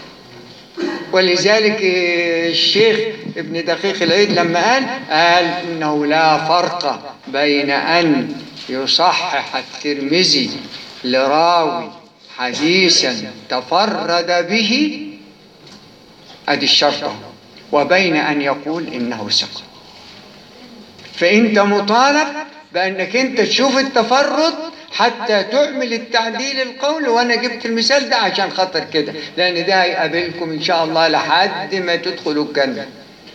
ولذلك الشيخ ابن دقيق العيد لما قال قال إنه لا فرق بين أن يصحح الترمذي لراوي حديثا تفرد به، أدي الشرط، وبين أن يقول إنه ثقة. فأنت مطالب بأنك أنت تشوف التفرد حتى تعمل التعديل القول. وأنا جبت المثال ده عشان خاطر كده، لأن ده هيقابلكم إن شاء الله لحد ما تدخلوا الجنة.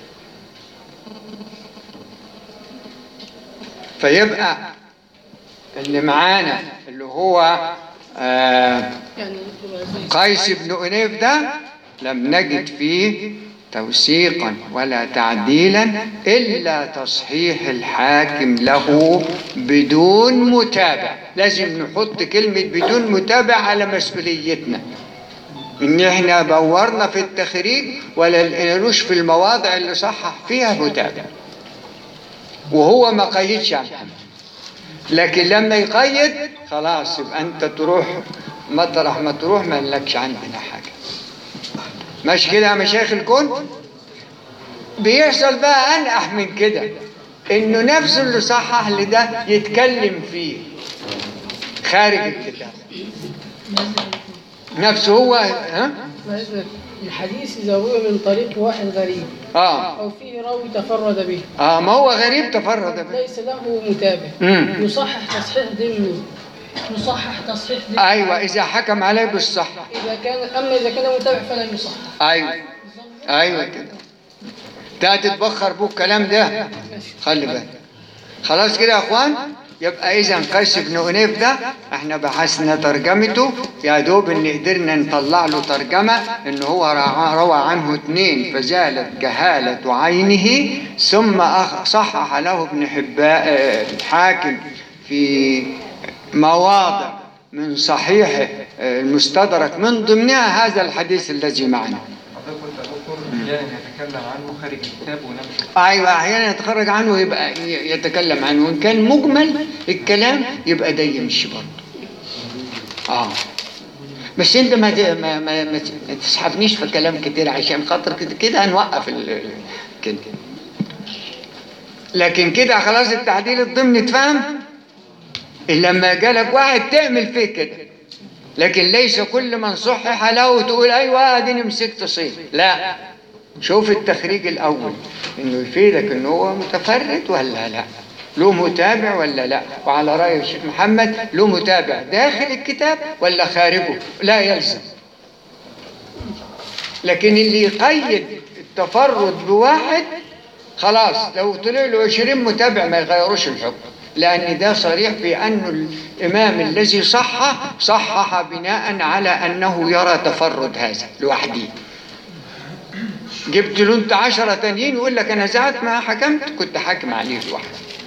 فيبقى اللي معانا اللي هو آه قيس بن أنيف ده لم نجد فيه توثيقا ولا تعديلا إلا تصحيح الحاكم له بدون متابع. لازم نحط كلمة بدون متابع على مسؤوليتنا، إن إحنا دورنا في التخريج ولا لقينالوش في المواضع اللي صحح فيها متابع، وهو ما قيدش عن محمد. لكن لما يقيد خلاص يبقى أنت تروح مطرح ما تروح ما لكش عندنا حاجة. مش كده يا مشايخ الكون؟ بيحصل بقى أنقح من كده، إنه نفسه اللي صحح لده يتكلم فيه خارج الكتاب نفسه هو. ها؟ الحديث إذا روي من طريق واحد غريب آه. أو فيه راوي تفرد به، آه ما هو غريب تفرد به، ليس له متابع، مم. يصحح تصحيح ضمني، يصحح تصحيح ضمني. أيوة إذا حكم عليه بالصح. إذا كان أما إذا كان متابع فلا يصحح. أيوة أيوة كده. ده تتبخر بو الكلام ده، خلي بالك. خلاص كده يا أخوان. يبقى إذا قيس بن أنيف ده احنا بحثنا ترجمته، يا دوب ان قدرنا نطلع له ترجمة ان هو روى عنه اثنين فزالت جهالة عينه، ثم صحح له ابن حبان الحاكم في مواضع من صحيح المستدرك من ضمنها هذا الحديث الذي معنا. يتكلم عنه خارج الكتاب ونمشي. ايوه احيانا يتخرج عنه يبقى يتكلم عنه، وان كان مجمل الكلام يبقى ده يمشي برضه. اه بس انت ما ما ما, ما تسحبنيش في كلام كتير عشان خاطر كده كده هنوقف كده. لكن كده خلاص التعديل الضمني اتفهم. لما جالك واحد تعمل فيه كده، لكن ليس كل من صحح له تقول ايوه اديني مسكت صيد. لا، شوف التخريج الاول انه يفيدك انه هو متفرد ولا لا، له متابع ولا لا، وعلى راي الشيخ محمد له متابع داخل الكتاب ولا خارجه، لا يلزم. لكن اللي يقيد التفرد بواحد خلاص لو طلع له عشرين متابع ما يغيروش الحكم، لأن ده صريح بأن الإمام الذي صحح صحح بناء على أنه يرى تفرد هذا لوحده. جبت له أنت عشرة تانيين يقول لك أنا ساعة ما حكمت كنت حاكم عليه لوحده.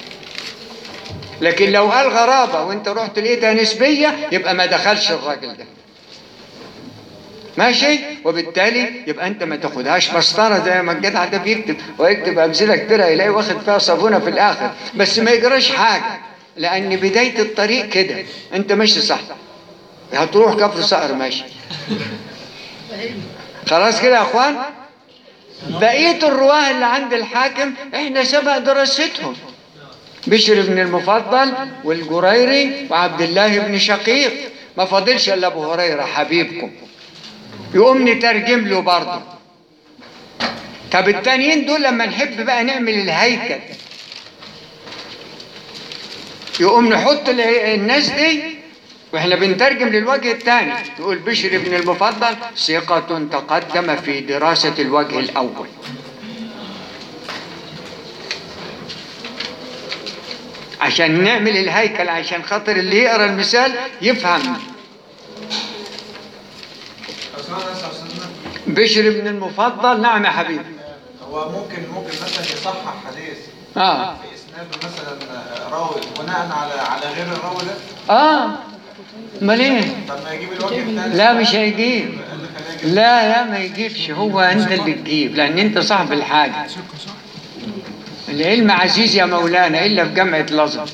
لكن لو قال غرابة وأنت رحت لقيتها نسبية يبقى ما دخلش الراجل ده، ماشي؟ وبالتالي يبقى أنت ما تاخدهاش مسطرة زي ما الجدع ده بيكتب ويكتب أمثلة كتير يلاقي واخد فيها صابونة في الآخر، بس ما يجراش حاجة، لأن بداية الطريق كده أنت ماشي صح، هتروح كفر صقر ماشي. خلاص كده يا أخوان. بقية الرواه اللي عند الحاكم إحنا سبق دراستهم، بشر بن المفضل والجريري وعبد الله بن شقيق، ما فاضلش إلا أبو هريرة حبيبكم، يقوم نترجم له برضه. طب التانيين دول لما نحب بقى نعمل الهيكل يقوم نحط ال- الناس دي واحنا بنترجم للوجه الثاني، نقول بشر بن المفضل ثقة تقدم في دراسة الوجه الأول. عشان نعمل الهيكل، عشان خاطر اللي يقرأ المثال يفهم. بشر بن المفضل، نعم يا حبيبي. هو ممكن ممكن مثلا يصحح حديث اه في اسناده مثلا راوي بناء على على غير الراوي ده. اه امال ايه؟ طب ما يجيب الوجه الثاني. لا مش هيجيب، لا لا ما يجيبش، هو انت اللي تجيب لان انت صاحب الحاجه. العلم عزيز يا مولانا الا في جامعه لازم.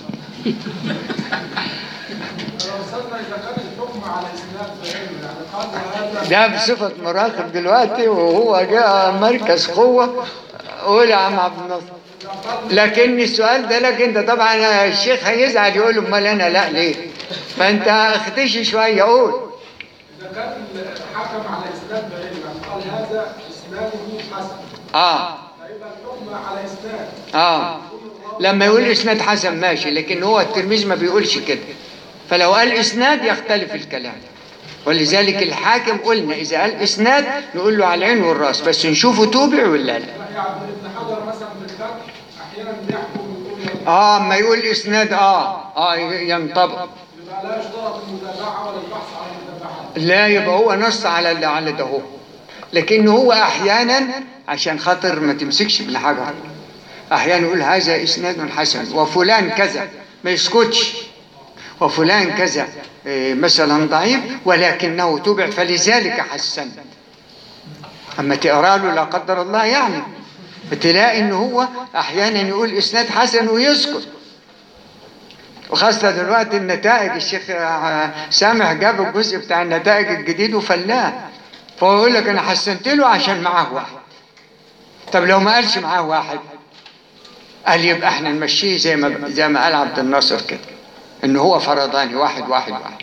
ده بصفة مراقب دلوقتي وهو جاء مركز قوة. قول يا عم عبد الناصر. لكن السؤال ده لك انت طبعا، الشيخ هيزعل يقول امال انا لا ليه؟ فانت اختشي شوية. قول. إذا كان حكم على إسناد بعلم قال هذا إسناده حسن. اه فيبقى الحكم على إسناد. اه لما يقول اسناد حسن ماشي، لكن هو الترمذي ما بيقولش كده، فلو قال اسناد يختلف الكلام. ولذلك الحاكم قلنا اذا قال اسناد نقول له على العين والراس، بس نشوفه توبع ولا لا. يعني ابن حجر مثلا في الفتح أحيانا بيحكم يقول اه اما يقول اسناد اه اه ينطبق. يبقى لا يشترط المتابعة ولا البحث عن المتابعة. لا يبقى هو نص على اللي على ده هو، لكن هو احيانا عشان خاطر ما تمسكش بالحجر احيانا يقول هذا اسناد حسن وفلان كذا، ما يسكتش، وفلان كذا إيه مثلا ضعيف ولكنه تبع فلذلك حسن. اما تقرا له لا قدر الله يعني تلاقي ان هو احيانا يقول اسناد حسن ويسكت. وخاصة دلوقتي النتائج، الشيخ سامح جاب الجزء بتاع النتائج الجديد وفلاه، فهو يقول لك انا حسنت له عشان معاه واحد. طب لو ما قالش معاه واحد قال يبقى احنا نمشيه زي ما زي ما قال عبد الناصر كده، ان هو فرضاني واحد واحد واحد.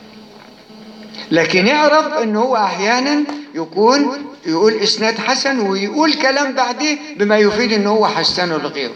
لكن اعرف ان هو احيانا يكون يقول اسناد حسن ويقول كلام بعديه بما يفيد ان هو حسنه لغيره.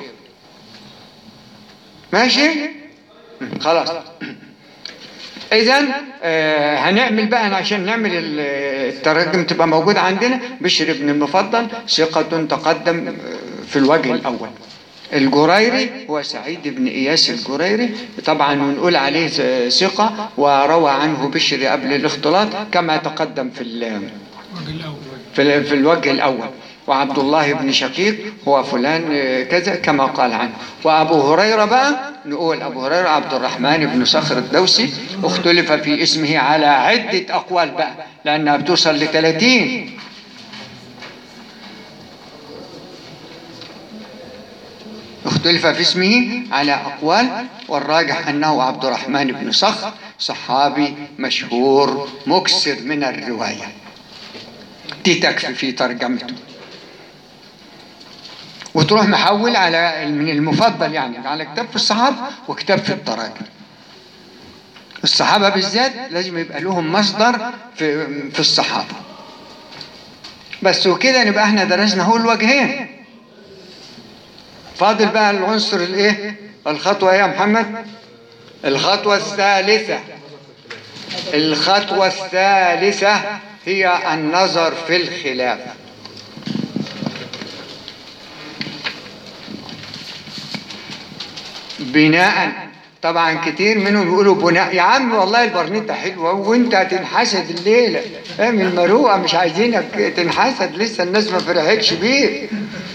ماشي؟ خلاص. اذا آه هنعمل بقى عشان نعمل الترجم تبقى موجود عندنا. بشر بن المفضل ثقة تقدم في الوجه الاول. الجريري هو سعيد بن إياس الجريري، طبعا نقول عليه ثقة وروى عنه بشر قبل الاختلاط كما تقدم في في في الوجه الأول. وعبد الله بن شقيق هو فلان كذا كما قال عنه. وأبو هريرة بقى نقول أبو هريرة عبد الرحمن بن صخر الدوسي، اختلف في اسمه على عدة أقوال بقى لأنها بتوصل لثلاثين. اختلف في اسمه على أقوال، والراجح أنه عبد الرحمن بن صخر، صحابي مشهور مكسر من الرواية. دي تكفي في ترجمته. وتروح محول على من المفضل يعني على كتاب في الصحابة وكتاب في التراجم. الصحابة بالذات لازم يبقى لهم مصدر في في الصحابة بس. وكده نبقى احنا درسنا هو الوجهين. فاضل بقى العنصر الايه؟ الخطوة يا محمد. الخطوة الثالثة الخطوة الثالثة هي النظر في الخلاف. بناء، طبعا كتير منهم يقولوا بناء. يا عم والله البرنيطة حلوة وانت هتنحسد الليلة، من المروءة مش عايزينك تنحسد، لسه الناس ما فرحتش بيه.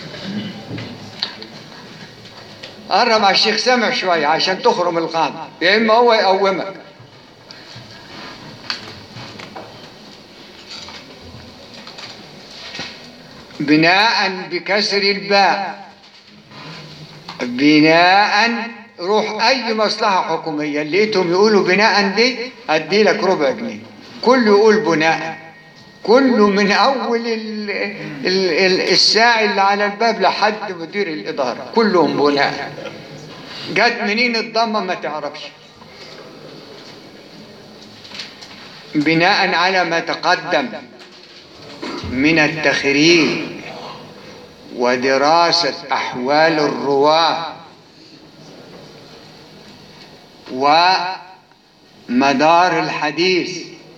قرب على الشيخ سامع شوية عشان تخرم القاعدة، يا إما هو يقومك. بناء بكسر الباء. بناء روح أي مصلحة حكومية لقيتهم يقولوا بناء دي أدي لك ربع جنيه. كله يقول بناء، كله من أول ال ال ال الساعي اللي على الباب لحد مدير الإدارة كلهم بناء. جت منين الضمة ما تعرفش. بناء على ما تقدم من التخريج ودراسة أحوال الرواة ومدار الحديث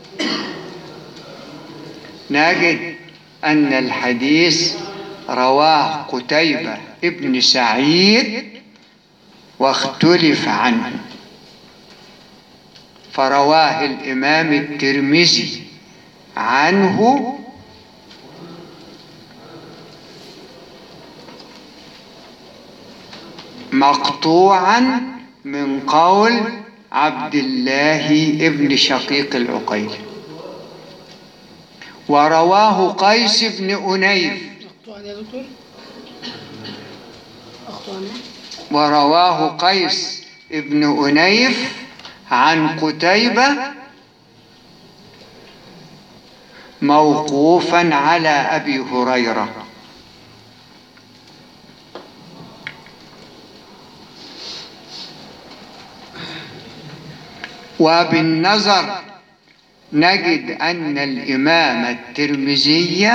نجد أن الحديث رواه قتيبة ابن سعيد واختلف عنه، فرواه الإمام الترمذي عنه مقطوعا من قول عبد الله ابن شقيق العقيلي، ورواه قيس بن أنيف أخطأني يا دكتور؟ أخطأني؟ ورواه قيس بن أنيف عن قتيبة موقوفا على أبي هريرة. وبالنظر نجد أن الإمام الترمذي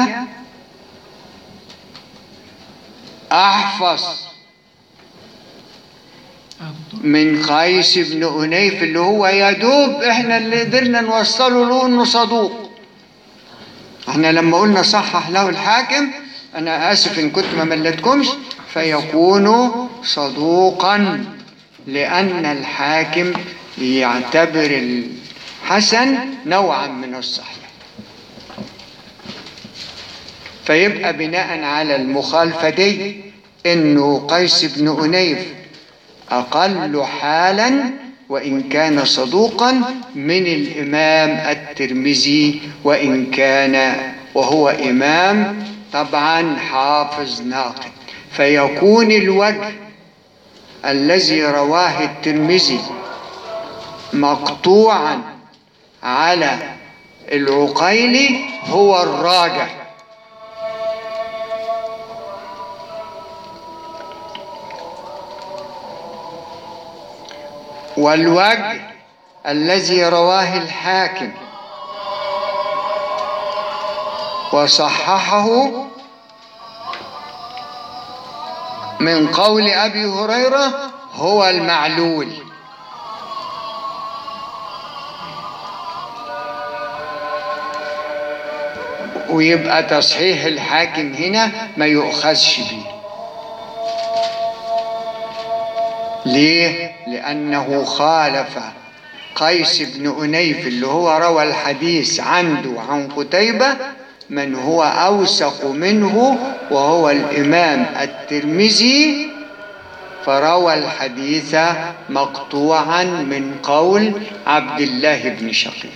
أحفظ من قيس بن أنيف اللي هو يدوب احنا اللي قدرنا نوصله له انه صدوق. احنا لما قلنا صحح له الحاكم، انا اسف ان كنت ما ملتكمش، فيكون صدوقا، لان الحاكم يعتبر الحسن نوعا من الصحيح. فيبقى بناء على المخالفة دي انه قيس بن أنيف أقل حالا وإن كان صدوقا من الإمام الترمذي، وإن كان وهو إمام طبعا حافظ ناقد. فيكون الوجه الذي رواه الترمذي مقطوعا على العقيلي هو الراجح. والوجه الذي رواه الحاكم وصححه من قول أبي هريرة هو المعلول. ويبقى تصحيح الحاكم هنا ما يؤخذش به. ليه؟ لأنه خالف قيس بن أنيف اللي هو روى الحديث عنده عن قتيبة من هو أوثق منه وهو الإمام الترمذي، فروى الحديث مقطوعا من قول عبد الله بن شقيق.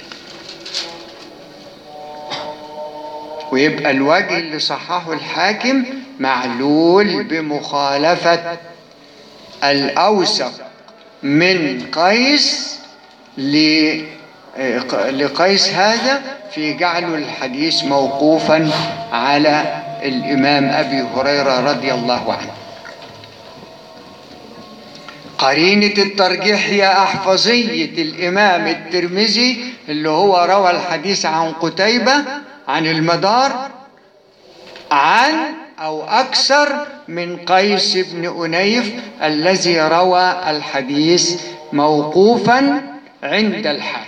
ويبقى الوجه اللي صححه الحاكم معلول بمخالفة الأوثق من قيس لقيس هذا في جعل الحديث موقوفا على الإمام أبي هريرة رضي الله عنه. قرينة الترجيح هي أحفظية الإمام الترمذي اللي هو روى الحديث عن قتيبة عن المدار عن أو أكثر من قيس بن أنيف الذي روى الحديث موقوفا عند الحاكم.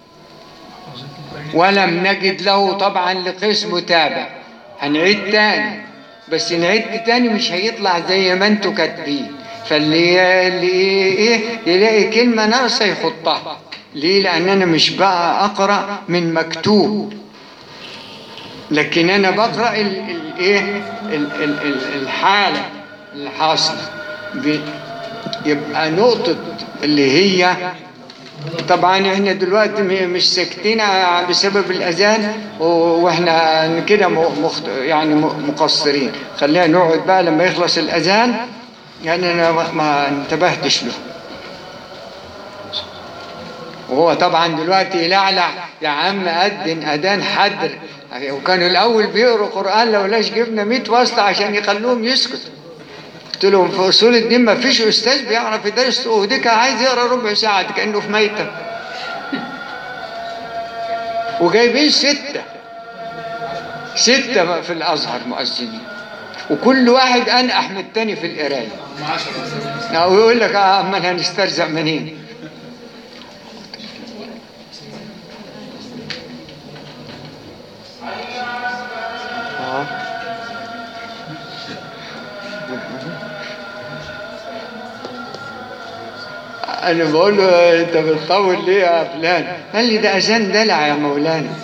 ولم نجد له طبعا لقيس متابع. هنعيد تاني، بس نعيد تاني مش هيطلع زي ما انتوا كاتبين، فاللي اللي ايه يلاقي كلمة ناقصة يحطها. ليه؟ لأن أنا مش بقى أقرأ من مكتوب، لكن أنا بقرأ الايه الحالة اللي حاصلة. يبقى نقطة اللي هي طبعا احنا دلوقتي مش ساكتين بسبب الأذان واحنا كده مخت... يعني مقصرين. خلينا نقعد بقى لما يخلص الأذان، يعني أنا ما انتبهتش له. وهو طبعا دلوقتي يلعلع يا عم أذن أذان حدر، وكانوا الأول بيقروا قرآن لولاش جبنا مية وصلة عشان يخلوهم يسكتوا. قلت لهم في أصول الدين ما فيش أستاذ بيعرف يدرس، وديك عايز يقرأ ربع ساعة كأنه في ميتة. وجايبين ستة ستة في الأزهر مؤذنين، وكل واحد أنقح من التاني في القراية. أو يقول لك أما هنسترزق منين؟ انا بقول له انت بتطول ليه يا فلان؟ قال لي ده اذان دلع يا مولانا.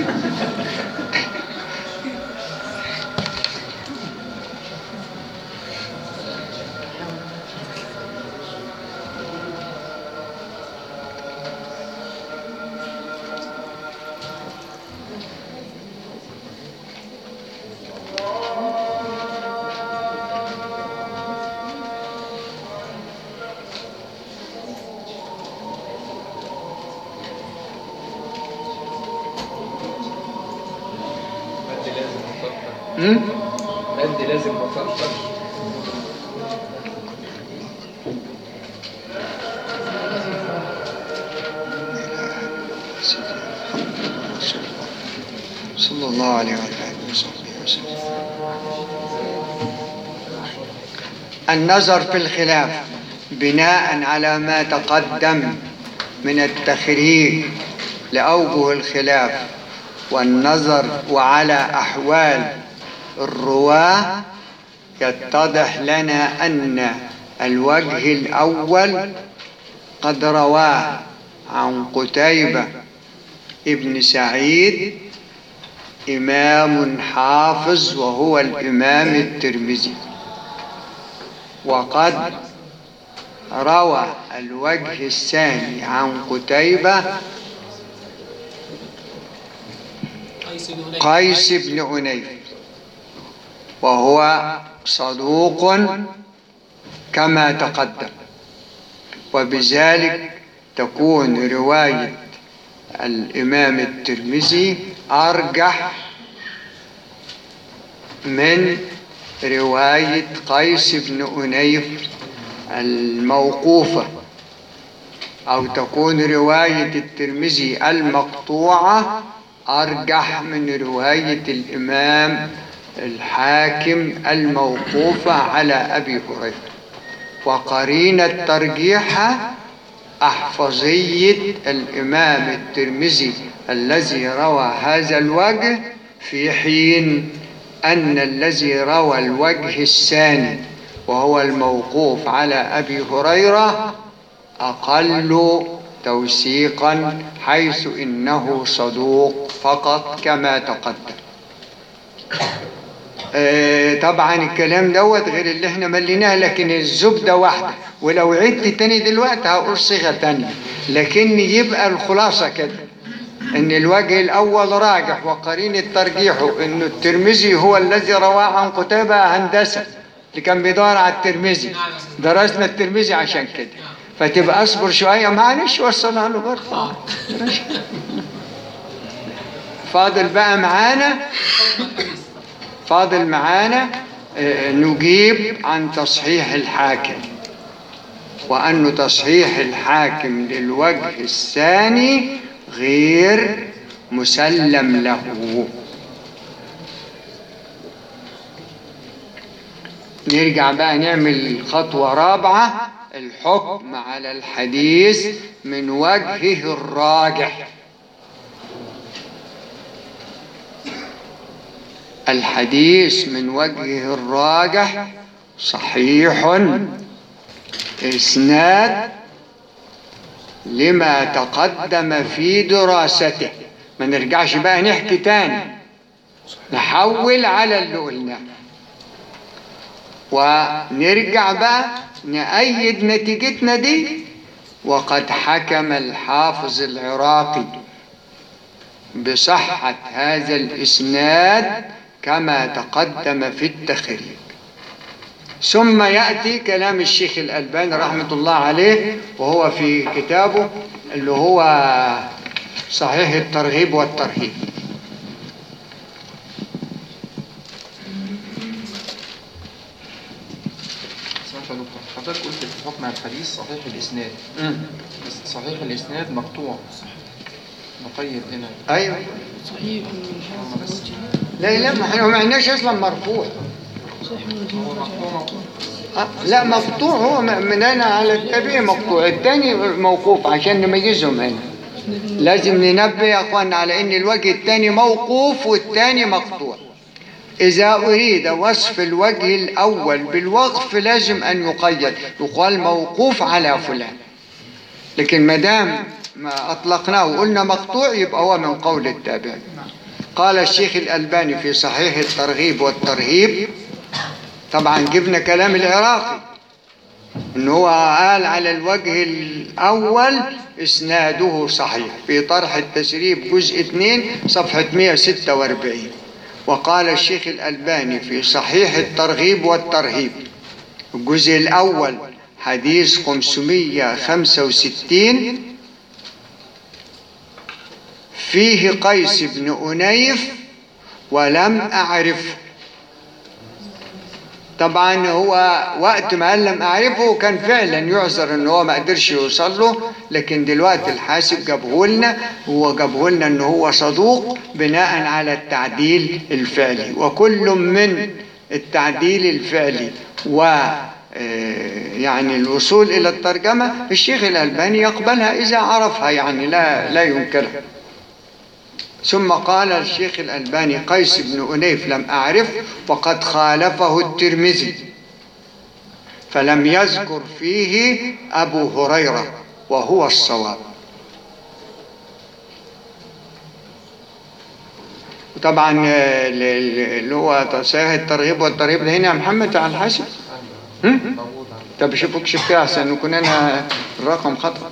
مد لازم مفرطش. صلى الله عليه وعلى آله وصحبه وسلم. النظر في الخلاف بناء على ما تقدم من التخريج لأوجه الخلاف والنظر وعلى أحوال الرواة، يتضح لنا أن الوجه الأول قد رواه عن قتيبة ابن سعيد إمام حافظ وهو الإمام الترمذي، وقد روى الوجه الثاني عن قتيبة قيس بن عنيف وهو صدوق كما تقدم، وبذلك تكون رواية الإمام الترمذي أرجح من رواية قيس بن عنيف الموقوفة، أو تكون رواية الترمذي المقطوعة أرجح من رواية الإمام الحاكم الموقوفة على أبي هريرة. وقرينة ترجيحها أحفظية الإمام الترمذي الذي روى هذا الوجه، في حين أن الذي روى الوجه الثاني وهو الموقوف على أبي هريرة أقل توثيقا، حيث إنه صدوق فقط كما تقدم. آه طبعا الكلام دوت غير اللي احنا مليناه، لكن الزبدة واحدة، ولو عدت تاني دلوقتي هقول صيغة تانية، لكن يبقى الخلاصة كده ان الوجه الاول راجح، وقرين ترجيحه انه الترمذي هو الذي رواه عن قتيبة. هندسة اللي كان بيدور على الترمذي، درسنا الترمذي عشان كده، فتبقى اصبر شوية معلش وصلها له برضه. فاضل بقى معانا فاضل معانا نجيب عن تصحيح الحاكم، وأنه تصحيح الحاكم للوجه الثاني غير مسلم له. نرجع بقى نعمل خطوة رابعة، الحكم على الحديث من وجهه الراجح. الحديث من وجهه الراجح صحيح إسناد لما تقدم في دراسته. ما نرجعش بقى نحكي تاني، نحول على اللي قلناه ونرجع بقى نأيد نتيجتنا دي. وقد حكم الحافظ العراقي بصحة هذا الإسناد كما تقدم في التخريج. ثم يأتي كلام الشيخ الألباني رحمة الله عليه، وهو في كتابه اللي هو صحيح الترغيب والترهيب. حضرتك قلت في حكم الحديث صحيح الإسناد، بس صحيح الإسناد مقطوع، نقيد هنا. أيوه صحيح. لا لا، ما احنا ما معناش اصلا مرفوع. أه لا، مقطوع هو من هنا على التابع مقطوع، الثاني موقوف عشان نميزهم هنا. لازم ننبه يا اخوان على ان الوجه الثاني موقوف والثاني مقطوع. إذا أريد وصف الوجه الأول بالوقف لازم أن يقيد، يقال موقوف على فلان، لكن ما دام ما أطلقناه وقلنا مقطوع يبقى هو من قول التابعين. قال الشيخ الألباني في صحيح الترغيب والترهيب، طبعا جبنا كلام العراقي إن هو قال على الوجه الأول إسناده صحيح في طرح التسريب جزء اثنين صفحة مئة وستة وأربعين. وقال الشيخ الألباني في صحيح الترغيب والترهيب الجزء الأول حديث خمسمئة وخمسة وستين فيه قيس بن أنيف ولم أعرفه. طبعا هو وقت ما قال لم أعرفه كان فعلا يعذر ان هو ما قدرش يوصل له، لكن دلوقتي الحاسب جابه لنا، هو جابه لنا ان هو صدوق بناء على التعديل الفعلي. وكل من التعديل الفعلي و يعني الوصول إلى الترجمة الشيخ الألباني يقبلها إذا عرفها، يعني لا لا ينكرها. ثم قال الشيخ الألباني قيس بن أنيف لم أعرف وقد خالفه الترمذي فلم يذكر فيه أبو هريرة وهو الصواب. طبعا اللي هو صحيح الترغيب والترهيب ده هنا يا محمد على الحاسب. طب شوفوا شوف كده عشان نكون انا الرقم خطأ.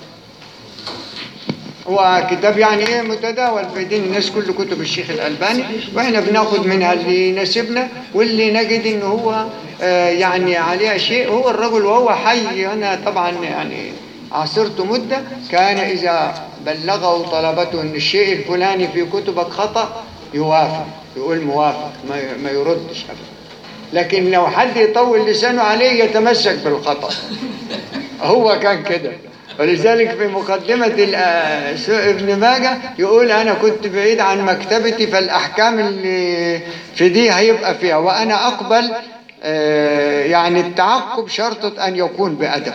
هو كتاب يعني ايه متداول في دين الناس، كل كتب الشيخ الألباني، واحنا بناخد منها اللي يناسبنا واللي نجد ان هو آه يعني عليها شيء. هو الرجل وهو حي، انا طبعا يعني عاصرته مدة، كان اذا بلغه طلبته ان الشيء الفلاني في كتبك خطأ يوافق، يقول موافق، ما ما يردش ابدا. لكن لو حد يطول لسانه عليه يتمسك بالخطأ. هو كان كده. ولذلك في مقدمة ابن ماجه يقول أنا كنت بعيد عن مكتبتي فالأحكام اللي في دي هيبقى فيها، وأنا أقبل يعني التعقب شرطة أن يكون بأدب.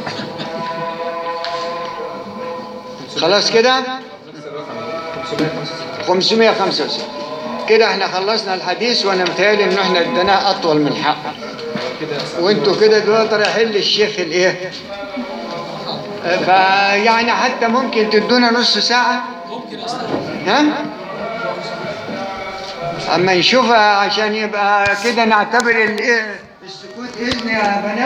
خلاص كده خمسمئة وخمسة وستين كده احنا خلصنا الحديث، وانا متهيألي ان احنا اديناه اطول من حقه، وانتوا كده دلوقتي رايحين للشيخ الايه، فيعني حتى ممكن تدونا نص ساعة ممكن اصلا. ها اما نشوفها عشان يبقى كده نعتبر الايه السكوت اذن يا بنات.